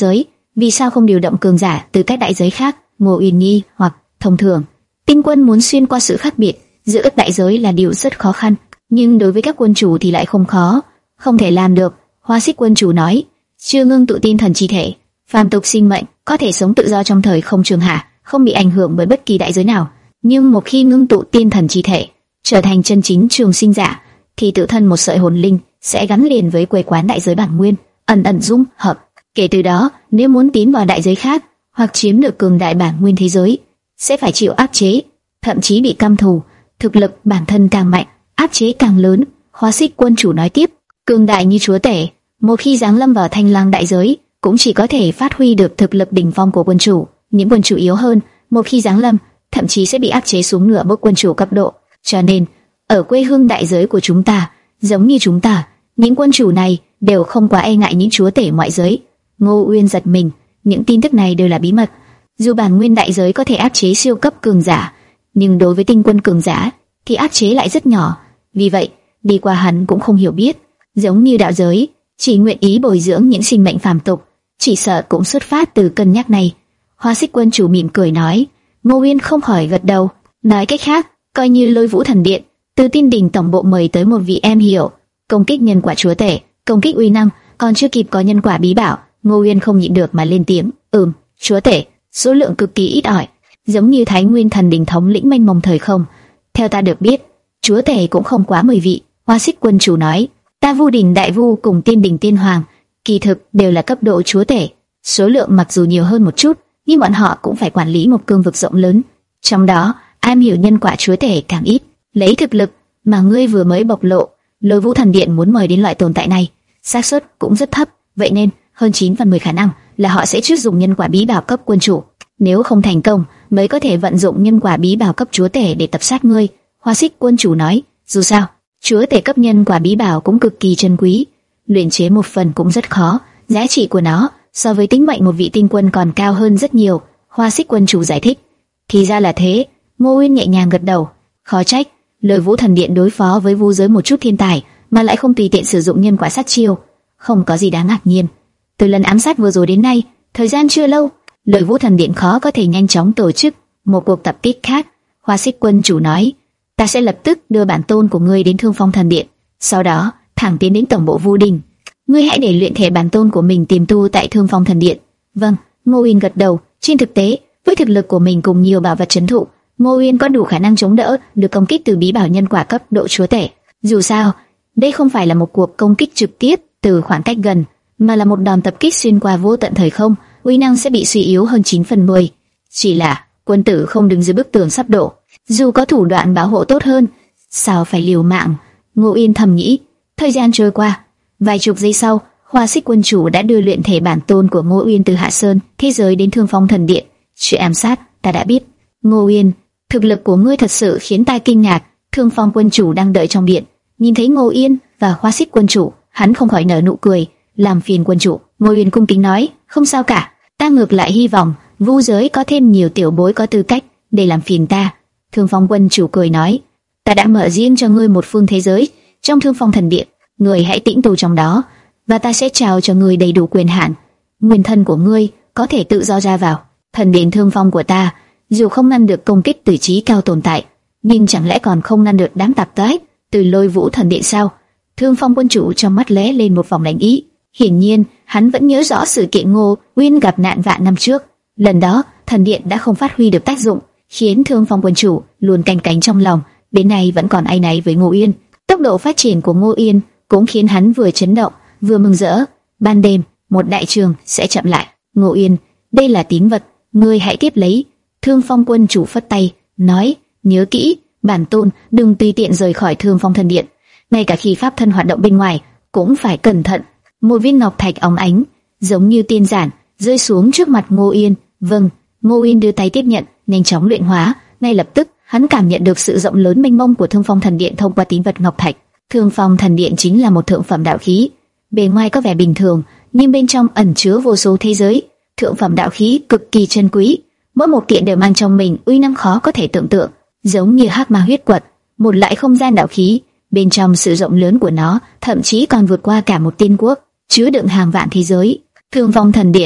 vì sao không điều động cường giả từ các đại giới khác? Ngô Uyên nghi hoặc thông thường, tinh quân muốn xuyên qua sự khác biệt giữa các đại giới là điều rất khó khăn, nhưng đối với các quân chủ thì lại không khó, không thể làm được. Hoa Xích quân chủ nói, chưa ngưng tụ tinh thần chi thể, phàm tục sinh mệnh có thể sống tự do trong thời không trường hạ, không bị ảnh hưởng bởi bất kỳ đại giới nào. Nhưng một khi ngưng tụ tinh thần chi thể, trở thành chân chính trường sinh giả, thì tự thân một sợi hồn linh sẽ gắn liền với quê quán đại giới bản nguyên, ẩn ẩn dung hợp. Kể từ đó, nếu muốn tiến vào đại giới khác hoặc chiếm được cường đại bản nguyên thế giới, sẽ phải chịu áp chế, thậm chí bị căm thù. Thực lực bản thân càng mạnh, áp chế càng lớn. Hoa Xích quân chủ nói tiếp, cường đại như chúa tể, một khi giáng lâm vào Thanh Lăng đại giới, cũng chỉ có thể phát huy được thực lực đỉnh phong của quân chủ. Những quân chủ yếu hơn, một khi giáng lâm, thậm chí sẽ bị áp chế xuống nửa mức quân chủ cấp độ. Cho nên, ở quê hương đại giới của chúng ta, giống như chúng ta, những quân chủ này đều không quá e ngại những chúa tể ngoại giới. Ngô Uyên giật mình, những tin tức này đều là bí mật. Dù bản nguyên đại giới có thể áp chế siêu cấp cường giả, nhưng đối với tinh quân cường giả thì áp chế lại rất nhỏ. Vì vậy, đi qua hắn cũng không hiểu biết. Giống như đạo giới, chỉ nguyện ý bồi dưỡng những sinh mệnh phàm tục, chỉ sợ cũng xuất phát từ cân nhắc này. Hoa Xích quân chủ mỉm cười nói. Ngô Uyên không khỏi gật đầu. Nói cách khác, coi như Lôi Vũ Thần Điện từ Tiên Đình tổng bộ mời tới một vị em hiểu, công kích nhân quả chúa tể, công kích uy năng, còn chưa kịp có nhân quả bí bảo, Ngô Uyên không nhịn được mà lên tiếng. Ừm, chúa tể, số lượng cực kỳ ít ỏi, giống như Thái Nguyên Thần Đình thống lĩnh mênh mông thời không. Theo ta được biết, chúa tể cũng không quá mười vị. Hoa Xích quân chủ nói. Ta Vu Đình Đại Vu cùng Tiên Đình Tiên Hoàng, kỳ thực đều là cấp độ chúa tể, số lượng mặc dù nhiều hơn một chút, nhưng bọn họ cũng phải quản lý một cương vực rộng lớn. Trong đó, am hiểu nhân quả chúa tể càng ít. Lấy thực lực mà ngươi vừa mới bộc lộ, Lôi Vũ Thần Điện muốn mời đến loại tồn tại này, xác suất cũng rất thấp. Vậy nên, hơn chín phần mười khả năng là họ sẽ trước dùng nhân quả bí bảo cấp quân chủ. Nếu không thành công, mới có thể vận dụng nhân quả bí bảo cấp chúa tể để tập sát ngươi. Hoa Xích quân chủ nói. Dù sao, chúa tể cấp nhân quả bí bảo cũng cực kỳ chân quý, luyện chế một phần cũng rất khó, giá trị của nó so với tính mệnh một vị tinh quân còn cao hơn rất nhiều. Hoa Xích quân chủ giải thích. Thì ra là thế. Ngô Uyên nhẹ nhàng gật đầu. Khó trách Lôi Vũ Thần Điện đối phó với vu giới một chút thiên tài mà lại không tùy tiện sử dụng nhân quả sát chiêu, không có gì đáng ngạc nhiên. Từ lần ám sát vừa rồi đến nay, thời gian chưa lâu, Lôi Vũ Thần Điện khó có thể nhanh chóng tổ chức một cuộc tập kích khác. Hoa Xích quân chủ nói. Ta sẽ lập tức đưa bản tôn của ngươi đến Thương Phong Thần Điện, sau đó thẳng tiến đến tổng bộ Vu Đình. Ngươi hãy để luyện thể bản tôn của mình tiềm tu tại Thương Phong Thần Điện. Vâng. Ngô Uyên gật đầu. Trên thực tế, với thực lực của mình cùng nhiều bảo vật trấn thụ, Ngô Uyên có đủ khả năng chống đỡ được công kích từ bí bảo nhân quả cấp độ chúa tể. Dù sao, đây không phải là một cuộc công kích trực tiếp từ khoảng cách gần, mà là một đòn tập kích xuyên qua vô tận thời không, uy năng sẽ bị suy yếu hơn chín phần mười. Chỉ là quân tử không đứng dưới bức tường sắp đổ, dù có thủ đoạn bảo hộ tốt hơn, sao phải liều mạng? Ngô Uyên thầm nghĩ. Thời gian trôi qua, vài chục giây sau, Hoa Xích quân chủ đã đưa luyện thể bản tôn của Ngô Uyên từ Hạ Sơn thế giới đến Thương Phong Thần Điện. Chuyện ám sát ta đã biết. Ngô Uyên, thực lực của ngươi thật sự khiến ta kinh ngạc. Thương Phong quân chủ đang đợi trong điện, nhìn thấy Ngô Uyên và Hoa Xích quân chủ, hắn không khỏi nở nụ cười. Làm phiền quân chủ. Ngô Uyên cung kính nói. Không sao cả, ta ngược lại hy vọng vu giới có thêm nhiều tiểu bối có tư cách để làm phiền ta. Thương Phong quân chủ cười nói. Ta đã mở riêng cho ngươi một phương thế giới trong Thương Phong Thần Điện, ngươi hãy tĩnh tu trong đó, và ta sẽ trao cho ngươi đầy đủ quyền hạn. Nguyên thân của ngươi có thể tự do ra vào. Thần điện Thương Phong của ta, dù không ngăn được công kích từ trí cao tồn tại, nhưng chẳng lẽ còn không ngăn được đám tạp toái từ Lôi Vũ Thần Điện sao? Thương Phong quân chủ trong mắt lóe lên một vòng lạnh ý. Hiển nhiên, hắn vẫn nhớ rõ sự kiện Ngô Uyên gặp nạn vạn năm trước. Lần đó, thần điện đã không phát huy được tác dụng, khiến Thương Phong quân chủ luôn canh cánh trong lòng, đến nay vẫn còn áy náy với Ngô Uyên. Tốc độ phát triển của Ngô Uyên cũng khiến hắn vừa chấn động, vừa mừng rỡ. Ban đêm, một đại trường sẽ chậm lại. Ngô Uyên, đây là tín vật, ngươi hãy tiếp lấy. Thương Phong quân chủ phất tay, nói, nhớ kỹ, bản tôn đừng tùy tiện rời khỏi Thương Phong Thần Điện, ngay cả khi pháp thân hoạt động bên ngoài cũng phải cẩn thận. Một viên ngọc thạch óng ánh, giống như tiên giản, rơi xuống trước mặt Ngô Uyên. Vâng. Ngô Uyên đưa tay tiếp nhận, nhanh chóng luyện hóa. Ngay lập tức, hắn cảm nhận được sự rộng lớn mênh mông của Thương Phong Thần Điện thông qua tín vật ngọc thạch. Thương Phong Thần Điện chính là một thượng phẩm đạo khí, bề ngoài có vẻ bình thường, nhưng bên trong ẩn chứa vô số thế giới. Thượng phẩm đạo khí cực kỳ chân quý, mỗi một kiện đều mang trong mình uy năng khó có thể tưởng tượng, giống như hắc ma huyết quật, một loại không gian đạo khí. Bên trong sự rộng lớn của nó, thậm chí còn vượt qua cả một tiên quốc, chứa đựng hàng vạn thế giới. Thương Phong Thần Điện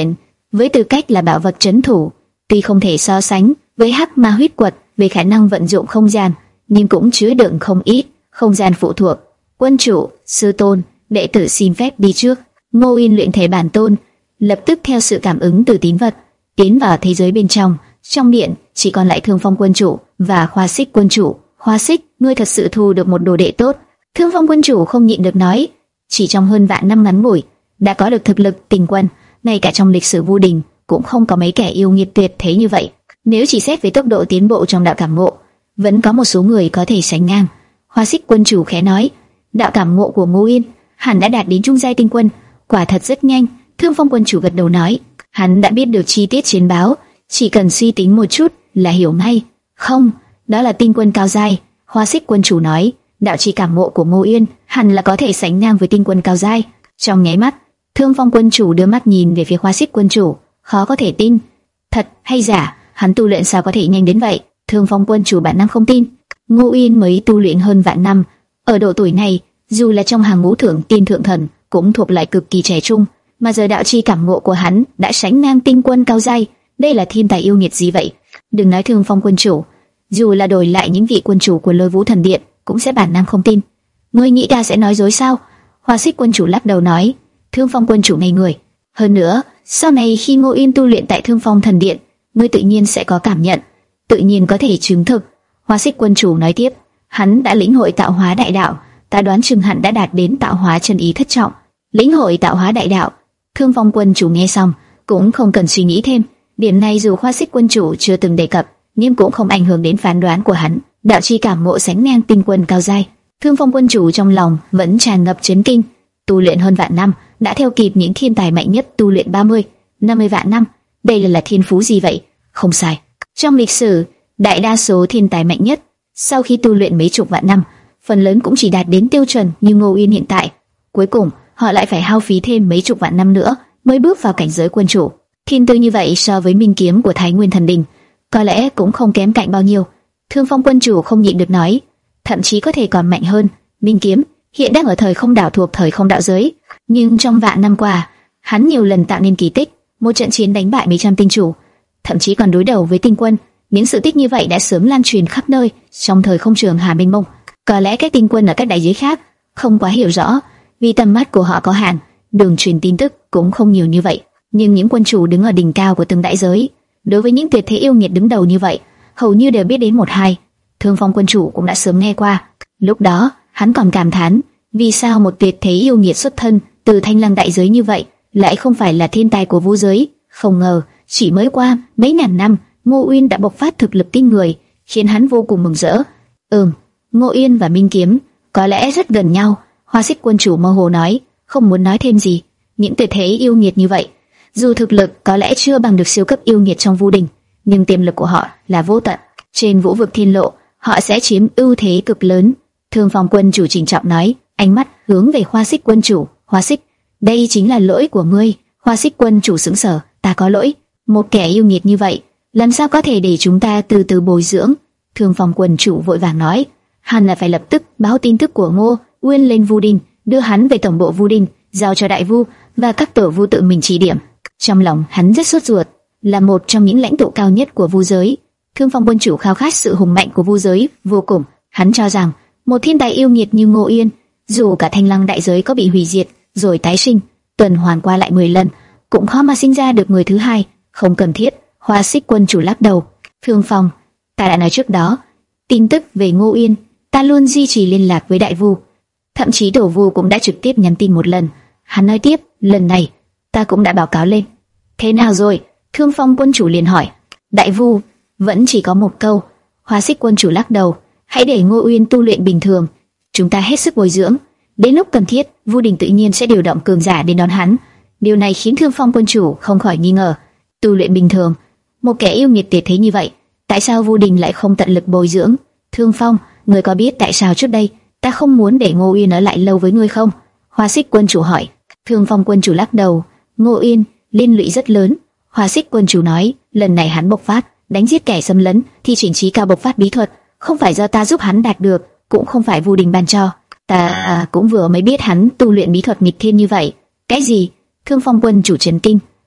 với tư cách là bảo vật trấn thủ, tuy không thể so sánh với Hắc Ma Huyết Quật về khả năng vận dụng không gian, nhưng cũng chứa đựng không ít không gian phụ thuộc. Quân chủ, sư tôn, đệ tử xin phép đi trước. Ngô Yên luyện thể bản tôn, lập tức theo sự cảm ứng từ tín vật tiến vào thế giới bên trong. Trong điện chỉ còn lại Thương Phong quân chủ và Khoa Xích quân chủ. Khoa Xích, ngươi thật sự thu được một đồ đệ tốt. Thương Phong quân chủ không nhịn được nói, chỉ trong hơn vạn năm ngắn ngủi đã có được thực lực tinh quân, ngay cả trong lịch sử Vu Đình cũng không có mấy kẻ yêu nghiệt tuyệt thế như vậy. Nếu chỉ xét về tốc độ tiến bộ trong đạo cảm ngộ, vẫn có một số người có thể sánh ngang. Khoa Xích quân chủ khẽ nói, đạo cảm ngộ của Ngô Yên hẳn đã đạt đến trung giai tinh quân, quả thật rất nhanh. Thương Phong quân chủ gật đầu nói, hắn đã biết được chi tiết chiến báo, chỉ cần suy tính một chút là hiểu ngay. Không, đó là tinh quân cao giai. Khoa Xích quân chủ nói, đạo chi cảm ngộ của Ngô Yên hẳn là có thể sánh ngang với tinh quân cao giai. Trong nháy mắt, Thương Phong quân chủ đưa mắt nhìn về phía Khoa Xích quân chủ, khó có thể tin, thật hay giả, hắn tu luyện sao có thể nhanh đến vậy? Thương Phong quân chủ bản năng không tin. Ngô Yên mới tu luyện hơn vạn năm, ở độ tuổi này, dù là trong hàng ngũ thượng tiên thượng thần, cũng thuộc loại cực kỳ trẻ trung, mà giờ đạo chi cảm ngộ của hắn đã sánh ngang tinh quân cao giai. Đây là thiên tài yêu nghiệt gì vậy? Đừng nói Thương Phong quân chủ, dù là đổi lại những vị quân chủ của Lôi Vũ Thần Điện, cũng sẽ bản năng không tin. Ngươi nghĩ ta sẽ nói dối sao? Hoa Xích quân chủ lắc đầu nói. Thương Phong quân chủ ngây người. Hơn nữa, sau này khi Ngô Yên tu luyện tại Thương Phong Thần Điện, ngươi tự nhiên sẽ có cảm nhận, tự nhiên có thể chứng thực. Hoa Xích quân chủ nói tiếp, hắn đã lĩnh hội tạo hóa đại đạo, ta đoán chừng hẳn đã đạt đến tạo hóa chân ý thất trọng. Lĩnh hội tạo hóa đại đạo. Thương Phong quân chủ nghe xong cũng không cần suy nghĩ thêm, điểm này dù Hoa Xích quân chủ chưa từng đề cập, nhưng cũng không ảnh hưởng đến phán đoán của hắn. Đạo chi cảm ngộ sánh ngang tinh quân cao giai. Thương Phong quân chủ trong lòng vẫn tràn ngập chấn kinh, tu luyện hơn vạn năm, đã theo kịp những thiên tài mạnh nhất tu luyện ba mươi, năm mươi vạn năm. Đây là, là thiên phú gì vậy? Không sai. Trong lịch sử, đại đa số thiên tài mạnh nhất sau khi tu luyện mấy chục vạn năm, phần lớn cũng chỉ đạt đến tiêu chuẩn như Ngô Yên hiện tại. Cuối cùng, họ lại phải hao phí thêm mấy chục vạn năm nữa mới bước vào cảnh giới quân chủ. Thiên tư như vậy so với minh kiếm của Thái Nguyên Thần Đình, có lẽ cũng không kém cạnh bao nhiêu. Thương Phong quân chủ không nhịn được nói, thậm chí có thể còn mạnh hơn. Minh kiếm hiện đang ở thời không đạo thuộc thời không đạo giới, nhưng trong vạn năm qua, hắn nhiều lần tạo nên kỳ tích, một trận chiến đánh bại mấy trăm tinh chủ, thậm chí còn đối đầu với tinh quân. Những sự tích như vậy đã sớm lan truyền khắp nơi trong thời không trường Hà Minh Mông. Có lẽ các tinh quân ở các đại giới khác không quá hiểu rõ, vì tầm mắt của họ có hạn, đường truyền tin tức cũng không nhiều như vậy. Nhưng những quân chủ đứng ở đỉnh cao của từng đại giới, đối với những tuyệt thế yêu nghiệt đứng đầu như vậy, hầu như đều biết đến một hai. Thương Phong quân chủ cũng đã sớm nghe qua. Lúc đó, hắn còn cảm thán, vì sao một tuyệt thế yêu nghiệt xuất thân từ Thanh Lăng đại giới như vậy, lại không phải là thiên tài của Vu giới. Không ngờ, chỉ mới qua mấy ngàn năm, Ngô Uyên đã bộc phát thực lực kinh người, khiến hắn vô cùng mừng rỡ. Ừm, Ngô Uyên và Minh kiếm có lẽ rất gần nhau. Hoa Xích quân chủ mơ hồ nói, không muốn nói thêm gì. Những tuyệt thế yêu nghiệt như vậy, dù thực lực có lẽ chưa bằng được siêu cấp yêu nghiệt trong Vu Đình, nhưng tiềm lực của họ là vô tận. Trên vũ vực thiên lộ, họ sẽ chiếm ưu thế cực lớn. Thương Phong quân chủ trịnh trọng nói, ánh mắt hướng về Hoa Xích quân chủ. Hoa Xích, đây chính là lỗi của ngươi. Hoa Xích quân chủ sững sờ, ta có lỗi? Một kẻ yêu nghiệt như vậy, làm sao có thể để chúng ta từ từ bồi dưỡng? Thương Phong quân chủ vội vàng nói, hắn là phải lập tức báo tin tức của Ngô Uyên lên Vu Đình, đưa hắn về tổng bộ Vu Đình, giao cho đại vu và các tổ vu tự mình chỉ điểm. Trong lòng hắn rất sốt ruột, là một trong những lãnh tụ cao nhất của Vu giới. Thương Phong quân chủ khao khát sự hùng mạnh của Vu giới vô cùng. Hắn cho rằng một thiên tài yêu nghiệt như Ngô Uyên, dù cả Thanh Lăng đại giới có bị hủy diệt rồi tái sinh, tuần hoàn qua lại mười lần, cũng khó mà sinh ra được người thứ hai. Không cần thiết. Hoa Xích quân chủ lắc đầu. Thương Phong, ta đã nói trước đó, tin tức về Ngô Uyên, ta luôn duy trì liên lạc với đại vu, thậm chí tổ vu cũng đã trực tiếp nhắn tin một lần. Hắn nói tiếp, lần này ta cũng đã báo cáo lên. Thế nào rồi? Thương Phong quân chủ liền hỏi. Đại vu vẫn chỉ có một câu. Hoa Xích quân chủ lắc đầu. Hãy để Ngô Uyên tu luyện bình thường, chúng ta hết sức bồi dưỡng, đến lúc cần thiết, Vu Đình tự nhiên sẽ điều động cường giả đến đón hắn. Điều này khiến Thương Phong quân chủ không khỏi nghi ngờ. Tu luyện bình thường, một kẻ yêu nghiệt tuyệt thế như vậy, tại sao Vu Đình lại không tận lực bồi dưỡng? Thương Phong, ngươi có biết tại sao trước đây ta không muốn để Ngô Uyên ở lại lâu với ngươi không? Hoa Xích quân chủ hỏi. Thương Phong quân chủ lắc đầu. Ngô Uyên liên lụy rất lớn. Hoa Xích quân chủ nói, lần này hắn bộc phát, đánh giết kẻ xâm lấn, thi triển trí cao bộc phát bí thuật, không phải do ta giúp hắn đạt được, cũng không phải Vu Đình ban cho. Ta à, cũng vừa mới biết hắn tu luyện bí thuật nghịch thiên như vậy. Cái gì? Thương Phong quân chủ chấn kinh.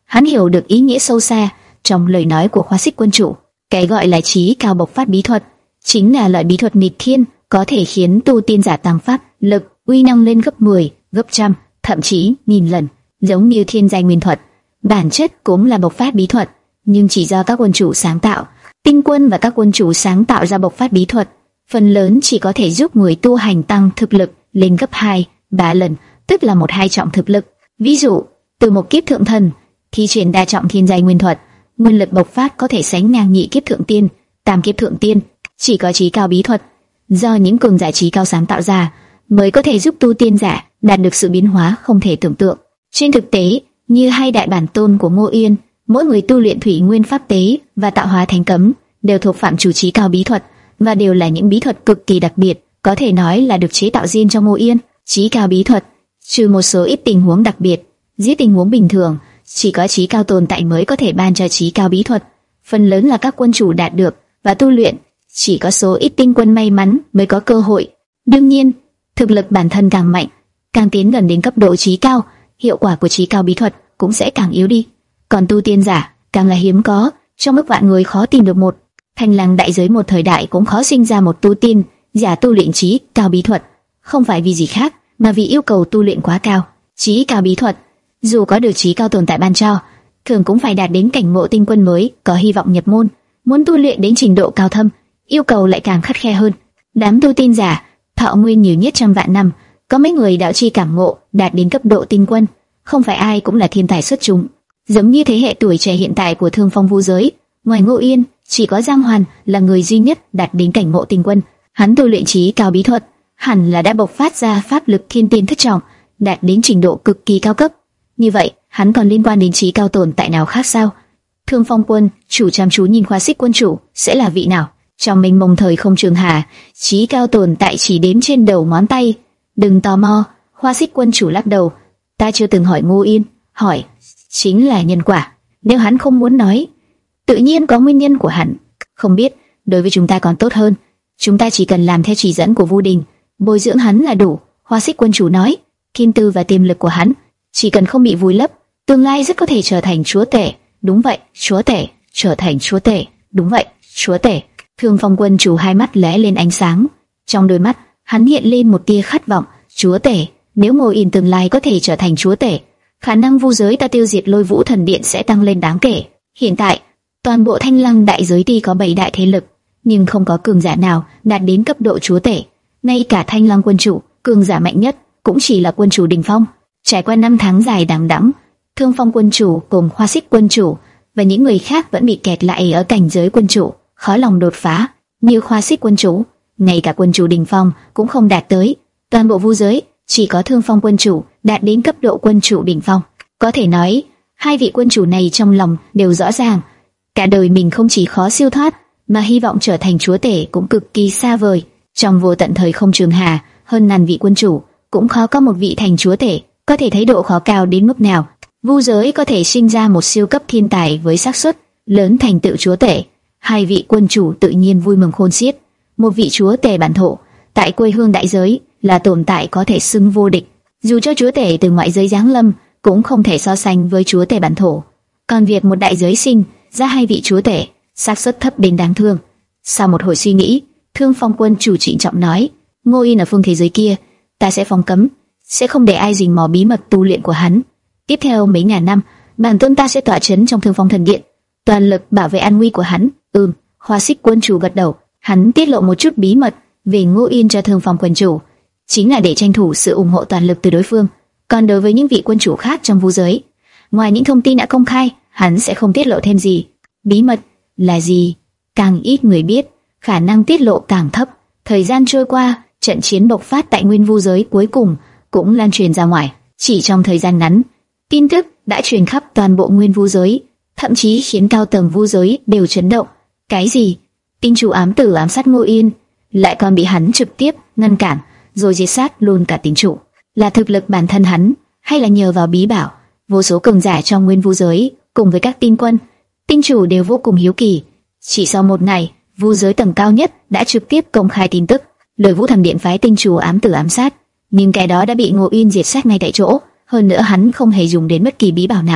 Hắn hiểu được ý nghĩa sâu xa trong lời nói của Hoa Xích quân chủ. Cái gọi là trí cao bộc phát bí thuật chính là loại bí thuật nghịch thiên, có thể khiến tu tiên giả tăng pháp lực, uy năng lên gấp mười, gấp trăm, thậm chí nghìn lần, giống như thiên giai nguyên thuật. Bản chất cũng là bộc phát bí thuật, nhưng chỉ do các quân chủ sáng tạo. Tinh quân và các quân chủ sáng tạo ra bộc phát bí thuật, phần lớn chỉ có thể giúp người tu hành tăng thực lực lên gấp hai, ba lần, tức là một hai trọng thực lực. Ví dụ, từ một kiếp thượng thần thi triển đa trọng thiên giai nguyên thuật, nguyên lực bộc phát có thể sánh ngang nhị kiếp thượng tiên, tam kiếp thượng tiên. Chỉ có trí cao bí thuật do những cường giả trí cao sáng tạo ra mới có thể giúp tu tiên giả đạt được sự biến hóa không thể tưởng tượng. Trên thực tế, như hai đại bản tôn của Ngô Yên, mỗi người tu luyện thủy nguyên pháp tế và tạo hóa thánh cấm đều thuộc phạm chủ trí cao bí thuật, và đều là những bí thuật cực kỳ đặc biệt, có thể nói là được chế tạo riêng cho Ngô Yên. Trí cao bí thuật, trừ một số ít tình huống đặc biệt, dưới tình huống bình thường, chỉ có trí cao tồn tại mới có thể ban cho trí cao bí thuật. Phần lớn là các quân chủ đạt được và tu luyện, chỉ có số ít tinh quân may mắn mới có cơ hội. Đương nhiên, thực lực bản thân càng mạnh, càng tiến gần đến cấp độ trí cao, hiệu quả của trí cao bí thuật cũng sẽ càng yếu đi. Còn tu tiên giả càng là hiếm có, trong ức vạn người khó tìm được một. Thanh Lăng đại giới một thời đại cũng khó sinh ra một tu tiên giả tu luyện trí cao bí thuật, không phải vì gì khác, mà vì yêu cầu tu luyện quá cao. Trí cao bí thuật, dù có được trí cao tồn tại ban cho, thường cũng phải đạt đến cảnh ngộ tinh quân mới có hy vọng nhập môn. Muốn tu luyện đến trình độ cao thâm, yêu cầu lại càng khắt khe hơn. Đám tu tiên giả thọ nguyên nhiều nhất trăm vạn năm, có mấy người đạo chi cảm ngộ đạt đến cấp độ tinh quân, không phải ai cũng là thiên tài xuất chúng. Giống như thế hệ tuổi trẻ hiện tại của Thương Phong Vu giới, ngoài Ngô Yên, chỉ có Giang Hoàn là người duy nhất đạt đến cảnh ngộ tinh quân. Hắn tu luyện trí cao bí thuật, hẳn là đã bộc phát ra pháp lực thiên tiên thất trọng, đạt đến trình độ cực kỳ cao cấp. Như vậy, hắn còn liên quan đến trí cao tồn tại nào khác sao? Thương Phong quân chủ chăm chú nhìn Hoa Xích quân chủ sẽ là vị nào? Trong mênh mông thời không trường hà, trí cao tồn tại chỉ đếm trên đầu ngón tay. Đừng tò mò, Hoa Xích quân chủ lắc đầu. Ta chưa từng hỏi Ngô Yên, hỏi chính là nhân quả. Nếu hắn không muốn nói, tự nhiên có nguyên nhân của hắn. Không biết, đối với chúng ta còn tốt hơn. Chúng ta chỉ cần làm theo chỉ dẫn của Vu Đình, bồi dưỡng hắn là đủ. Hoa Xích quân chủ nói, kim tư và tiềm lực của hắn chỉ cần không bị vùi lấp, tương lai rất có thể trở thành chúa tể. Đúng vậy, chúa tể, trở thành chúa tể. Đúng vậy, chúa tể. Thương Phong quân chủ hai mắt lóe lên ánh sáng, trong đôi mắt hắn hiện lên một tia khát vọng. Chúa tể, nếu Ngô Yên tương lai có thể trở thành chúa tể, khả năng vu giới ta tiêu diệt Lôi Vũ thần điện sẽ tăng lên đáng kể. Hiện tại, toàn bộ Thanh Lăng đại giới ti có bảy đại thế lực, nhưng không có cường giả nào đạt đến cấp độ chúa tể. Ngay cả Thanh Lăng quân chủ, cường giả mạnh nhất cũng chỉ là quân chủ đỉnh phong. Trải qua năm tháng dài đằng đẵng, Thương Phong quân chủ cùng Hoa Xích quân chủ và những người khác vẫn bị kẹt lại ở cảnh giới quân chủ, khó lòng đột phá. Như Hoa Xích quân chủ, ngay cả quân chủ đỉnh phong cũng không đạt tới. Toàn bộ vu giới chỉ có Thương Phong quân chủ đạt đến cấp độ quân chủ đỉnh phong. Có thể nói, hai vị quân chủ này trong lòng đều rõ ràng, cả đời mình không chỉ khó siêu thoát, mà hy vọng trở thành chúa tể cũng cực kỳ xa vời. Trong vô tận thời không trường hà, hơn ngàn vị quân chủ cũng khó có một vị thành chúa tể, có thể thấy độ khó cao đến mức nào. Vu giới có thể sinh ra một siêu cấp thiên tài với xác suất lớn thành tựu chúa tể. Hai vị quân chủ tự nhiên vui mừng khôn xiết. Một vị chúa tể bản thổ tại quê hương đại giới là tồn tại có thể xưng vô địch, dù cho chúa tể từ ngoại giới giáng lâm cũng không thể so sánh với chúa tể bản thổ. Còn việc một đại giới sinh ra hai vị chúa tể, xác suất thấp đến đáng thương. Sau một hồi suy nghĩ, Thương Phong quân chủ trịnh trọng nói: Ngô Yên ở phương thế giới kia, ta sẽ phong cấm, sẽ không để ai rình mò bí mật tu luyện của hắn. Tiếp theo mấy ngàn năm, bản tôn ta sẽ tỏa chấn trong Thương Phong thần điện, toàn lực bảo vệ an nguy của hắn. Ừm, Hoa Xích quân chủ gật đầu. Hắn tiết lộ một chút bí mật về Ngô Yên cho Thương Phong quân chủ, chính là để tranh thủ sự ủng hộ toàn lực từ đối phương. Còn đối với những vị quân chủ khác trong vu giới, ngoài những thông tin đã công khai, hắn sẽ không tiết lộ thêm gì. Bí mật là gì? Càng ít người biết, khả năng tiết lộ càng thấp. Thời gian trôi qua, trận chiến bộc phát tại Nguyên Vu giới cuối cùng cũng lan truyền ra ngoài. Chỉ trong thời gian ngắn, tin tức đã truyền khắp toàn bộ Nguyên Vu giới, thậm chí khiến cao tầng vu giới đều chấn động. Cái gì? Tinh chủ ám tử ám sát Ngô Yên, lại còn bị hắn trực tiếp ngăn cản, rồi diệt sát luôn cả tinh chủ. Là thực lực bản thân hắn, hay là nhờ vào bí bảo? Vô số cường giả trong Nguyên Vu giới cùng với các tinh quân, tinh chủ đều vô cùng hiếu kỳ. Chỉ sau một ngày, vu giới tầng cao nhất đã trực tiếp công khai tin tức, Lôi Vũ thần điện phái tinh chủ ám tử ám sát, nhưng kẻ đó đã bị Ngô Yên diệt sát ngay tại chỗ. Hơn nữa hắn không hề dùng đến bất kỳ bí bảo nào,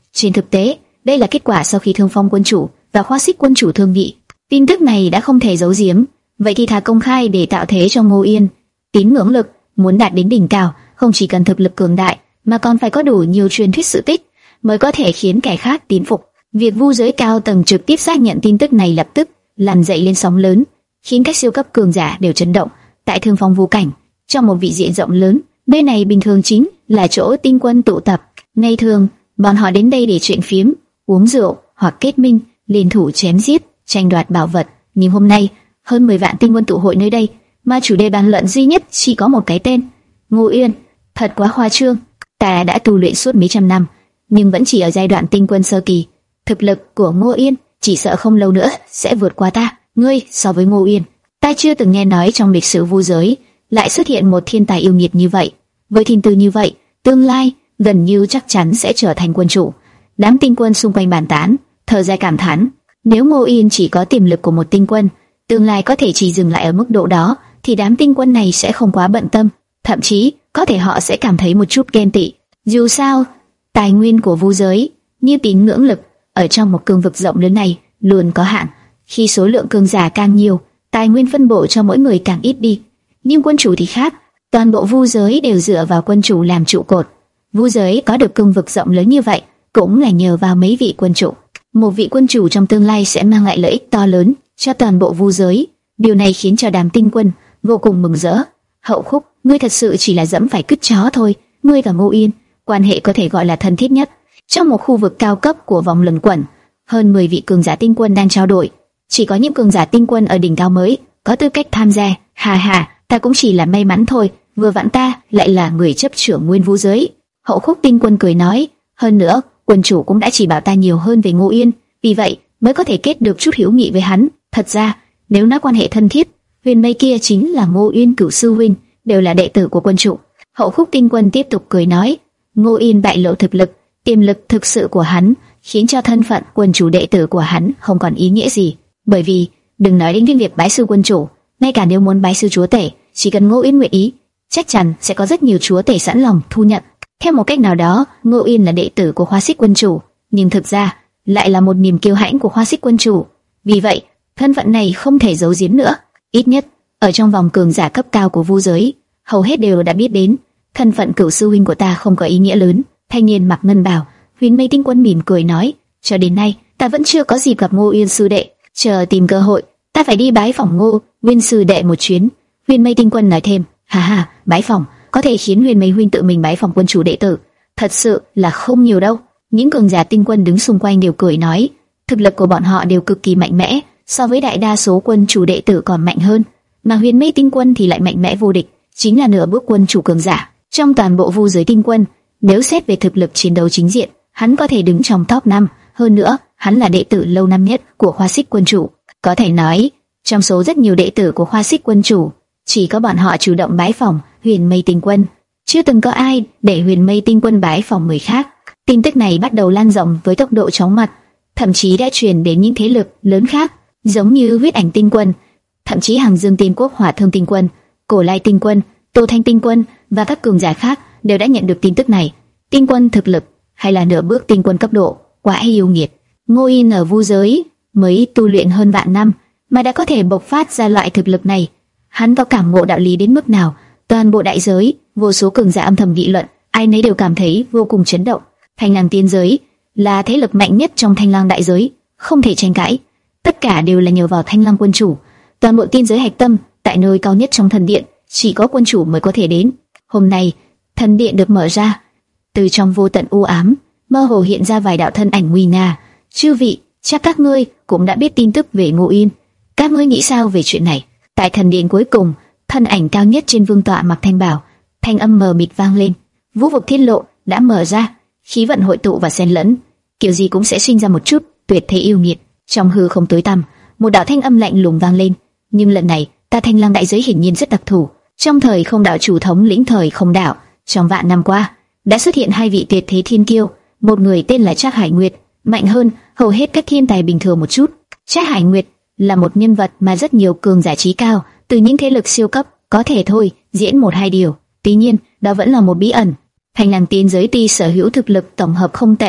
Trên thực tế, đây là kết quả sau khi Thương Phong quân chủ và Khoa Xích quân chủ thương nghị. Tin tức này đã không thể giấu giếm, vậy thì thà công khai để tạo thế cho Ngô Yên. Tín ngưỡng lực muốn đạt đến đỉnh cao, không chỉ cần thực lực cường đại, mà còn phải có đủ nhiều truyền thuyết sự tích mới có thể khiến kẻ khác tín phục. Việc vu giới cao tầng trực tiếp xác nhận tin tức này lập tức làm dậy lên sóng lớn, khiến các siêu cấp cường giả đều chấn động. Tại Thương Phong vu cảnh, trong một vị diện rộng lớn, nơi này bình thường chính là chỗ tinh quân tụ tập. Ngày thường, bọn họ đến đây để chuyện phiếm, uống rượu hoặc kết minh, liên thủ chém giết, tranh đoạt bảo vật. Nhưng hôm nay, hơn mười vạn tinh quân tụ hội nơi đây, mà chủ đề bàn luận duy nhất chỉ có một cái tên: Ngô Yên. Thật quá khoa trương. Ta đã tu luyện suốt mấy trăm năm, nhưng vẫn chỉ ở giai đoạn tinh quân sơ kỳ. Thực lực của Ngô Yên chỉ sợ không lâu nữa sẽ vượt qua ta. Ngươi so với Ngô Yên, ta chưa từng nghe nói trong lịch sử vu giới lại xuất hiện một thiên tài yêu nghiệt như vậy. Với thiên tư như vậy, tương lai gần như chắc chắn sẽ trở thành quân chủ. Đám tinh quân xung quanh bàn tán, thở dài cảm thán. Nếu Ngô Yên chỉ có tiềm lực của một tinh quân, tương lai có thể chỉ dừng lại ở mức độ đó, thì đám tinh quân này sẽ không quá bận tâm, thậm chí có thể họ sẽ cảm thấy một chút ghen tị. Dù sao, tài nguyên của vu giới như tín ngưỡng lực ở trong một cương vực rộng lớn này luôn có hạn. Khi số lượng cường giả càng nhiều, tài nguyên phân bổ cho mỗi người càng ít đi. Nhưng quân chủ thì khác, toàn bộ vu giới đều dựa vào quân chủ làm trụ cột. Vu giới có được cương vực rộng lớn như vậy cũng là nhờ vào mấy vị quân chủ. Một vị quân chủ trong tương lai sẽ mang lại lợi ích to lớn cho toàn bộ vu giới. Điều này khiến cho đám tinh quân vô cùng mừng rỡ. Hậu Khúc, ngươi thật sự chỉ là dẫm phải cứt chó thôi. Ngươi và Ngô Yên quan hệ có thể gọi là thân thiết nhất. Trong một khu vực cao cấp của vòng luẩn quẩn, hơn mười vị cường giả tinh quân đang trao đổi. Chỉ có những cường giả tinh quân ở đỉnh cao mới có tư cách tham gia. Hà hà, ta cũng chỉ là may mắn thôi, vừa vặn ta lại là người chấp trưởng nguyên vu giới. Hậu Khúc tinh quân cười nói, hơn nữa, quân chủ cũng đã chỉ bảo ta nhiều hơn về Ngô Yên, vì vậy mới có thể kết được chút hiếu nghị với hắn. Thật ra, nếu nói quan hệ thân thiết, Huyền Mây kia chính là Ngô Yên cửu sư huynh, đều là đệ tử của quân chủ. Hậu Khúc tinh quân tiếp tục cười nói, Ngô Yên bại lộ thực lực, tiềm lực thực sự của hắn, khiến cho thân phận quân chủ đệ tử của hắn không còn ý nghĩa gì. Bởi vì, đừng nói đến việc bái sư quân chủ, ngay cả nếu muốn bái sư chúa tể, chỉ cần Ngô Yên nguyện ý, chắc chắn sẽ có rất nhiều chúa tể sẵn lòng thu nhận. Theo một cách nào đó, Ngô Yên là đệ tử của Khoa Xích quân chủ, nhưng thực ra lại là một niềm kiêu hãnh của Khoa Xích quân chủ. Vì vậy, thân phận này không thể giấu giếm nữa. Ít nhất, ở trong vòng cường giả cấp cao của vu giới, hầu hết đều đã biết đến thân phận cửu sư huynh của ta không có ý nghĩa lớn. Thanh niên mặc ngân bào, Huyền Mây tinh quân mỉm cười nói, cho đến nay ta vẫn chưa có dịp gặp Ngô Yên sư đệ, chờ tìm cơ hội, ta phải đi bái phỏng Ngô Nguyên sư đệ một chuyến. Huyền Mây tinh quân nói thêm, ha ha, bái phỏng có thể khiến Huyền Mây huynh tự mình bái phỏng quân chủ đệ tử, thật sự là không nhiều đâu. Những cường giả tinh quân đứng xung quanh đều cười nói, thực lực của bọn họ đều cực kỳ mạnh mẽ, so với đại đa số quân chủ đệ tử còn mạnh hơn, mà Huyền Mây tinh quân thì lại mạnh mẽ vô địch, chính là nửa bước quân chủ cường giả. Trong toàn bộ vu giới tinh quân, nếu xét về thực lực chiến đấu chính diện, hắn có thể đứng trong top năm. Hơn nữa, hắn là đệ tử lâu năm nhất của Khoa Xích quân chủ. Có thể nói, trong số rất nhiều đệ tử của Khoa Xích quân chủ, chỉ có bọn họ chủ động bái phỏng Huyền Mây tinh quân, chưa từng có ai để Huyền Mây tinh quân bái phỏng người khác. Tin tức này bắt đầu lan rộng với tốc độ chóng mặt, thậm chí đã truyền đến những thế lực lớn khác, giống như Huyết Ảnh tinh quân, thậm chí Hằng Dương Tiên Quốc Hỏa Thương tinh quân, Cổ Lai tinh quân, Tô Thanh tinh quân và các cường giả khác đều đã nhận được tin tức này. Tinh quân thực lực hay là nửa bước tinh quân cấp độ, quá yêu nghiệt. Ngô Yên ở vu giới mới tu luyện hơn vạn năm mà đã có thể bộc phát ra loại thực lực này. Hắn có cảm ngộ đạo lý đến mức nào? Toàn bộ đại giới, vô số cường giả âm thầm nghị luận, ai nấy đều cảm thấy vô cùng chấn động. Thanh Lang tiên giới là thế lực mạnh nhất trong Thanh Lang đại giới, không thể tranh cãi. Tất cả đều là nhờ vào Thanh Lang quân chủ. Toàn bộ tiên giới hạch tâm, tại nơi cao nhất trong thần điện, chỉ có quân chủ mới có thể đến. Hôm nay, thần điện được mở ra, từ trong vô tận u ám, mơ hồ hiện ra vài đạo thân ảnh nguy nga. Chư vị, chắc các ngươi cũng đã biết tin tức về Ngô Yên. Các ngươi nghĩ sao về chuyện này? Tại thần điện cuối cùng, thân ảnh cao nhất trên vương tọa mặc thanh bào, thanh âm mờ mịt vang lên. Vũ vực thiên lộ đã mở ra, khí vận hội tụ và xen lẫn, kiểu gì cũng sẽ sinh ra một chút tuyệt thế yêu nghiệt. Trong hư không tối tăm, một đạo thanh âm lạnh lùng vang lên. Nhưng lần này, ta Thanh Lang đại giới hiển nhiên rất đặc thù. Trong thời không đạo chủ thống lĩnh thời không đạo, trong vạn năm qua đã xuất hiện hai vị tuyệt thế thiên kiêu. Một người tên là Trác Hải Nguyệt, mạnh hơn hầu hết các thiên tài bình thường một chút. Trác Hải Nguyệt là một nhân vật mà rất nhiều cường giả trí cao từ những thế lực siêu cấp có thể thôi diễn một hai điều. Tuy nhiên, đó vẫn là một bí ẩn. Thanh Lang tiên giới tuy sở hữu thực lực tổng hợp không tệ,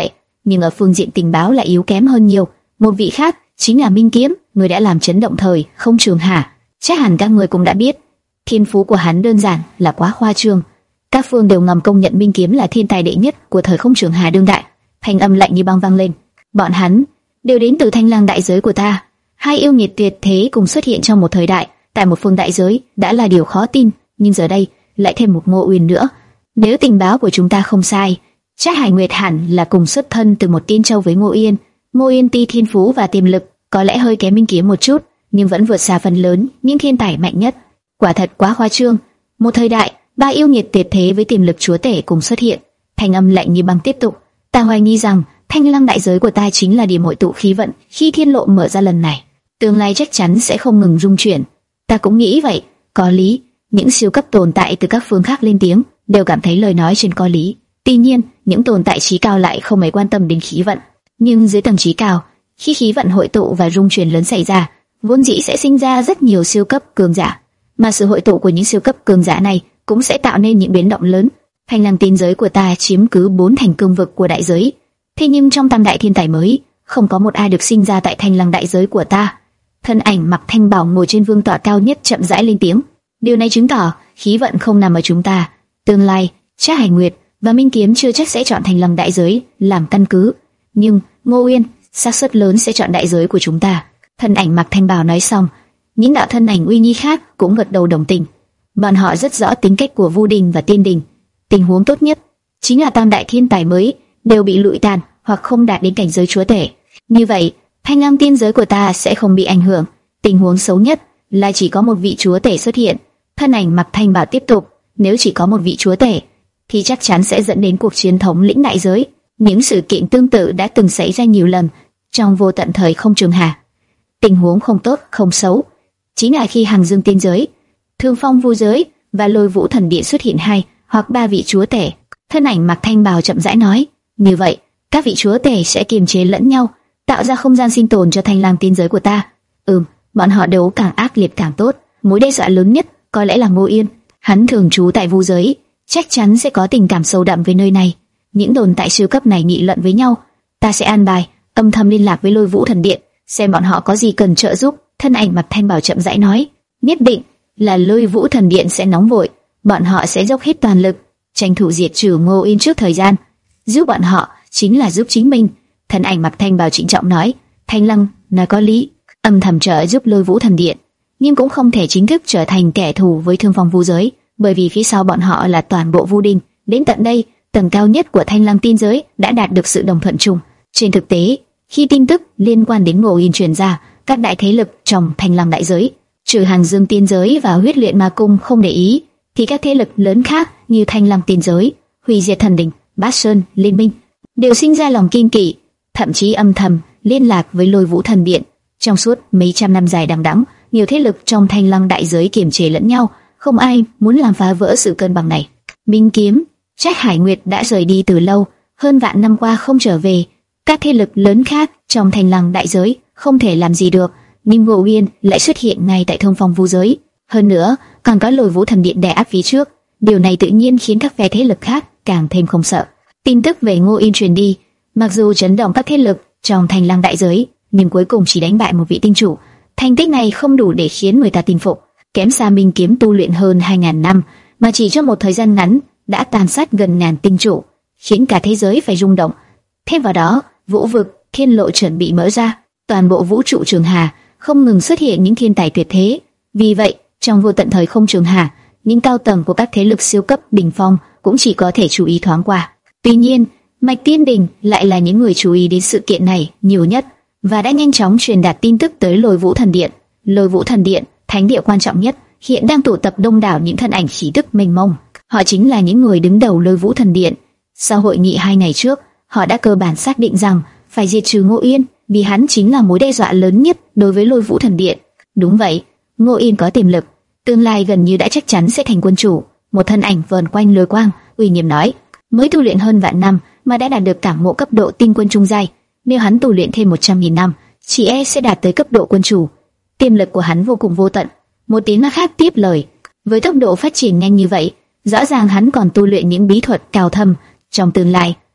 nhưng ở phương diện tình báo lại yếu kém hơn nhiều. Một vị khác chính là Minh Kiếm, người đã làm chấn động thời không trường hà. Chắc hẳn các người cũng đã biết, thiên phú của hắn đơn giản là quá khoa trương. Các phương đều ngầm công nhận Minh Kiếm là thiên tài đệ nhất của thời không trường hà đương đại. Thanh âm lạnh như băng vang lên. Bọn hắn đều đến từ Thanh Lang đại giới của ta. Hai yêu nghiệt tuyệt thế cùng xuất hiện trong một thời đại, tại một phương đại giới đã là điều khó tin, nhưng giờ đây lại thêm một Ngô Uyên nữa. Nếu tình báo của chúng ta không sai, Trác Hải Nguyệt hẳn là cùng xuất thân từ một tiên châu với Ngô Uyên. Ngô Uyên ti thiên phú và tiềm lực có lẽ hơi kém Minh Kiếm một chút, nhưng vẫn vượt xa phần lớn những thiên tài mạnh nhất. Quả thật quá khoa trương. Một thời đại, ba yêu nghiệt tuyệt thế với tiềm lực chúa tể cùng xuất hiện. Thanh âm lạnh như băng tiếp tục. Ta hoài nghi rằng Thanh Lăng đại giới của ta chính là điểm hội tụ khí vận khi thiên lộ mở ra lần này. Tương lai chắc chắn sẽ không ngừng rung chuyển. Ta cũng nghĩ vậy. Có lý. Những siêu cấp tồn tại từ các phương khác lên tiếng, đều cảm thấy lời nói trên có lý. Tuy nhiên, những tồn tại trí cao lại không mấy quan tâm đến khí vận. Nhưng dưới tầng trí cao, khi khí vận hội tụ và rung chuyển lớn xảy ra, vốn dĩ sẽ sinh ra rất nhiều siêu cấp cường giả, mà sự hội tụ của những siêu cấp cường giả này cũng sẽ tạo nên những biến động lớn. Thanh Lăng tiên giới của ta chiếm cứ bốn thành cương vực của đại giới, thế nhưng trong tam đại thiên tài mới, không có một ai được sinh ra tại Thanh Lăng đại giới của ta. Thân ảnh mặc thanh bào ngồi trên vương tọa cao nhất chậm rãi lên tiếng. Điều này chứng tỏ khí vận không nằm ở chúng ta. Tương lai, Trác Hải Nguyệt và Minh Kiếm chưa chắc sẽ chọn Thanh Lăng đại giới làm căn cứ, nhưng Ngô Uyên xác suất lớn sẽ chọn đại giới của chúng ta. Thân ảnh mặc thanh bào nói xong, những đạo thân ảnh uy nghi khác cũng gật đầu đồng tình. Bọn họ rất rõ tính cách của Vu Đình và Tiên Đình. Tình huống tốt nhất chính là tam đại thiên tài mới đều bị lụi tàn hoặc không đạt đến cảnh giới chúa tể. Như vậy, Thanh Lăng tiên giới của ta sẽ không bị ảnh hưởng. Tình huống xấu nhất là chỉ có một vị chúa tể xuất hiện. Thân ảnh mặc thanh bào tiếp tục. Nếu chỉ có một vị chúa tể, thì chắc chắn sẽ dẫn đến cuộc chiến thống lĩnh đại giới. Những sự kiện tương tự đã từng xảy ra nhiều lần trong vô tận thời không trường hà. Tình huống không tốt không xấu chính là khi Hằng Dương tiên giới, Thương Phong vu giới và Lôi Vũ thần điện xuất hiện hai hoặc ba vị chúa tể. Thân ảnh mặc thanh bào chậm rãi nói, như vậy các vị chúa tể sẽ kiềm chế lẫn nhau, tạo ra không gian sinh tồn cho Thanh Lang tiên giới của ta. Ừm, bọn họ đấu càng ác liệt càng tốt. Mối đe dọa lớn nhất có lẽ là Ngô Yên. Hắn thường trú tại vu giới, chắc chắn sẽ có tình cảm sâu đậm với nơi này. Những tồn tại siêu cấp này nghị luận với nhau, ta sẽ an bài âm thầm liên lạc với Lôi Vũ thần điện, xem bọn họ có gì cần trợ giúp. Thân ảnh mặc thanh bào chậm rãi nói, nhất định là Lôi Vũ thần điện sẽ nóng vội, bọn họ sẽ dốc hết toàn lực, tranh thủ diệt trừ Ngô Yên trước thời gian. Giúp bọn họ chính là giúp chính mình. Thân ảnh mặc thanh bào trịnh trọng nói, Thanh Lăng nói có lý, âm thầm trợ giúp Lôi Vũ thần điện, nhưng cũng không thể chính thức trở thành kẻ thù với Thương Phong vu giới, bởi vì phía sau bọn họ là toàn bộ Vu Đình. Đến tận đây, tầng cao nhất của Thanh Lăng tiên giới đã đạt được sự đồng thuận chung. Trên thực tế, khi tin tức liên quan đến Ngô Yên truyền ra, các đại thế lực trong Thanh Lăng đại giới, trừ Hằng Dương tiên giới và Huyết Luyện Ma cung không để ý, thì các thế lực lớn khác như Thanh Lăng tiên giới, Hủy Diệt thần đình, Bát Sơn liên minh đều sinh ra lòng kiên kỵ, thậm chí âm thầm liên lạc với Lôi Vũ thần điện. Trong suốt mấy trăm năm dài đằng đẵng, nhiều thế lực trong Thanh Lăng đại giới kiềm chế lẫn nhau, không ai muốn làm phá vỡ sự cân bằng này. Minh Kiếm, Trác Hải Nguyệt đã rời đi từ lâu, hơn vạn năm qua không trở về. Các thế lực lớn khác trong Thanh Lăng đại giới không thể làm gì được, nhưng Ngô Uyên lại xuất hiện ngay tại Thương Phong vu giới. Hơn nữa, còn có Lôi Vũ thần điện đè áp phía trước. Điều này tự nhiên khiến các phe thế lực khác càng thêm không sợ. Tin tức về Ngô Uyên truyền đi, mặc dù chấn động các thế lực trong Thanh Lăng đại giới, nhưng cuối cùng chỉ đánh bại một vị tinh chủ. Thành tích này không đủ để khiến người ta tin phục. Kém xa Minh Kiếm tu luyện hơn hai ngàn năm, mà chỉ trong một thời gian ngắn đã tàn sát gần ngàn tinh chủ, khiến cả thế giới phải rung động. Thêm vào đó, vũ vực, thiên lộ chuẩn bị mở ra, toàn bộ vũ trụ trường hà không ngừng xuất hiện những thiên tài tuyệt thế. Vì vậy, trong vô tận thời không trường hà, những cao tầng của các thế lực siêu cấp đỉnh phong cũng chỉ có thể chú ý thoáng qua. Tuy nhiên, Mạch Tiên Đình lại là những người chú ý đến sự kiện này nhiều nhất và đã nhanh chóng truyền đạt tin tức tới Lôi Vũ thần điện. Lôi Vũ thần điện, thánh địa quan trọng nhất, hiện đang tụ tập đông đảo những thân ảnh khí tức mênh mông. Họ chính là những người đứng đầu Lôi Vũ thần điện. Sau hội nghị hai ngày trước, họ đã cơ bản xác định rằng phải diệt trừ Ngô Yên, vì hắn chính là mối đe dọa lớn nhất đối với Lôi Vũ thần điện. Đúng vậy, Ngô Yên có tiềm lực, tương lai gần như đã chắc chắn sẽ thành quân chủ. Một thân ảnh vờn quanh lôi quang, uy nghiêm nói, mới tu luyện hơn vạn năm mà đã đạt được cảm ngộ cấp độ tinh quân trung giai. Nếu hắn tu luyện thêm một trăm nghìn năm, chỉ e sẽ đạt tới cấp độ quân chủ. Tiềm lực của hắn vô cùng vô tận. Một tiếng nói khác tiếp lời, với tốc độ phát triển nhanh như vậy, rõ ràng hắn còn tu luyện những bí thuật cao thâm. Trong tương lai,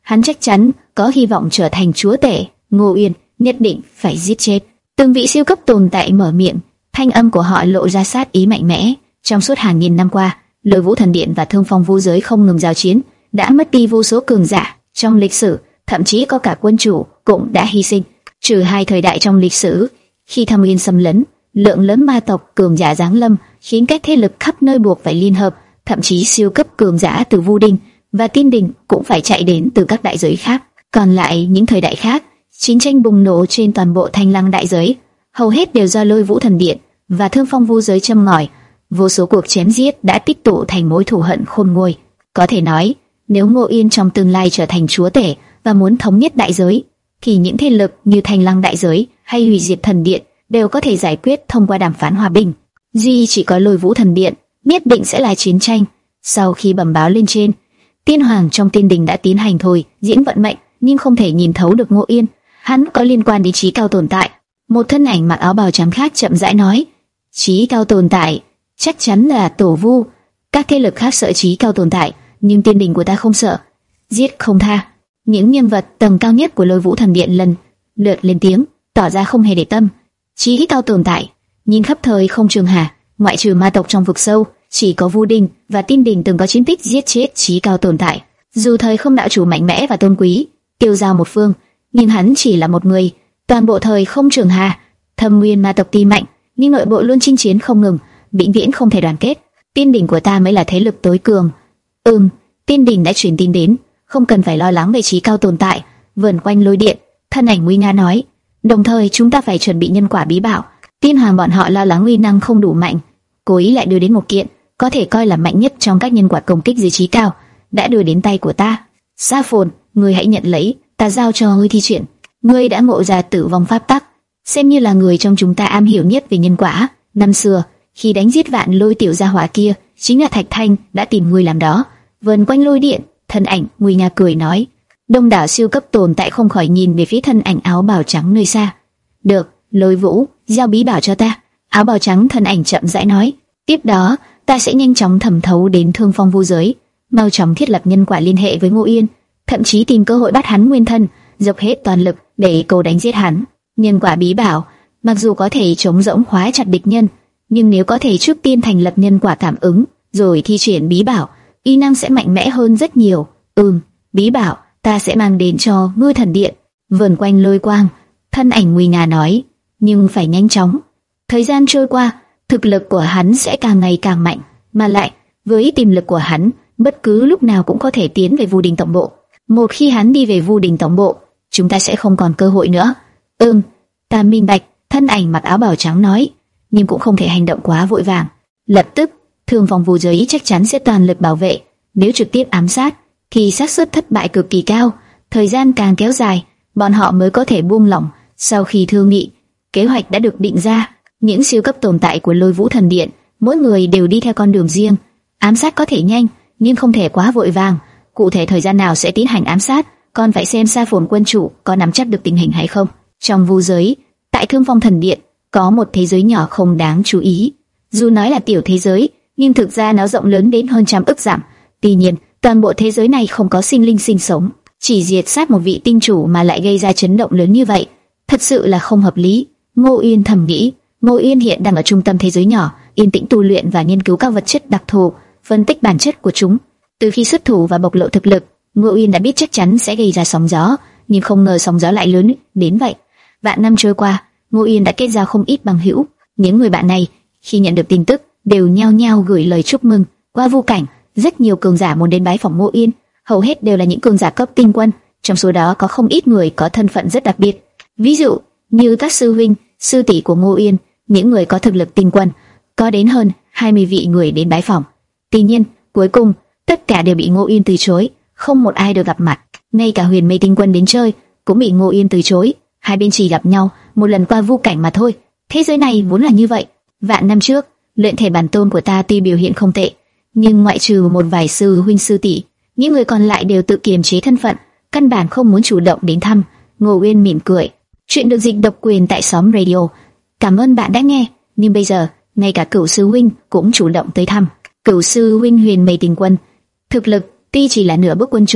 hắn chắc chắn có hy vọng trở thành chúa tể. Ngô Uyên nhất định phải giết chết. Từng vị siêu cấp tồn tại mở miệng, thanh âm của họ lộ ra sát ý mạnh mẽ. Trong suốt hàng nghìn năm qua, Lôi Vũ Thần Điện và Thương Phong Vũ Giới không ngừng giao chiến, đã mất đi vô số cường giả trong lịch sử, thậm chí có cả quân chủ cũng đã hy sinh. Trừ hai thời đại trong lịch sử, khi Thâm Uyên xâm lấn, lượng lớn ma tộc cường giả giáng lâm, khiến các thế lực khắp nơi buộc phải liên hợp, thậm chí siêu cấp cường giả từ Vu Đình và Tiên Đình cũng phải chạy đến từ các đại giới khác. Còn lại những thời đại khác, chiến tranh bùng nổ trên toàn bộ Thanh Lăng đại giới, hầu hết đều do Lôi Vũ Thần Điện và Thương Phong Vũ Giới châm ngòi. Vô số cuộc chém giết đã tích tụ thành mối thù hận khôn nguôi. Có thể nói, nếu Ngô Yên trong tương lai trở thành chúa tể và muốn thống nhất đại giới, thì những thế lực như Thanh Lăng đại giới hay Hủy Diệt Thần Điện đều có thể giải quyết thông qua đàm phán hòa bình. Duy chỉ có Lôi Vũ Thần Điện nhất định sẽ là chiến tranh. Sau khi bẩm báo lên trên, Tiên Hoàng trong Tiên Đình đã tiến hành thôi diễn vận mệnh, nhưng không thể nhìn thấu được Ngô Yên. Hắn có liên quan đến trí cao tồn tại. Một thân ảnh mặc áo bào trắng khác chậm rãi nói: trí cao tồn tại chắc chắn là Tổ Vu. Các thế lực khác sợ trí cao tồn tại, nhưng Tiên Đình của ta không sợ, giết không tha. Những nhân vật tầng cao nhất của Lôi Vũ Thần Điện lần lượt lên tiếng, tỏ ra không hề để tâm. Trí cao tồn tại, nhìn khắp thời không trường hà, ngoại trừ ma tộc trong vực sâu, chỉ có Vu Đình và Tiên Đình từng có chiến tích giết chết trí cao tồn tại. Dù thời không đạo chủ mạnh mẽ và tôn quý, tiêu giao một phương, nhưng hắn chỉ là một người. Toàn bộ thời không trường hà, Thâm Nguyên ma tộc tuy mạnh, nhưng nội bộ luôn chinh chiến không ngừng, vĩnh viễn không thể đoàn kết. Tiên Đình của ta mới là thế lực tối cường. Ừm, Tiên Đình đã truyền tin đến, không cần phải lo lắng về trí cao tồn tại. Vườn quanh lôi điện, thân ảnh nguy nga nói, đồng thời chúng ta phải chuẩn bị nhân quả bí bảo. Tiên Hoàng bọn họ lo lắng uy năng không đủ mạnh, cố ý lại đưa đến một kiện có thể coi là mạnh nhất trong các nhân quả công kích dưới trí cao, đã đưa đến tay của ta. Sa Phồn, ngươi hãy nhận lấy, ta giao cho ngươi thi triển. Ngươi đã ngộ ra tử vong pháp tắc, xem như là người trong chúng ta am hiểu nhất về nhân quả. Năm xưa, khi đánh giết Vạn Lôi tiểu gia hỏa kia, chính là Thạch Thanh đã tìm ngươi làm đó. Vườn quanh lôi điện, thân ảnh nguy nga cười nói. Đông đảo siêu cấp tồn tại không khỏi nhìn về phía thân ảnh áo bào trắng nơi xa. Được, Lôi Vũ, giao bí bảo cho ta. Áo bào trắng thân ảnh chậm rãi nói. Tiếp đó, ta sẽ nhanh chóng thẩm thấu đến Thương Phong Vu Giới, mau chóng thiết lập nhân quả liên hệ với Ngô Yên, thậm chí tìm cơ hội bắt hắn nguyên thân, dốc hết toàn lực để cầu đánh giết hắn. Nhân quả bí bảo, mặc dù có thể chống rỗng khóa chặt địch nhân, nhưng nếu có thể trước tiên thành lập nhân quả cảm ứng, rồi thi triển bí bảo, uy năng sẽ mạnh mẽ hơn rất nhiều. Ừm, bí bảo ta sẽ mang đến cho Ngươi Thần Điện. Vườn quanh lôi quang, thân ảnh nguy nga nói, nhưng phải nhanh chóng. Thời gian trôi qua, thực lực của hắn sẽ càng ngày càng mạnh, mà lại với tiềm lực của hắn, bất cứ lúc nào cũng có thể tiến về Vu Đình tổng bộ. Một khi hắn đi về Vu Đình tổng bộ, chúng ta sẽ không còn cơ hội nữa. Ừm, ta minh bạch, thân ảnh mặc áo bào trắng nói, nhưng cũng không thể hành động quá vội vàng. Lập tức, Thương Phong Vu Giới chắc chắn sẽ toàn lực bảo vệ. Nếu trực tiếp ám sát, thì xác suất thất bại cực kỳ cao. Thời gian càng kéo dài, bọn họ mới có thể buông lỏng. Sau khi thương nghị, kế hoạch đã được định ra. Những siêu cấp tồn tại của Lôi Vũ Thần Điện, mỗi người đều đi theo con đường riêng. Ám sát có thể nhanh, nhưng không thể quá vội vàng. Cụ thể thời gian nào sẽ tiến hành ám sát, còn phải xem Sa Phồn quân chủ có nắm chắc được tình hình hay không. Trong Vu Giới, tại Thương Phong Thần Điện, có một thế giới nhỏ không đáng chú ý. Dù nói là tiểu thế giới, nhưng thực ra nó rộng lớn đến hơn trăm ức dặm. Tuy nhiên, toàn bộ thế giới này không có sinh linh sinh sống, chỉ diệt sát một vị tinh chủ mà lại gây ra chấn động lớn như vậy, thật sự là không hợp lý. Ngô Yên thầm nghĩ, Ngô Yên hiện đang ở trung tâm thế giới nhỏ, yên tĩnh tu luyện và nghiên cứu các vật chất đặc thù, phân tích bản chất của chúng. Từ khi xuất thủ và bộc lộ thực lực, Ngô Yên đã biết chắc chắn sẽ gây ra sóng gió, nhưng không ngờ sóng gió lại lớn đến vậy. Vạn năm trôi qua, Ngô Yên đã kết giao không ít bằng hữu. Những người bạn này, khi nhận được tin tức, đều nhao nhao gửi lời chúc mừng. Qua Vu Cảnh, rất nhiều cường giả muốn đến bái phỏng Ngô Yên, hầu hết đều là những cường giả cấp tinh quân. Trong số đó có không ít người có thân phận rất đặc biệt, ví dụ như các sư huynh, sư tỷ của Ngô Yên. Những người có thực lực tinh quân có đến hơn hai mươi vị người đến bái phỏng. Tuy nhiên, cuối cùng tất cả đều bị Ngô Yên từ chối, không một ai được gặp mặt. Ngay cả Huyền Mây tinh quân đến chơi cũng bị Ngô Yên từ chối. Hai bên chỉ gặp nhau một lần qua Vu Cảnh mà thôi. Thế giới này vốn là như vậy. Vạn năm trước, luyện thể bản tôn của ta tuy biểu hiện không tệ, nhưng ngoại trừ một vài sư huynh sư tỷ, những người còn lại đều tự kiềm chế thân phận, căn bản không muốn chủ động đến thăm. Ngô Yên mỉm cười. Chuyện được dịch độc quyền tại Xóm Radio. Cảm ơn bạn đã nghe. Nhưng bây giờ, ngay cả Cửu sư huynh cũng chủ động tới thăm. Cửu sư huynh Huyền Mây tinh quân, thực lực tuy chỉ là nửa bước quân chủ,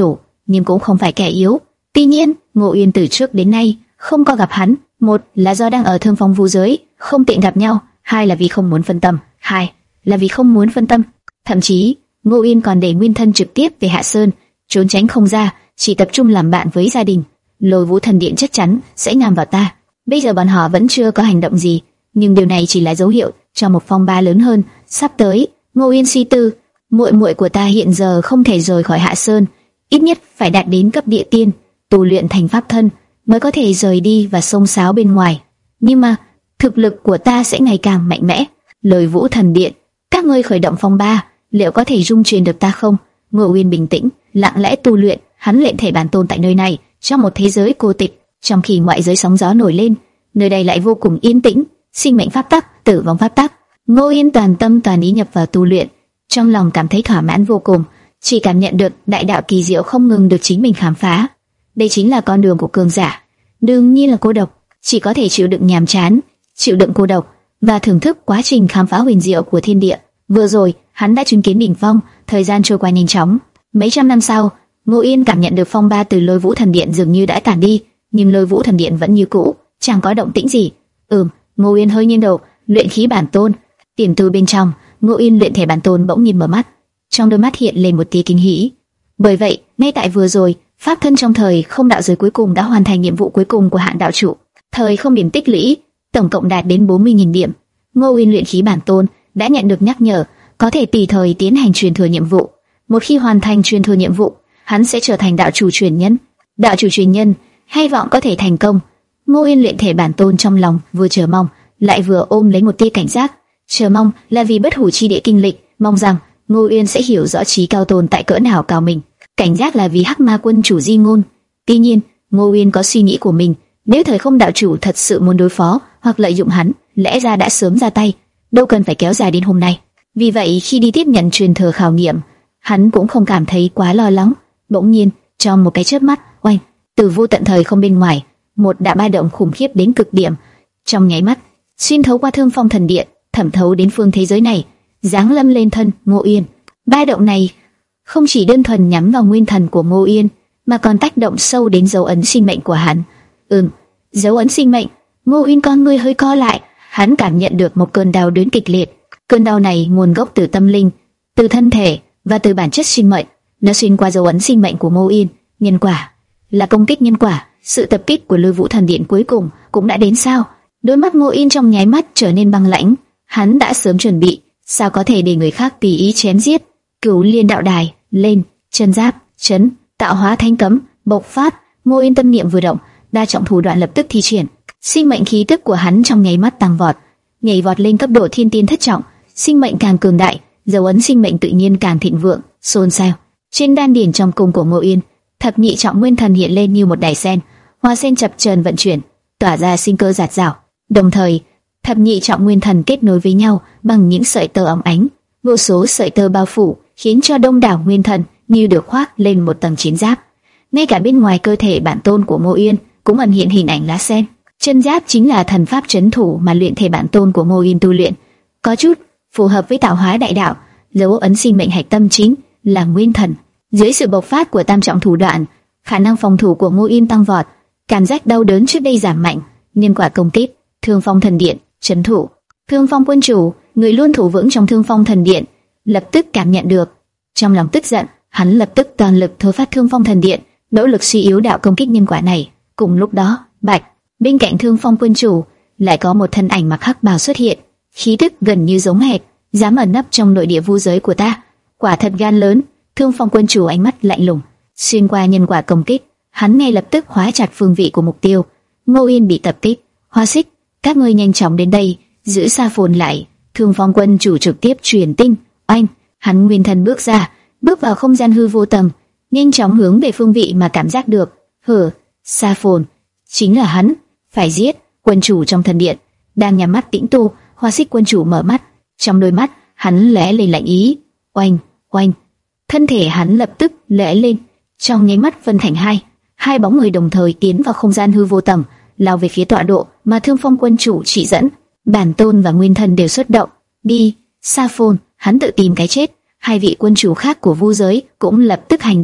nhưng cũng không phải kẻ yếu. Tuy nhiên, Ngô Uyên từ trước đến nay không có gặp hắn, một là do đang ở Thương Phong Vu giới, không tiện gặp nhau, hai là vì không muốn phân tâm, hai là vì không muốn phân tâm. Thậm chí, Ngô Uyên còn để nguyên thân trực tiếp về Hạ Sơn, trốn tránh không ra, chỉ tập trung làm bạn với gia đình. Lôi Vũ Thần Điện chắc chắn sẽ nhằm vào ta. Bây giờ bọn họ vẫn chưa có hành động gì, nhưng điều này chỉ là dấu hiệu cho một phong ba lớn hơn sắp tới. Ngô Uyên suy tư, muội muội của ta hiện giờ không thể rời khỏi Hạ Sơn, ít nhất phải đạt đến cấp địa tiên, tu luyện thành pháp thân mới có thể rời đi và xông xáo bên ngoài. Nhưng mà thực lực của ta sẽ ngày càng mạnh mẽ. Lôi Vũ Thần Điện, các ngươi khởi động phong ba, liệu có thể dung chuyển được ta không? Ngô Uyên bình tĩnh, lặng lẽ tu luyện. Hắn luyện thể bản tôn tại nơi này, trong một thế giới cô tịch, trong khi ngoại giới sóng gió nổi lên, nơi đây lại vô cùng yên tĩnh. Sinh mệnh pháp tắc, tử vong pháp tắc. Ngô Uyên toàn tâm toàn ý nhập vào tu luyện, trong lòng cảm thấy thỏa mãn vô cùng, chỉ cảm nhận được đại đạo kỳ diệu không ngừng được chính mình khám phá. Đây chính là con đường của cường giả. Đương nhiên là cô độc, chỉ có thể chịu đựng nhàm chán, chịu đựng cô độc và thưởng thức quá trình khám phá huyền diệu của thiên địa. Vừa rồi, hắn đã chứng kiến đỉnh phong, thời gian trôi qua nhanh chóng. Mấy trăm năm sau, Ngô Uyên cảm nhận được phong ba từ Lôi Vũ Thần Điện dường như đã tản đi, nhưng Lôi Vũ Thần Điện vẫn như cũ, chẳng có động tĩnh gì. Ừm, Ngô Uyên hơi nghiêng đầu, luyện khí bản tôn. Tiềm tu bên trong, Ngô Uyên luyện thể bản tôn bỗng nhìn mở mắt, trong đôi mắt hiện lên một tia kinh hỉ. Bởi vậy, ngay tại vừa rồi, pháp thân trong thời không đạo giới cuối cùng đã hoàn thành nhiệm vụ cuối cùng của hạng đạo chủ. Thời không điểm tích lũy tổng cộng đạt đến bốn mươi nghìn điểm. Ngô Uyên luyện khí bản tôn đã nhận được nhắc nhở, có thể tùy thời tiến hành truyền thừa nhiệm vụ. Một khi hoàn thành truyền thừa nhiệm vụ, hắn sẽ trở thành đạo chủ truyền nhân. Đạo chủ truyền nhân, hy vọng có thể thành công. Ngô Uyên luyện thể bản tôn trong lòng vừa chờ mong, lại vừa ôm lấy một tia cảnh giác. Chờ mong là vì bất hủ chi địa kinh lịch, mong rằng Ngô Uyên sẽ hiểu rõ trí cao tồn tại cỡ nào cao mình. Cảnh giác là vì Hắc Ma quân chủ di ngôn. Tuy nhiên, Ngô Uyên có suy nghĩ của mình, nếu thời không đạo chủ thật sự muốn đối phó hoặc lợi dụng hắn, lẽ ra đã sớm ra tay, đâu cần phải kéo dài đến hôm nay. Vì vậy, khi đi tiếp nhận truyền thừa khảo nghiệm, hắn cũng không cảm thấy quá lo lắng. Bỗng nhiên, trong một cái chớp mắt, oanh, từ vô tận thời không bên ngoài, một đạo ba động khủng khiếp đến cực điểm, trong nháy mắt xuyên thấu qua Thương Phong Thần Điện, thẩm thấu đến phương thế giới này, giáng lâm lên thân Ngô Uyên. Ba động này không chỉ đơn thuần nhắm vào nguyên thần của Ngô Uyên, mà còn tác động sâu đến dấu ấn sinh mệnh của hắn. Ừm, dấu ấn sinh mệnh. Ngô Uyên con ngươi hơi co lại, hắn cảm nhận được một cơn đau đớn kịch liệt. Cơn đau này nguồn gốc từ tâm linh, từ thân thể và từ bản chất sinh mệnh. Nó xuyên qua dấu ấn sinh mệnh của Ngô Uyên. Nhân quả là công kích nhân quả. Sự tập kích của Lôi Vũ Thần Điện cuối cùng cũng đã đến sao? Đôi mắt Ngô Uyên trong nháy mắt trở nên băng lãnh. Hắn đã sớm chuẩn bị, sao có thể để người khác tùy ý chém giết? Cửu Liên đạo đài lên, chân giáp chấn, tạo hóa thanh cấm bộc phát. Ngô Uyên tâm niệm vừa động, đa trọng thủ đoạn lập tức thi triển. Sinh mệnh khí tức của hắn trong nháy mắt tăng vọt, nhảy vọt lên cấp độ thiên tiên thất trọng. Sinh mệnh càng cường đại, dấu ấn sinh mệnh tự nhiên càng thịnh vượng, xôn xao. Trên đan điển trong cung của Ngô Uyên, thập nhị trọng nguyên thần hiện lên như một đài sen, hoa sen chập chờn vận chuyển, tỏa ra sinh cơ rạt rào. Đồng thời, thập nhị trọng nguyên thần kết nối với nhau bằng những sợi tơ óng ánh, vô số sợi tơ bao phủ, khiến cho đông đảo nguyên thần như được khoác lên một tầng chiến giáp. Ngay cả bên ngoài cơ thể bản tôn của Ngô Uyên cũng ẩn hiện hình ảnh lá sen. Chân giáp chính là thần pháp trấn thủ mà luyện thể bản tôn của Ngô Uyên tu luyện, có chút phù hợp với tạo hóa đại đạo. Dấu ấn sinh mệnh hạch tâm chính là nguyên thần. Dưới sự bộc phát của tam trọng thủ đoạn, khả năng phòng thủ của Ngô Uyên tăng vọt, cảm giác đau đớn trước đây giảm mạnh. Nhân quả công kích, Thương Phong Thần Điện trấn thủ. Thương Phong quân chủ, người luôn thủ vững trong Thương Phong Thần Điện, lập tức cảm nhận được, trong lòng tức giận, hắn lập tức toàn lực thôi phát Thương Phong Thần Điện, nỗ lực suy yếu đạo công kích nhân quả này. Cùng lúc đó, bạch bên cạnh Thương Phong quân chủ lại có một thân ảnh mặc hắc bào xuất hiện, khí tức gần như giống hệt, dám ẩn nấp trong nội địa vu giới của ta, quả thật gan lớn. Thương Phong quân chủ ánh mắt lạnh lùng, xuyên qua nhân quả công kích, hắn ngay lập tức khóa chặt phương vị của mục tiêu. Ngô Uyên bị tập kích. Hoa Xích, các ngươi nhanh chóng đến đây, giữ Sa Phồn lại. Thương Phong quân chủ trực tiếp truyền tinh. Oanh, hắn nguyên thần bước ra, bước vào không gian hư vô tầng, nhanh chóng hướng về phương vị mà cảm giác được. Hừ, Sa Phồn, chính là hắn, phải giết. Quân chủ trong thần điện đang nhắm mắt tĩnh tu. Hoa Xích quân chủ mở mắt, trong đôi mắt hắn lóe lên lạnh ý. Oanh, oanh, thân thể hắn lập tức lóe lên, trong nháy mắt phân thành hai, hai bóng người đồng thời tiến vào không gian hư vô tầng, lao về phía tọa độ mà Thương Phong quân chủ chỉ dẫn. Bản tôn và nguyên thần đều xuất động. Đi, Sa Phồn, hắn tự tìm cái chết. Hai vị quân chủ khác của vu giới cũng lập tức hành động,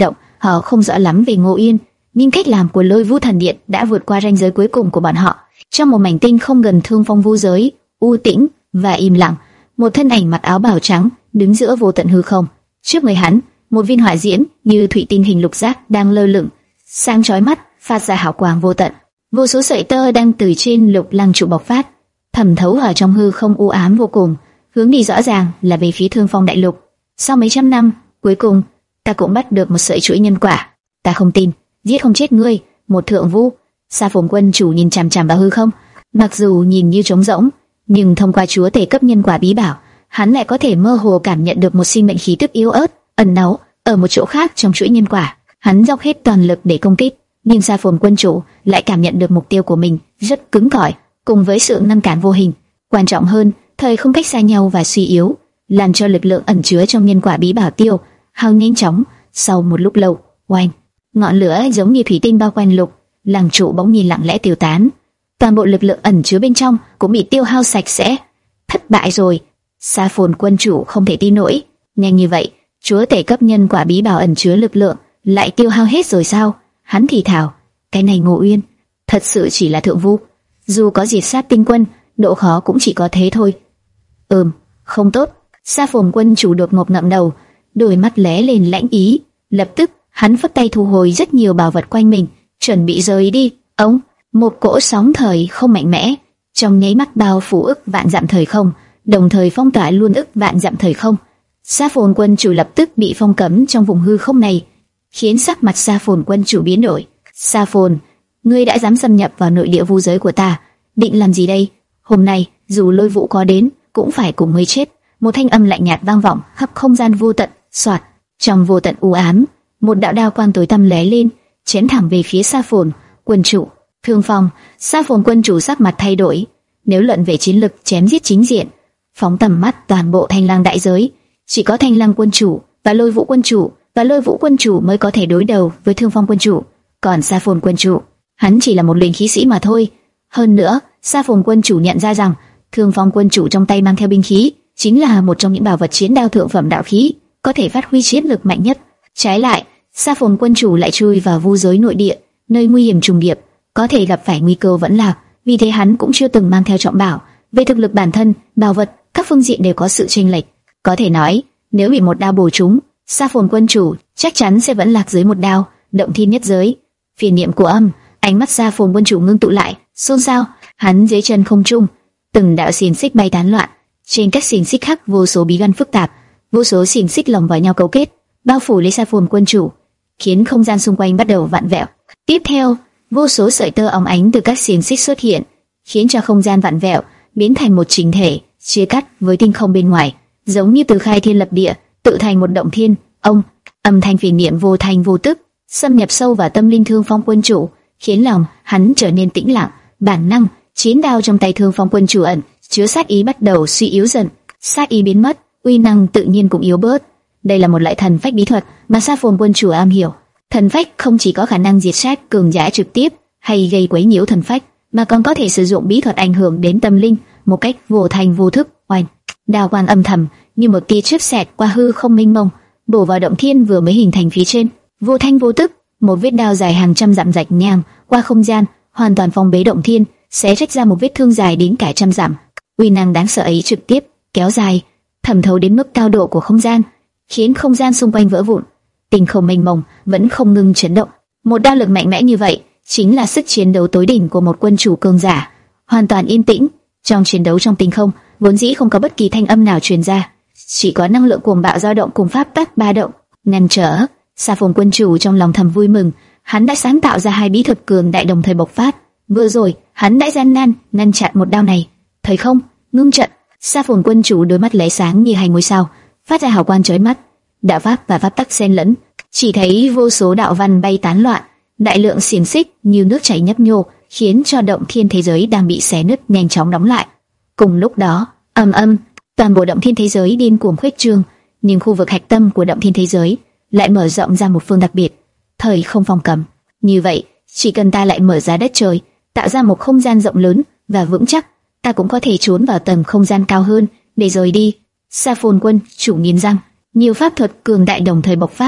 Họ không rõ lắm về Ngô Yên, nhưng cách làm của Lôi Vũ Thần Điện đã vượt qua ranh giới cuối cùng của bọn họ. Trong một mảnh tinh không gần Thương Phong Vu giới, u tĩnh và im lặng, một thân ảnh mặc áo bào trắng đứng giữa vô tận hư không. Trước người hắn, một viên hỏa diễm như thủy tinh hình lục giác đang lơ lửng, sáng chói mắt, phát ra hào quang vô tận. Vô số sợi tơ đang từ trên lục lăng trụ bộc phát, thẩm thấu ở trong hư không u ám vô cùng, hướng đi rõ ràng là về phía Thương Phong đại lục. Sau mấy trăm năm, cuối cùng ta cũng bắt được một sợi chuỗi nhân quả. Ta không tin, giết không chết ngươi. Một thượng vu, Sa Phồn Quân chủ nhìn chằm chằm vào hư không, mặc dù nhìn như trống rỗng, nhưng thông qua chúa tể cấp nhân quả bí bảo, hắn lại có thể mơ hồ cảm nhận được một sinh mệnh khí tức yếu ớt ẩn náu ở một chỗ khác trong chuỗi nhân quả. Hắn dốc hết toàn lực để công kích, nhưng Sa Phồn Quân chủ lại cảm nhận được mục tiêu của mình rất cứng cỏi, cùng với sự ngăn cản vô hình. Quan trọng hơn, thời không cách xa nhau và suy yếu, làm cho lực lượng ẩn chứa trong nhân quả bí bảo tiêu hao nhanh chóng. Sau một lúc lâu, oanh, ngọn lửa giống như thủy tinh bao quanh lục lăng trụ bỗng nhiên lặng lẽ tiêu tán, toàn bộ lực lượng ẩn chứa bên trong cũng bị tiêu hao sạch sẽ. Thất bại rồi. Sa Phồn Quân chủ không thể tin nổi, nhanh như vậy, chúa tể cấp nhân quả bí bảo ẩn chứa lực lượng lại tiêu hao hết rồi sao? Hắn thì thào, cái này Ngô Uyên thật sự chỉ là thượng vu, dù có diệt sát tinh quân, độ khó cũng chỉ có thế thôi. Ừm, không tốt. Sa Phồn Quân chủ đột ngột ngậm đầu, đôi mắt lóe lên lãnh ý. Lập tức, hắn phất tay thu hồi rất nhiều bảo vật quanh mình, chuẩn bị rời đi. Ông, một cỗ sóng thời không mạnh mẽ, trong nháy mắt bao phủ ức vạn dặm thời không, đồng thời phong tỏa luôn ức vạn dặm thời không. Sa Phồn Quân chủ lập tức bị phong cấm trong vùng hư không này, khiến sắc mặt Sa Phồn Quân chủ biến đổi. Sa Phồn, ngươi đã dám xâm nhập vào nội địa vu giới của ta, định làm gì đây? Hôm nay, dù Lôi Vũ có đến, cũng phải cùng ngươi chết. Một thanh âm lạnh nhạt vang vọng khắp không gian vô tận. Soạt, trong vô tận u ám, một đạo đao quang tối tăm lóe lên, chém thẳng về phía Sa Phồn Quân chủ. Thương Phong, Sa Phồn Quân chủ sắc mặt thay đổi. Nếu luận về chiến lực chém giết chính diện, phóng tầm mắt toàn bộ Thanh Lăng đại giới, chỉ có Thanh Lăng Quân chủ và Lôi Vũ Quân chủ và Lôi Vũ Quân chủ mới có thể đối đầu với Thương Phong Quân chủ. Còn Sa Phồn Quân chủ, hắn chỉ là một luyện khí sĩ mà thôi. Hơn nữa, Sa Phồn Quân chủ nhận ra rằng Thương Phong Quân chủ trong tay mang theo binh khí chính là một trong những bảo vật chiến đao thượng phẩm đạo khí, có thể phát huy chiến lực mạnh nhất. Trái lại, Sa Phồn Quân chủ lại chui vào vu giới nội địa, nơi nguy hiểm trùng điệp, có thể gặp phải nguy cơ vẫn lạc. Vì thế hắn cũng chưa từng mang theo trọng bảo. Về thực lực bản thân, bảo vật, các phương diện đều có sự chênh lệch. Có thể nói, nếu bị một đao bổ trúng, Sa Phồn Quân chủ chắc chắn sẽ vẫn lạc dưới một đao. Động thiên nhất giới, phiền niệm của âm, ánh mắt Sa Phồn Quân chủ ngưng tụ lại, xôn xao. Hắn dưới chân không trung, từng đạo xiềng xích bay tán loạn. Trên các xiềng xích khắc vô số bí văn phức tạp, vô số xiềng xích lồng vào nhau cấu kết, bao phủ lấy Sa Phồn Quân chủ, khiến không gian xung quanh bắt đầu vặn vẹo. Tiếp theo, vô số sợi tơ óng ánh từ các xiềng xích xuất hiện, khiến cho không gian vặn vẹo biến thành một chỉnh thể, chia cắt với tinh không bên ngoài, giống như từ khai thiên lập địa, tự thành một động thiên. Ông, âm thanh phiền niệm vô thành vô tức xâm nhập sâu vào tâm linh Thương Phong Quân chủ, khiến lòng hắn trở nên tĩnh lặng. Bản năng, chiến đao trong tay Thương Phong Quân chủ ẩn chứa sát ý bắt đầu suy yếu dần. Sát ý biến mất, uy năng tự nhiên cũng yếu bớt. Đây là một loại thần phách bí thuật mà Sa Phồn Quân chủ am hiểu. Thần phách không chỉ có khả năng diệt sát cường giả trực tiếp hay gây quấy nhiễu thần phách, mà còn có thể sử dụng bí thuật ảnh hưởng đến tâm linh một cách vô thành vô thức. Oanh, đao quang âm thầm như một tia chớp xẹt qua hư không mênh mông, bổ vào động thiên vừa mới hình thành phía trên. Vô thanh vô tức, một vết đao dài hàng trăm dặm rạch ngang qua không gian, hoàn toàn phong bế động thiên, xé rách ra một vết thương dài đến cả trăm dặm. Uy năng đáng sợ ấy trực tiếp kéo dài, thẩm thấu đến mức cao độ của không gian, khiến không gian xung quanh vỡ vụn. Tinh không mênh mông vẫn không ngừng chấn động. Một đao lực mạnh mẽ như vậy chính là sức chiến đấu tối đỉnh của một quân chủ cường giả. Hoàn toàn yên tĩnh, trong chiến đấu trong tinh không vốn dĩ không có bất kỳ thanh âm nào truyền ra, chỉ có năng lượng cuồng bạo dao động cùng pháp tắc ba động ngăn trở. Sa Phồn Quân chủ trong lòng thầm vui mừng, hắn đã sáng tạo ra hai bí thuật cường đại đồng thời bộc phát. Vừa rồi hắn đã gian nan ngăn chặn một đao này. Thời không ngưng trận, Sa Phồn Quân chủ đôi mắt lóe sáng như hai ngôi sao, phát ra hào quang chói mắt. Đạo pháp và pháp tắc xen lẫn, chỉ thấy vô số đạo văn bay tán loạn, đại lượng xiềng xích như nước chảy nhấp nhô, khiến cho động thiên thế giới đang bị xé nứt nhanh chóng đóng lại. Cùng lúc đó, ầm ầm, toàn bộ động thiên thế giới điên cuồng khuếch trương, nhưng khu vực hạch tâm của động thiên thế giới lại mở rộng ra một phương đặc biệt, thời không phong cấm. Như vậy, chỉ cần ta lại mở ra đất trời, tạo ra một không gian rộng lớn và vững chắc, ta cũng có thể trốn vào tầng không gian cao hơn để rời đi. Sa Phồn Quân chủ nghiến răng, nhiều pháp thuật cường đại đồng thời bộc phát,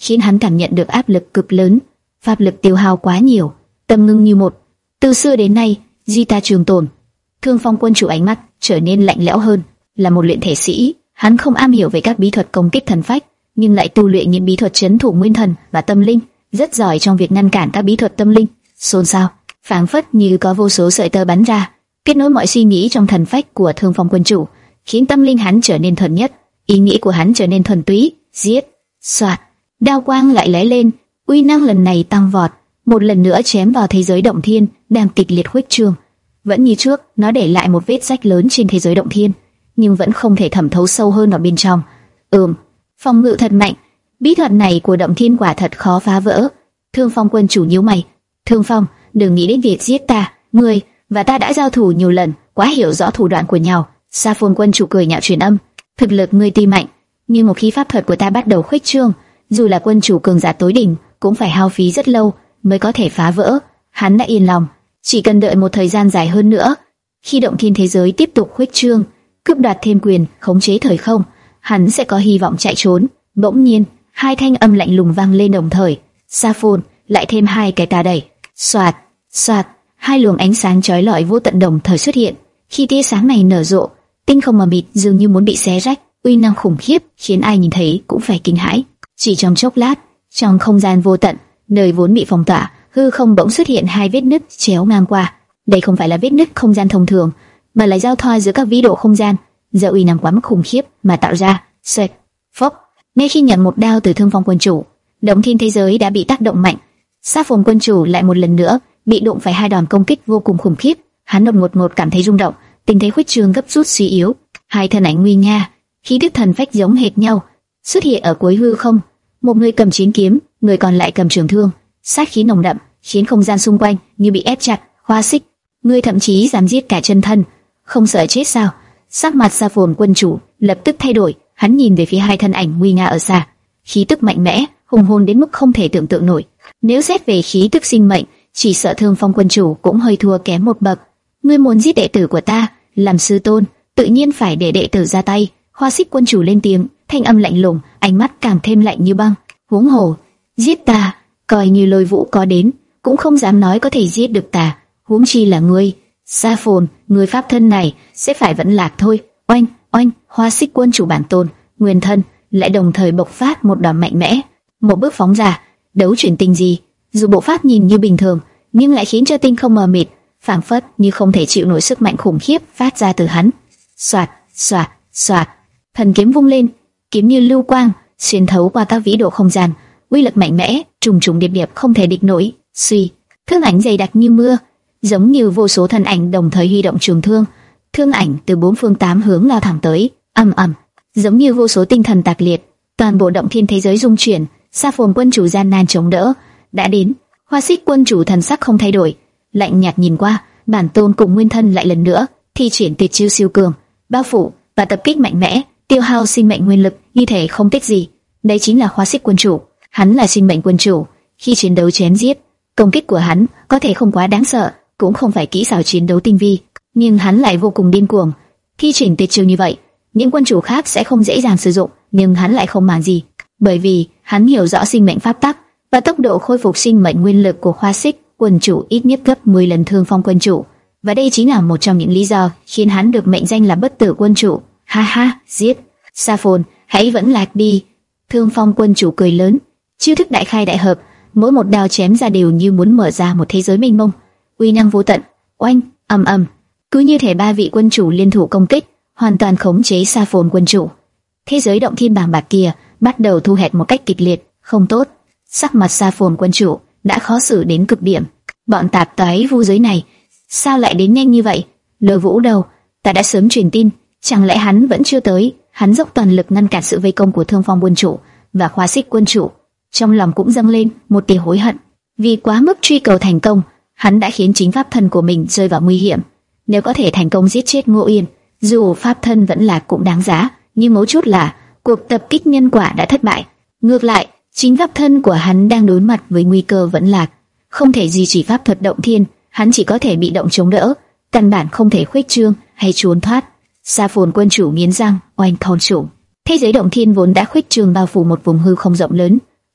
khiến hắn cảm nhận được áp lực cực lớn, pháp lực tiêu hao quá nhiều, tâm ngưng như một. Từ xưa đến nay, Di ta trường tồn. Thương Phong quân chủ ánh mắt trở nên lạnh lẽo hơn. Là một luyện thể sĩ, hắn không am hiểu về các bí thuật công kích thần phách, nhưng lại tu luyện những bí thuật chấn thủ nguyên thần và tâm linh, rất giỏi trong việc ngăn cản các bí thuật tâm linh. Xôn xao, phảng phất như có vô số sợi tơ bắn ra, kết nối mọi suy nghĩ trong thần phách của Thương Phong quân chủ, khiến tâm linh hắn trở nên thuần nhất, ý nghĩ của hắn trở nên thuần túy. Giết, xoạt, đao quang lại lóe lên, uy năng lần này tăng vọt, một lần nữa chém vào thế giới động thiên đang kịch liệt khuếch trương. Vẫn như trước, nó để lại một vết rách lớn trên thế giới động thiên, nhưng vẫn không thể thẩm thấu sâu hơn vào bên trong. Ừm, phòng ngự thật mạnh, bí thuật này của động thiên quả thật khó phá vỡ. Thương Phong quân chủ nhíu mày. Thương Phong, đừng nghĩ đến việc giết ta, ngươi và ta đã giao thủ nhiều lần, quá hiểu rõ thủ đoạn của nhau. Sa Phồn quân chủ cười nhạo truyền âm, thực lực ngươi tuy mạnh, nhưng một khi pháp thuật của ta bắt đầu khuếch trương, dù là quân chủ cường giả tối đỉnh cũng phải hao phí rất lâu mới có thể phá vỡ. Hắn đã yên lòng, chỉ cần đợi một thời gian dài hơn nữa, khi động thiên thế giới tiếp tục khuếch trương, cướp đoạt thêm quyền khống chế thời không, hắn sẽ có hy vọng chạy trốn. Bỗng nhiên, hai thanh âm lạnh lùng vang lên đồng thời. Sa Phồn, lại thêm hai cái ta đẩy. Soạt, soạt, hai luồng ánh sáng chói lọi vô tận đồng thời xuất hiện. Khi tia sáng này nở rộ, tinh không mờ mịt dường như muốn bị xé rách, uy năng khủng khiếp khiến ai nhìn thấy cũng phải kinh hãi. Chỉ trong chốc lát, trong không gian vô tận, nơi vốn bị phong tỏa, hư không bỗng xuất hiện hai vết nứt chéo ngang qua. Đây không phải là vết nứt không gian thông thường, mà là giao thoa giữa các vĩ độ không gian, do uy năng quá mức khủng khiếp mà tạo ra. Xoẹt, phốc. Ngay khi nhận một đao từ Thương Phong quân chủ, động thiên thế giới đã bị tác động mạnh. Sa Phồn quân chủ lại một lần nữa bị đụng phải hai đòn công kích vô cùng khủng khiếp. Hắn đột ngột ngột cảm thấy rung động, tình thế khuếch trương gấp rút suy yếu. Hai thân ảnh nguy nga, khí tức thần phách giống hệt nhau, xuất hiện ở cuối hư không. Một người cầm chiến kiếm, người còn lại cầm trường thương, sát khí nồng đậm khiến không gian xung quanh như bị ép chặt. Hoa Xích, ngươi thậm chí dám giết cả chân thân, không sợ chết sao? Sắc mặt Sa Phồn quân chủ lập tức thay đổi, hắn nhìn về phía hai thân ảnh nguy nga ở xa, khí tức mạnh mẽ, hùng hồn đến mức không thể tưởng tượng nổi. Nếu xét về khí tức sinh mệnh, chỉ sợ Thương Phong quân chủ cũng hơi thua kém một bậc. Ngươi muốn giết đệ tử của ta, làm sư tôn, tự nhiên phải để đệ tử ra tay. Hoa Xích quân chủ lên tiếng, thanh âm lạnh lùng, ánh mắt càng thêm lạnh như băng. Huống hồ, giết ta, coi như Lôi Vũ có đến, cũng không dám nói có thể giết được ta. Huống chi là ngươi, Sa Phồn, ngươi pháp thân này sẽ phải vẫn lạc thôi. Oanh, oanh, Hoa Xích quân chủ bản tôn, nguyên thân lại đồng thời bộc phát một đòn mạnh mẽ, một bước phóng ra, đấu chuyển tinh gì. Dù bộ pháp nhìn như bình thường, nhưng lại khiến cho tinh không mờ mịt, phảng phất như không thể chịu nổi sức mạnh khủng khiếp phát ra từ hắn. Soạt, soạt, soạt, thần kiếm vung lên, kiếm như lưu quang xuyên thấu qua các vĩ độ không gian, uy lực mạnh mẽ, trùng trùng điệp điệp không thể địch nổi. Suy, thương ảnh dày đặc như mưa, giống như vô số thân ảnh đồng thời huy động trường thương, thương ảnh từ bốn phương tám hướng lao thẳng tới, ầm ầm, giống như vô số tinh thần tạc liệt, toàn bộ động thiên thế giới rung chuyển. Sa Phồn quân chủ gian nan chống đỡ, đã đến. Hoa Xích quân chủ thần sắc không thay đổi, lạnh nhạt nhìn qua, bản tôn cùng nguyên thân lại lần nữa thi triển tuyệt chiêu siêu cường, bao phủ và tập kích mạnh mẽ, tiêu hao sinh mệnh nguyên lực như thể không tiếc gì. Đây chính là Hoa Xích quân chủ, hắn là sinh mệnh quân chủ, khi chiến đấu chém giết, công kích của hắn có thể không quá đáng sợ, cũng không phải kỹ xảo chiến đấu tinh vi, nhưng hắn lại vô cùng điên cuồng. Thi triển tuyệt chiêu như vậy, những quân chủ khác sẽ không dễ dàng sử dụng, nhưng hắn lại không màng gì, bởi vì hắn hiểu rõ sinh mệnh pháp tắc và tốc độ khôi phục sinh mệnh nguyên lực của Hoa Xích quân chủ ít nhất gấp mười lần Thương Phong quân chủ, và đây chính là một trong những lý do khiến hắn được mệnh danh là bất tử quân chủ. Ha ha, giết, Sa Phồn, hãy vẫn lạc đi. Thương Phong quân chủ cười lớn, chiêu thức đại khai đại hợp, mỗi một đao chém ra đều như muốn mở ra một thế giới mênh mông, uy năng vô tận. Oanh, ầm ầm, cứ như thể ba vị quân chủ liên thủ công kích, hoàn toàn khống chế Sa Phồn quân chủ. Thế giới động thiên bàng bạc kia bắt đầu thu hẹp một cách kịch liệt. Không tốt, sắc mặt Sa Phồn quân chủ đã khó xử đến cực điểm. Bọn tạp toái vu giới này sao lại đến nhanh như vậy? Lôi Vũ đâu? Ta đã sớm truyền tin, chẳng lẽ hắn vẫn chưa tới? Hắn dốc toàn lực ngăn cản sự vây công của Thương Phong quân chủ và Hoa Xích quân chủ, trong lòng cũng dâng lên một tia hối hận. Vì quá mức truy cầu thành công, hắn đã khiến chính pháp thân của mình rơi vào nguy hiểm. Nếu có thể thành công giết chết Ngô Yên, dù pháp thân vẫn lạc cũng đáng giá. Nhưng mấu chốt là cuộc tập kích nhân quả đã thất bại. Ngược lại, chính pháp thân của hắn đang đối mặt với nguy cơ vẫn lạc, không thể duy trì pháp thuật động thiên, hắn chỉ có thể bị động chống đỡ, căn bản không thể khuếch trương hay trốn thoát. Sa Phồn quân chủ nghiến răng, oanh thon chủ. Thế giới động thiên vốn đã khuếch trương bao phủ một vùng hư không rộng lớn,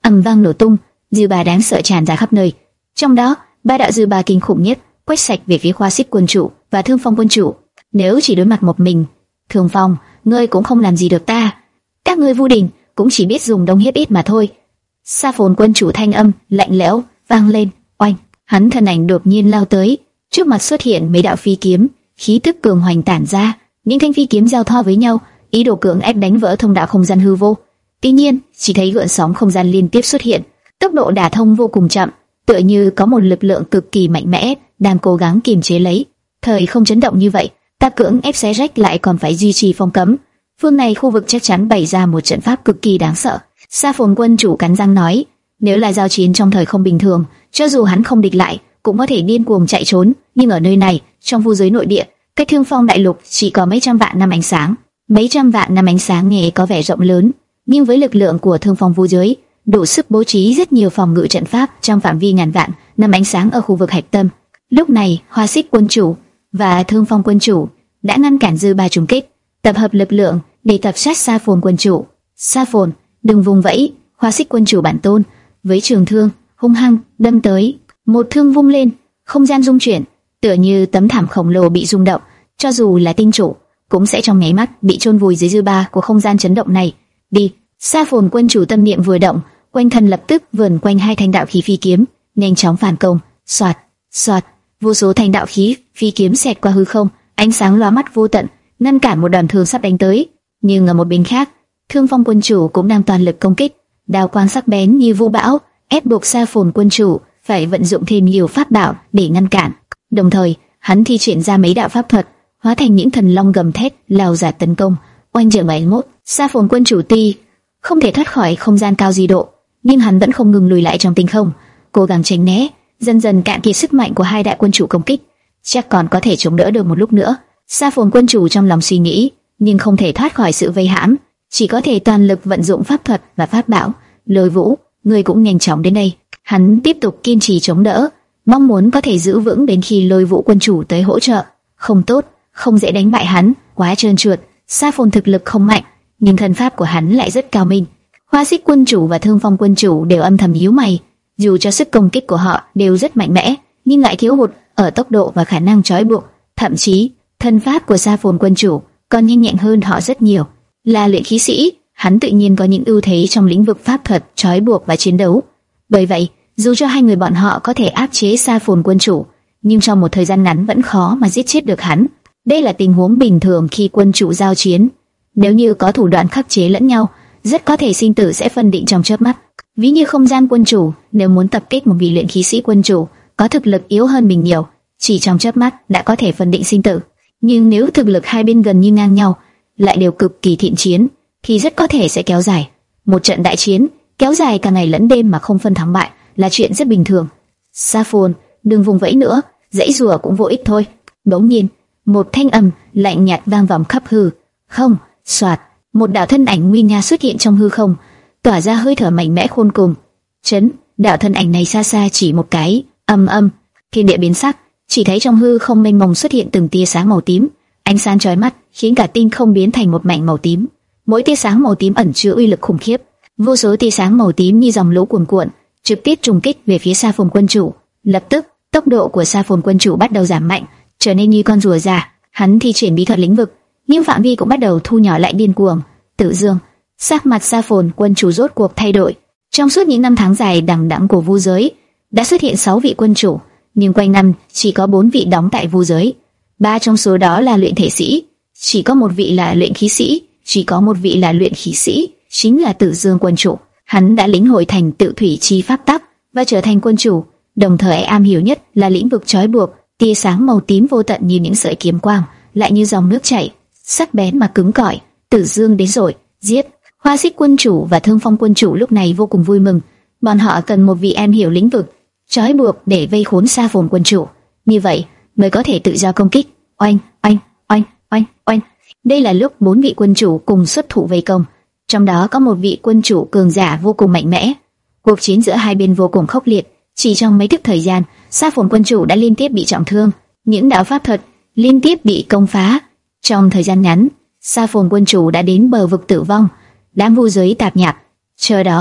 ầm vang nổ tung, dư ba đáng sợ tràn ra khắp nơi. Trong đó, ba đạo dư ba kinh khủng nhất quét sạch về phía Khoa Xích quân chủ và Thương Phong quân chủ. Nếu chỉ đối mặt một mình, Thương Phong, ngươi cũng không làm gì được ta. Các ngươi Vu Đình cũng chỉ biết dùng đông hiếp ít mà thôi. Sa Phồn quân chủ thanh âm lạnh lẽo vang lên. Oanh, hắn thân ảnh đột nhiên lao tới, trước mặt xuất hiện mấy đạo phi kiếm, khí tức cường hoành tản ra, những thanh phi kiếm giao thoa với nhau, ý đồ cưỡng ép đánh vỡ thông đạo không gian hư vô. Tuy nhiên, chỉ thấy gợn sóng không gian liên tiếp xuất hiện, tốc độ đả thông vô cùng chậm, tựa như có một lực lượng cực kỳ mạnh mẽ đang cố gắng kiềm chế lấy. Thời không chấn động như vậy, ta cưỡng ép xé rách lại còn phải duy trì phong cấm. Phương này khu vực chắc chắn bày ra một trận pháp cực kỳ đáng sợ. Sa Phồn quân chủ cắn răng nói, nếu là giao chiến trong thời không bình thường, cho dù hắn không địch lại, cũng có thể điên cuồng chạy trốn, nhưng ở nơi này, trong vu giới nội địa, cách Thương Phong đại lục chỉ có mấy trăm vạn năm ánh sáng. Mấy trăm vạn năm ánh sáng nghe có vẻ rộng lớn, nhưng với lực lượng của Thương Phong vu giới, đủ sức bố trí rất nhiều phòng ngự trận pháp trong phạm vi ngàn vạn năm ánh sáng ở khu vực hạch tâm. Lúc này, Hoa Xích quân chủ và Thương Phong quân chủ đã ngăn cản dư ba trùng kích, tập hợp lực lượng để tập sát Sa Phồn quân chủ. Sa Phồn, đừng vùng vẫy! Hoa Xích quân chủ bản tôn với trường thương hung hăng đâm tới, một thương vung lên, không gian rung chuyển, tựa như tấm thảm khổng lồ bị rung động, cho dù là tinh chủ cũng sẽ trong nháy mắt bị chôn vùi dưới dư ba của không gian chấn động này. Đi! Sa Phồn quân chủ tâm niệm vừa động, quanh thân lập tức vờn quanh hai thanh đạo khí phi kiếm, nhanh chóng phản công. Soạt, soạt, vô số thanh đạo khí phi kiếm xẹt qua hư không, ánh sáng lóa mắt vô tận, ngăn cản một đoàn thương sắp đánh tới. Nhưng ở một bên khác, Thương Phong quân chủ cũng đang toàn lực công kích, đao quang sắc bén như vũ bão, ép buộc Sa Phồn quân chủ phải vận dụng thêm nhiều pháp bảo để ngăn cản. Đồng thời, hắn thi triển ra mấy đạo pháp thuật, hóa thành những thần long gầm thét lao ra tấn công. Oanh giờ bảy mốt, Sa Phồn quân chủ ti không thể thoát khỏi không gian cao di độ, nhưng hắn vẫn không ngừng lùi lại trong tinh không, cố gắng tránh né. Dần dần cạn kiệt sức mạnh của hai đại quân chủ công kích, chắc còn có thể chống đỡ được một lúc nữa. Sa Phồn quân chủ trong lòng suy nghĩ, nhưng không thể thoát khỏi sự vây hãm, chỉ có thể toàn lực vận dụng pháp thuật và pháp bảo. Lôi Vũ, ngươi cũng nhanh chóng đến đây. Hắn tiếp tục kiên trì chống đỡ, mong muốn có thể giữ vững đến khi Lôi Vũ quân chủ tới hỗ trợ. Không tốt, không dễ đánh bại hắn, quá trơn trượt. Sa Phồn thực lực không mạnh, nhưng thân pháp của hắn lại rất cao minh. Hoa Xích quân chủ và Thương Phong quân chủ đều âm thầm nhíu mày, dù cho sức công kích của họ đều rất mạnh mẽ, nhưng lại thiếu hụt ở tốc độ và khả năng trói buộc. Thậm chí, thân pháp của Sa Phồn quân chủ còn nhanh nhẹn hơn họ rất nhiều. Là luyện khí sĩ, hắn tự nhiên có những ưu thế trong lĩnh vực pháp thuật, trói buộc và chiến đấu. Bởi vậy, dù cho hai người bọn họ có thể áp chế Sa Phồn quân chủ, nhưng trong một thời gian ngắn vẫn khó mà giết chết được hắn. Đây là tình huống bình thường khi quân chủ giao chiến. Nếu như có thủ đoạn khắc chế lẫn nhau, rất có thể sinh tử sẽ phân định trong chớp mắt. Ví như không gian quân chủ, nếu muốn tập kích một vị luyện khí sĩ quân chủ có thực lực yếu hơn mình nhiều, chỉ trong chớp mắt đã có thể phân định sinh tử. Nhưng nếu thực lực hai bên gần như ngang nhau, lại đều cực kỳ thiện chiến, thì rất có thể sẽ kéo dài. Một trận đại chiến kéo dài cả ngày lẫn đêm mà không phân thắng bại là chuyện rất bình thường. Sa Phồn, đừng vùng vẫy nữa, dãy rủa cũng vô ích thôi. Bỗng nhiên, một thanh âm lạnh nhạt vang vọng khắp hư không. Soạt, một đạo thân ảnh nguy nga xuất hiện trong hư không, tỏa ra hơi thở mạnh mẽ khôn cùng. Chấn, đạo thân ảnh này xa xa chỉ một cái, âm âm, thiên địa biến sắc, chỉ thấy trong hư không mênh mông xuất hiện từng tia sáng màu tím, ánh sáng chói mắt khiến cả tinh không biến thành một mảnh màu tím. Mỗi tia sáng màu tím ẩn chứa uy lực khủng khiếp, vô số tia sáng màu tím như dòng lũ cuồn cuộn, trực tiếp trùng kích về phía Sa Phồn quân chủ. Lập tức, tốc độ của Sa Phồn quân chủ bắt đầu giảm mạnh, trở nên như con rùa già. Hắn thi triển bí thuật lĩnh vực, nhưng phạm vi cũng bắt đầu thu nhỏ lại điên cuồng. Tự dương, sắc mặt Sa Phồn quân chủ rốt cuộc thay đổi. Trong suốt những năm tháng dài đằng đẵng của vu giới, đã xuất hiện sáu vị quân chủ, nhưng quanh năm chỉ có bốn vị đóng tại vu giới. Ba trong số đó là luyện thể sĩ, chỉ có một vị là luyện khí sĩ, chỉ có một vị là luyện khí sĩ, chính là Tự Dương quân chủ. Hắn đã lĩnh hội thành Tự Thủy chi pháp tắc và trở thành quân chủ, đồng thời am hiểu nhất là lĩnh vực trói buộc. Tia sáng màu tím vô tận như những sợi kiếm quang, lại như dòng nước chảy, sắc bén mà cứng cỏi. Tử Dương đến rồi, giết! Hoa Xích quân chủ và Thương Phong quân chủ lúc này vô cùng vui mừng. Bọn họ cần một vị am hiểu lĩnh vực trói buộc để vây khốn Sa Phồn quân chủ, như vậy mới có thể tự do công kích. Oanh, oanh, oanh, oanh, oanh. Đây là lúc bốn vị quân chủ cùng xuất thủ vây công, trong đó có một vị quân chủ cường giả vô cùng mạnh mẽ. Cuộc chiến giữa hai bên vô cùng khốc liệt. Chỉ trong mấy tức thời gian, Sa Phồn quân chủ đã liên tiếp bị trọng thương, những đạo pháp thuật liên tiếp bị công phá. Trong thời gian ngắn, Sa Phồn quân chủ đã đến bờ vực tử vong. Đám vu giới tạp nhạp chờ đó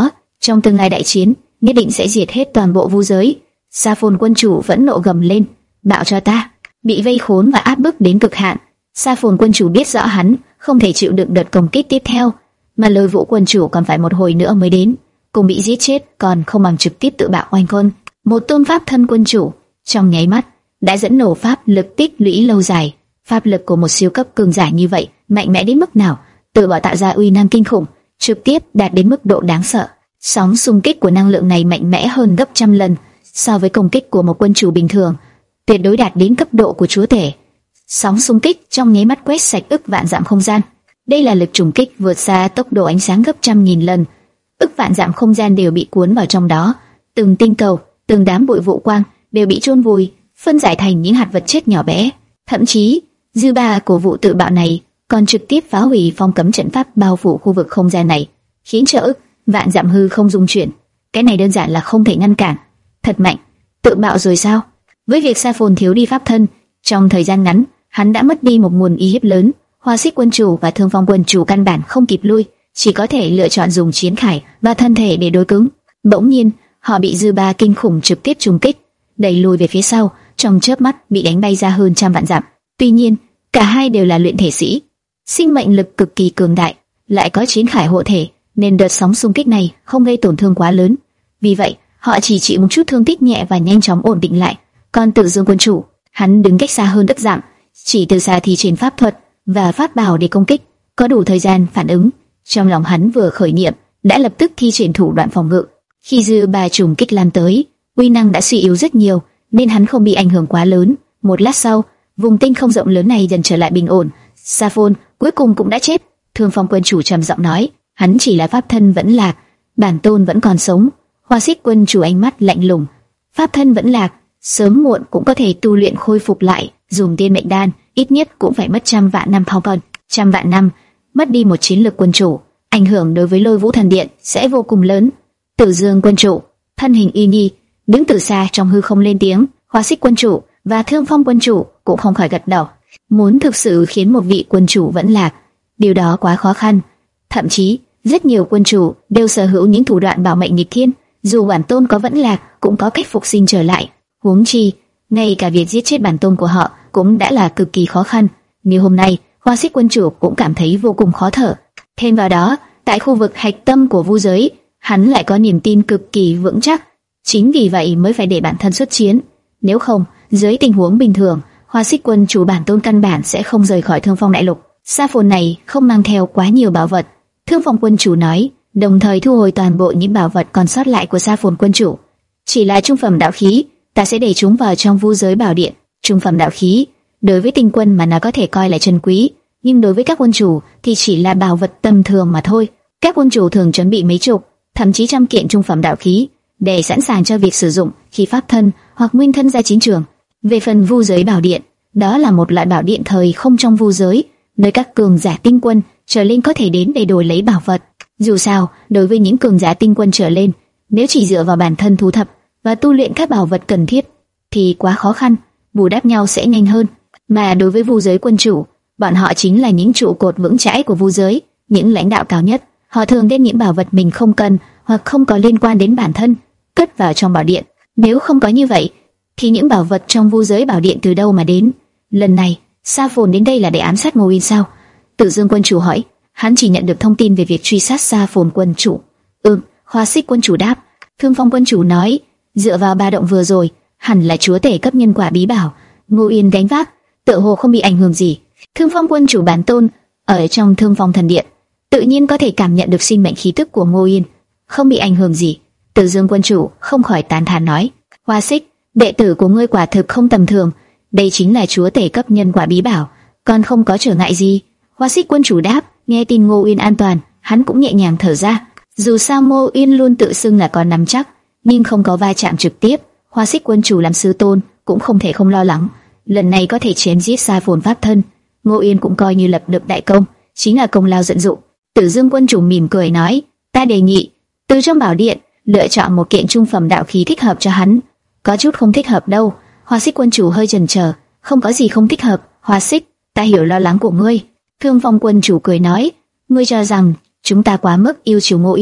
trong tương lai đại chiến, nhất định sẽ diệt hết toàn bộ vu giới. Sa Phồn quân chủ vẫn nộ gầm lên, bạo cho ta! Bị vây khốn và áp bức đến cực hạn, Sa Phồn quân chủ biết rõ hắn không thể chịu đựng đợt công kích tiếp theo, mà Lôi Vũ quân chủ còn phải một hồi nữa mới đến, cùng bị giết chết còn không bằng trực tiếp tự bạo oanh côn. Một tôn pháp thân quân chủ trong nháy mắt đã dẫn nổ pháp lực tích lũy lâu dài. Pháp lực của một siêu cấp cường giả như vậy mạnh mẽ đến mức nào, tự bảo tạo ra uy năng kinh khủng, trực tiếp đạt đến mức độ đáng sợ. Sóng xung kích của năng lượng này mạnh mẽ hơn gấp trăm lần so với công kích của một quân chủ bình thường, tuyệt đối đạt đến cấp độ của chúa tể. Sóng xung kích trong nháy mắt quét sạch ức vạn dặm không gian. Đây là lực trùng kích vượt xa tốc độ ánh sáng gấp trăm nghìn lần. Ức vạn dặm không gian đều bị cuốn vào trong đó, từng tinh cầu, từng đám bụi vụ quang đều bị chôn vùi, phân giải thành những hạt vật chết nhỏ bé. Thậm chí, dư ba của vụ tự bạo này còn trực tiếp phá hủy phong cấm trận pháp bao phủ khu vực không gian này, khiến cho ức vạn dặm hư không dung chuyển. Cái này đơn giản là không thể ngăn cản. Thật mạnh. Tự bạo rồi sao? Với việc Sa Phồn thiếu đi pháp thân, trong thời gian ngắn, hắn đã mất đi một nguồn uy hiếp lớn. Hoa Xích quân chủ và Thương Phong quân chủ căn bản không kịp lui, chỉ có thể lựa chọn dùng chiến khải và thân thể để đối cứng. Bỗng nhiên, họ bị dư ba kinh khủng trực tiếp trùng kích, đẩy lùi về phía sau, trong chớp mắt bị đánh bay ra hơn trăm vạn dặm. Tuy nhiên, cả hai đều là luyện thể sĩ, sinh mệnh lực cực kỳ cường đại, lại có chiến khải hộ thể, nên đợt sóng xung kích này không gây tổn thương quá lớn. Vì vậy, họ chỉ chịu một chút thương tích nhẹ và nhanh chóng ổn định lại. Còn Tử Dương quân chủ, hắn đứng cách xa hơn đất dặm, chỉ từ xa thi triển pháp thuật và pháp bảo để công kích, có đủ thời gian phản ứng. Trong lòng hắn vừa khởi niệm, đã lập tức thi triển thủ đoạn phòng ngự. Khi dư ba trùng kích lan tới, uy năng đã suy yếu rất nhiều, nên hắn không bị ảnh hưởng quá lớn. Một lát sau, vùng tinh không rộng lớn này dần trở lại bình ổn. Sa Phồn cuối cùng cũng đã chết. Thương Phong quân chủ trầm giọng nói, hắn chỉ là pháp thân vẫn lạc, bản tôn vẫn còn sống. Hoa Xích quân chủ ánh mắt lạnh lùng, pháp thân vẫn lạc, sớm muộn cũng có thể tu luyện khôi phục lại. Dùng tiên mệnh đan, ít nhất cũng phải mất trăm vạn năm phong vân. Trăm vạn năm, mất đi một chiến lực quân chủ, ảnh hưởng đối với Lôi Vũ thần điện sẽ vô cùng lớn. Tử Dương quân chủ, thân hình y nhi, đứng từ xa trong hư không lên tiếng. Hoa Xích quân chủ và Thương Phong quân chủ cũng không khỏi gật đầu. Muốn thực sự khiến một vị quân chủ vẫn lạc, điều đó quá khó khăn. Thậm chí, rất nhiều quân chủ đều sở hữu những thủ đoạn bảo mệnh nghịch thiên, dù bản tôn có vẫn lạc, cũng có cách phục sinh trở lại. Huống chi, ngay cả việc giết chết bản tôn của họ cũng đã là cực kỳ khó khăn. Như hôm nay, Hoa Xích quân chủ cũng cảm thấy vô cùng khó thở. Thêm vào đó, tại khu vực hạch tâm của vu giới, hắn lại có niềm tin cực kỳ vững chắc. Chính vì vậy mới phải để bản thân xuất chiến. Nếu không, dưới tình huống bình thường, Hoa Xích quân chủ bản tôn căn bản sẽ không rời khỏi Thương Phong đại lục. Sa Phồn này không mang theo quá nhiều bảo vật, Thương Phong quân chủ nói, đồng thời thu hồi toàn bộ những bảo vật còn sót lại của Sa Phồn quân chủ. Chỉ là trung phẩm đạo khí, ta sẽ để chúng vào trong vu giới bảo điện. Trung phẩm đạo khí, đối với tinh quân mà nó có thể coi là chân quý, nhưng đối với các quân chủ thì chỉ là bảo vật tầm thường mà thôi. Các quân chủ thường chuẩn bị mấy chục, thậm chí trăm kiện trung phẩm đạo khí để sẵn sàng cho việc sử dụng khi pháp thân hoặc nguyên thân ra chiến trường. Về phần vu giới bảo điện, đó là một loại bảo điện thời không trong vu giới, nơi các cường giả tinh quân trở lên có thể đến để đổi lấy bảo vật. Dù sao, đối với những cường giả tinh quân trở lên, nếu chỉ dựa vào bản thân thu thập và tu luyện các bảo vật cần thiết thì quá khó khăn, bù đắp nhau sẽ nhanh hơn. Mà đối với vu giới quân chủ, bọn họ chính là những trụ cột vững chãi của vu giới, những lãnh đạo cao nhất. Họ thường đem những bảo vật mình không cần hoặc không có liên quan đến bản thân cất vào trong bảo điện. Nếu không có như vậy, thì những bảo vật trong vu giới bảo điện từ đâu mà đến? Lần này, Sa Phồn đến đây là để ám sát Ngô Yên sao? Tử Dương quân chủ hỏi. Hắn chỉ nhận được thông tin về việc truy sát Sa Phồn quân chủ. Ừm, Hoa Xích quân chủ đáp. Thương Phong quân chủ nói, dựa vào ba động vừa rồi, hẳn là chúa tể cấp nhân quả bí bảo Ngô Yên gánh vác, tựa hồ không bị ảnh hưởng gì. Thương Phong quân chủ bản tôn ở trong Thương Phong thần điện, tự nhiên có thể cảm nhận được sinh mệnh khí tức của Ngô Yên, không bị ảnh hưởng gì. Tử Dương quân chủ không khỏi tán thán nói, Hoa Xích, đệ tử của ngươi quả thực không tầm thường, đây chính là chúa tể cấp nhân quả bí bảo, còn không có trở ngại gì. Hoa Xích quân chủ đáp. Nghe tin Ngô Yên an toàn, hắn cũng nhẹ nhàng thở ra. Dù sao Ngô Yên luôn tự xưng là còn nắm chắc, nhưng không có va chạm trực tiếp, Hoa Xích quân chủ làm sư tôn cũng không thể không lo lắng. Lần này có thể chém giết Sa Phồn pháp thân, Ngô Yên cũng coi như lập được đại công, chính là công lao tận dụng. Tử Dương quân chủ mỉm cười nói, ta đề nghị từ trong bảo điện lựa chọn một kiện trung phẩm đạo khí thích hợp cho hắn. Có chút không thích hợp đâu. Hoa Xích quân chủ hơi chần chờ. Không có gì không thích hợp, Hoa Xích, ta hiểu lo lắng của ngươi. Thương Phong quân chủ cười nói, ngươi cho rằng chúng ta quá mức yêu chiều Ngô Yên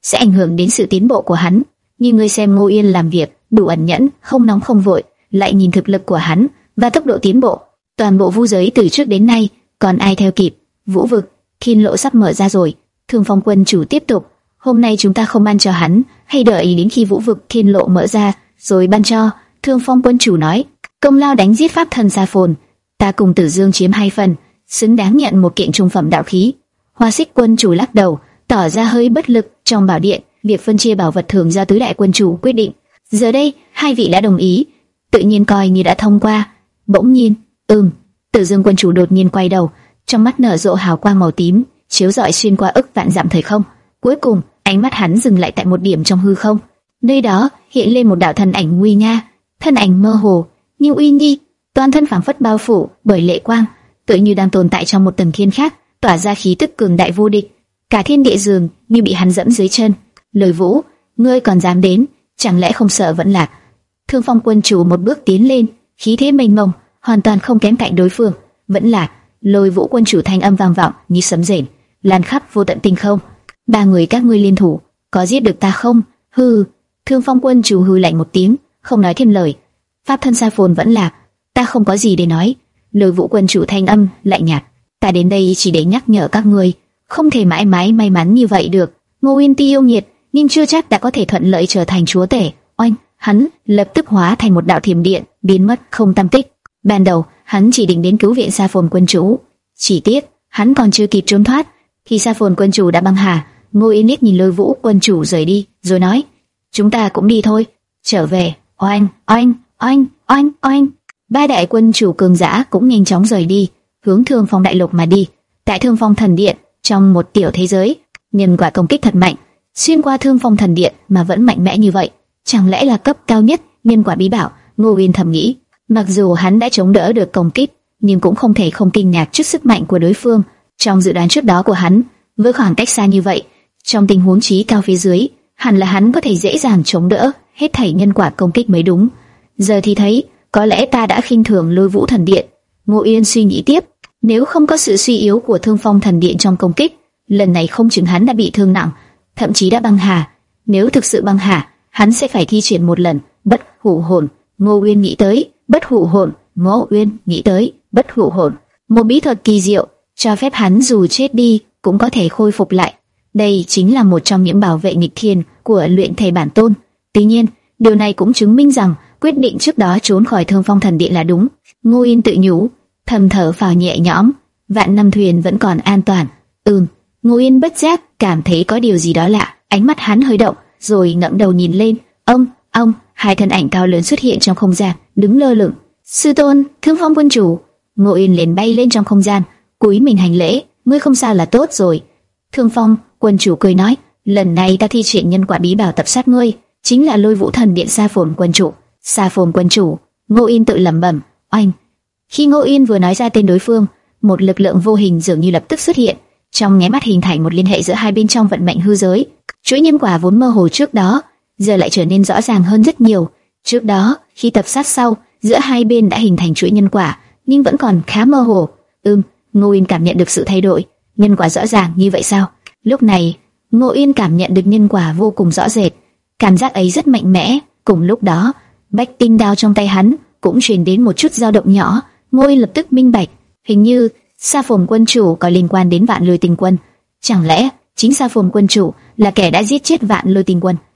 sẽ ảnh hưởng đến sự tiến bộ của hắn. Nhưng ngươi xem Ngô Yên làm việc đủ ẩn nhẫn, không nóng không vội, lại nhìn thực lực của hắn và tốc độ tiến bộ, toàn bộ vu giới từ trước đến nay còn ai theo kịp. Vũ vực, Thiên Lộ sắp mở ra rồi. Thương Phong quân chủ tiếp tục, hôm nay chúng ta không ban cho hắn, hay đợi đến khi Vũ vực Thiên Lộ mở ra rồi ban cho. Thương Phong quân chủ nói, công lao đánh giết pháp thần Sa Phồn, ta cùng Tử Dương chiếm hai phần, xứng đáng nhận một kiện trung phẩm đạo khí. Hoa Xích quân chủ lắc đầu, tỏ ra hơi bất lực. Trong bảo điện, việc phân chia bảo vật thường do tứ đại quân chủ quyết định. Giờ đây, hai vị đã đồng ý, tự nhiên coi như đã thông qua. Bỗng nhiên, ừm, Tử Dương quân chủ đột nhiên quay đầu, trong mắt nở rộ hào quang màu tím, chiếu rọi xuyên qua ức vạn dặm thời không. Cuối cùng, ánh mắt hắn dừng lại tại một điểm trong hư không. Nơi đó hiện lên một đạo thân ảnh nguy nga, thân ảnh mơ hồ, nhưng uy nghi, toàn thân phảng phất bao phủ bởi lệ quang, tựa như đang tồn tại trong một tầng thiên khác, tỏa ra khí tức cường đại vô địch. Cả thiên địa dường như bị hắn dẫm dưới chân. Lời Vũ, ngươi còn dám đến, chẳng lẽ không sợ vẫn lạc? Thương Phong quân chủ một bước tiến lên, khí thế mênh mông, hoàn toàn không kém cạnh đối phương. Vẫn lạc. Lôi Vũ quân chủ thanh âm vang vọng như sấm rền, lan khắp vô tận tinh không. Ba người các ngươi liên thủ, có giết được ta không? Hừ. Thương Phong quân chủ hừ lạnh một tiếng, không nói thêm lời. Pháp thân Sa Phồn vẫn lạc, ta không có gì để nói. Lôi Vũ quân chủ thanh âm lạnh nhạt, ta đến đây chỉ để nhắc nhở các ngươi, không thể mãi mãi may mắn như vậy được. Ngô Uyên tuy yêu nghiệt, nhưng chưa chắc đã có thể thuận lợi trở thành chúa tể. Oanh, hắn lập tức hóa thành một đạo thiểm điện, biến mất không tăm tích. Ban đầu, hắn chỉ định đến cứu viện Sa Phồn quân chủ, chỉ tiếc hắn còn chưa kịp trốn thoát, khi Sa Phồn quân chủ đã băng hà. Ngô Uyên liếc nhìn Lôi Vũ quân chủ rời đi, rồi nói: chúng ta cũng đi thôi. Trở về. Oanh, oanh, oanh, oanh, oanh. Ba đại quân chủ cường giả cũng nhanh chóng rời đi, hướng Thương Phong đại lục mà đi. Tại Thương Phong thần điện, trong một tiểu thế giới, nhân quả công kích thật mạnh, xuyên qua Thương Phong thần điện mà vẫn mạnh mẽ như vậy, chẳng lẽ là cấp cao nhất nhân quả bí bảo? Ngô Uyên thầm nghĩ. Mặc dù hắn đã chống đỡ được công kích, nhưng cũng không thể không kinh ngạc trước sức mạnh của đối phương. Trong dự đoán trước đó của hắn, với khoảng cách xa như vậy, trong tình huống trí cao phía dưới, hẳn là hắn có thể dễ dàng chống đỡ hết thảy nhân quả công kích mới đúng. Giờ thì thấy, có lẽ ta đã khinh thường Lôi Vũ thần điện. Ngô Uyên suy nghĩ tiếp, nếu không có sự suy yếu của Thương Phong thần điện trong công kích, lần này không chừng hắn đã bị thương nặng, thậm chí đã băng hà. Nếu thực sự băng hà, hắn sẽ phải thi triển một lần bất hủ hồn. Ngô Uyên nghĩ tới bất hủ hồn, Ngô Uyên nghĩ tới bất hủ hồn, một bí thuật kỳ diệu cho phép hắn dù chết đi cũng có thể khôi phục lại. Đây chính là một trong những bảo vệ nghịch thiên của luyện thể bản tôn. Tuy nhiên, điều này cũng chứng minh rằng quyết định trước đó trốn khỏi Thương Phong thần điện là đúng. Ngô Uyên tự nhủ, thầm thở phào nhẹ nhõm, vạn năm thuyền vẫn còn an toàn. Ừm. Ngô Uyên bất giác cảm thấy có điều gì đó lạ, ánh mắt hắn hơi động, rồi ngẩng đầu nhìn lên. Ông, ông, hai thân ảnh cao lớn xuất hiện trong không gian, đứng lơ lửng. Sư tôn, Thương Phong quân chủ. Ngô Uyên liền bay lên trong không gian, cúi mình hành lễ. Ngươi không sao là tốt rồi. Thương Phong quân chủ cười nói, lần này ta thi triển nhân quả bí bảo tập sát ngươi, chính là Lôi Vũ thần điện Sa Phồn quân chủ. Sa Phồn quân chủ. Ngô Uyên tự lẩm bẩm. Oanh. Khi Ngô Uyên vừa nói ra tên đối phương, một lực lượng vô hình dường như lập tức xuất hiện, trong nháy mắt hình thành một liên hệ giữa hai bên trong vận mệnh hư giới. Chuỗi nhân quả vốn mơ hồ trước đó, giờ lại trở nên rõ ràng hơn rất nhiều. Trước đó, khi tập sát sau, giữa hai bên đã hình thành chuỗi nhân quả, nhưng vẫn còn khá mơ hồ. Ừm, Ngô Uyên cảm nhận được sự thay đổi, nhân quả rõ ràng như vậy sao? Lúc này, Ngô Uyên cảm nhận được nhân quả vô cùng rõ rệt, cảm giác ấy rất mạnh mẽ. Cùng lúc đó, bách tinh đao trong tay hắn cũng truyền đến một chút dao động nhỏ. Ngô Uyên lập tức minh bạch, hình như Sa Phồn quân chủ có liên quan đến Vạn Lôi Tinh Quân. Chẳng lẽ chính Sa Phồn quân chủ là kẻ đã giết chết Vạn Lôi Tinh Quân?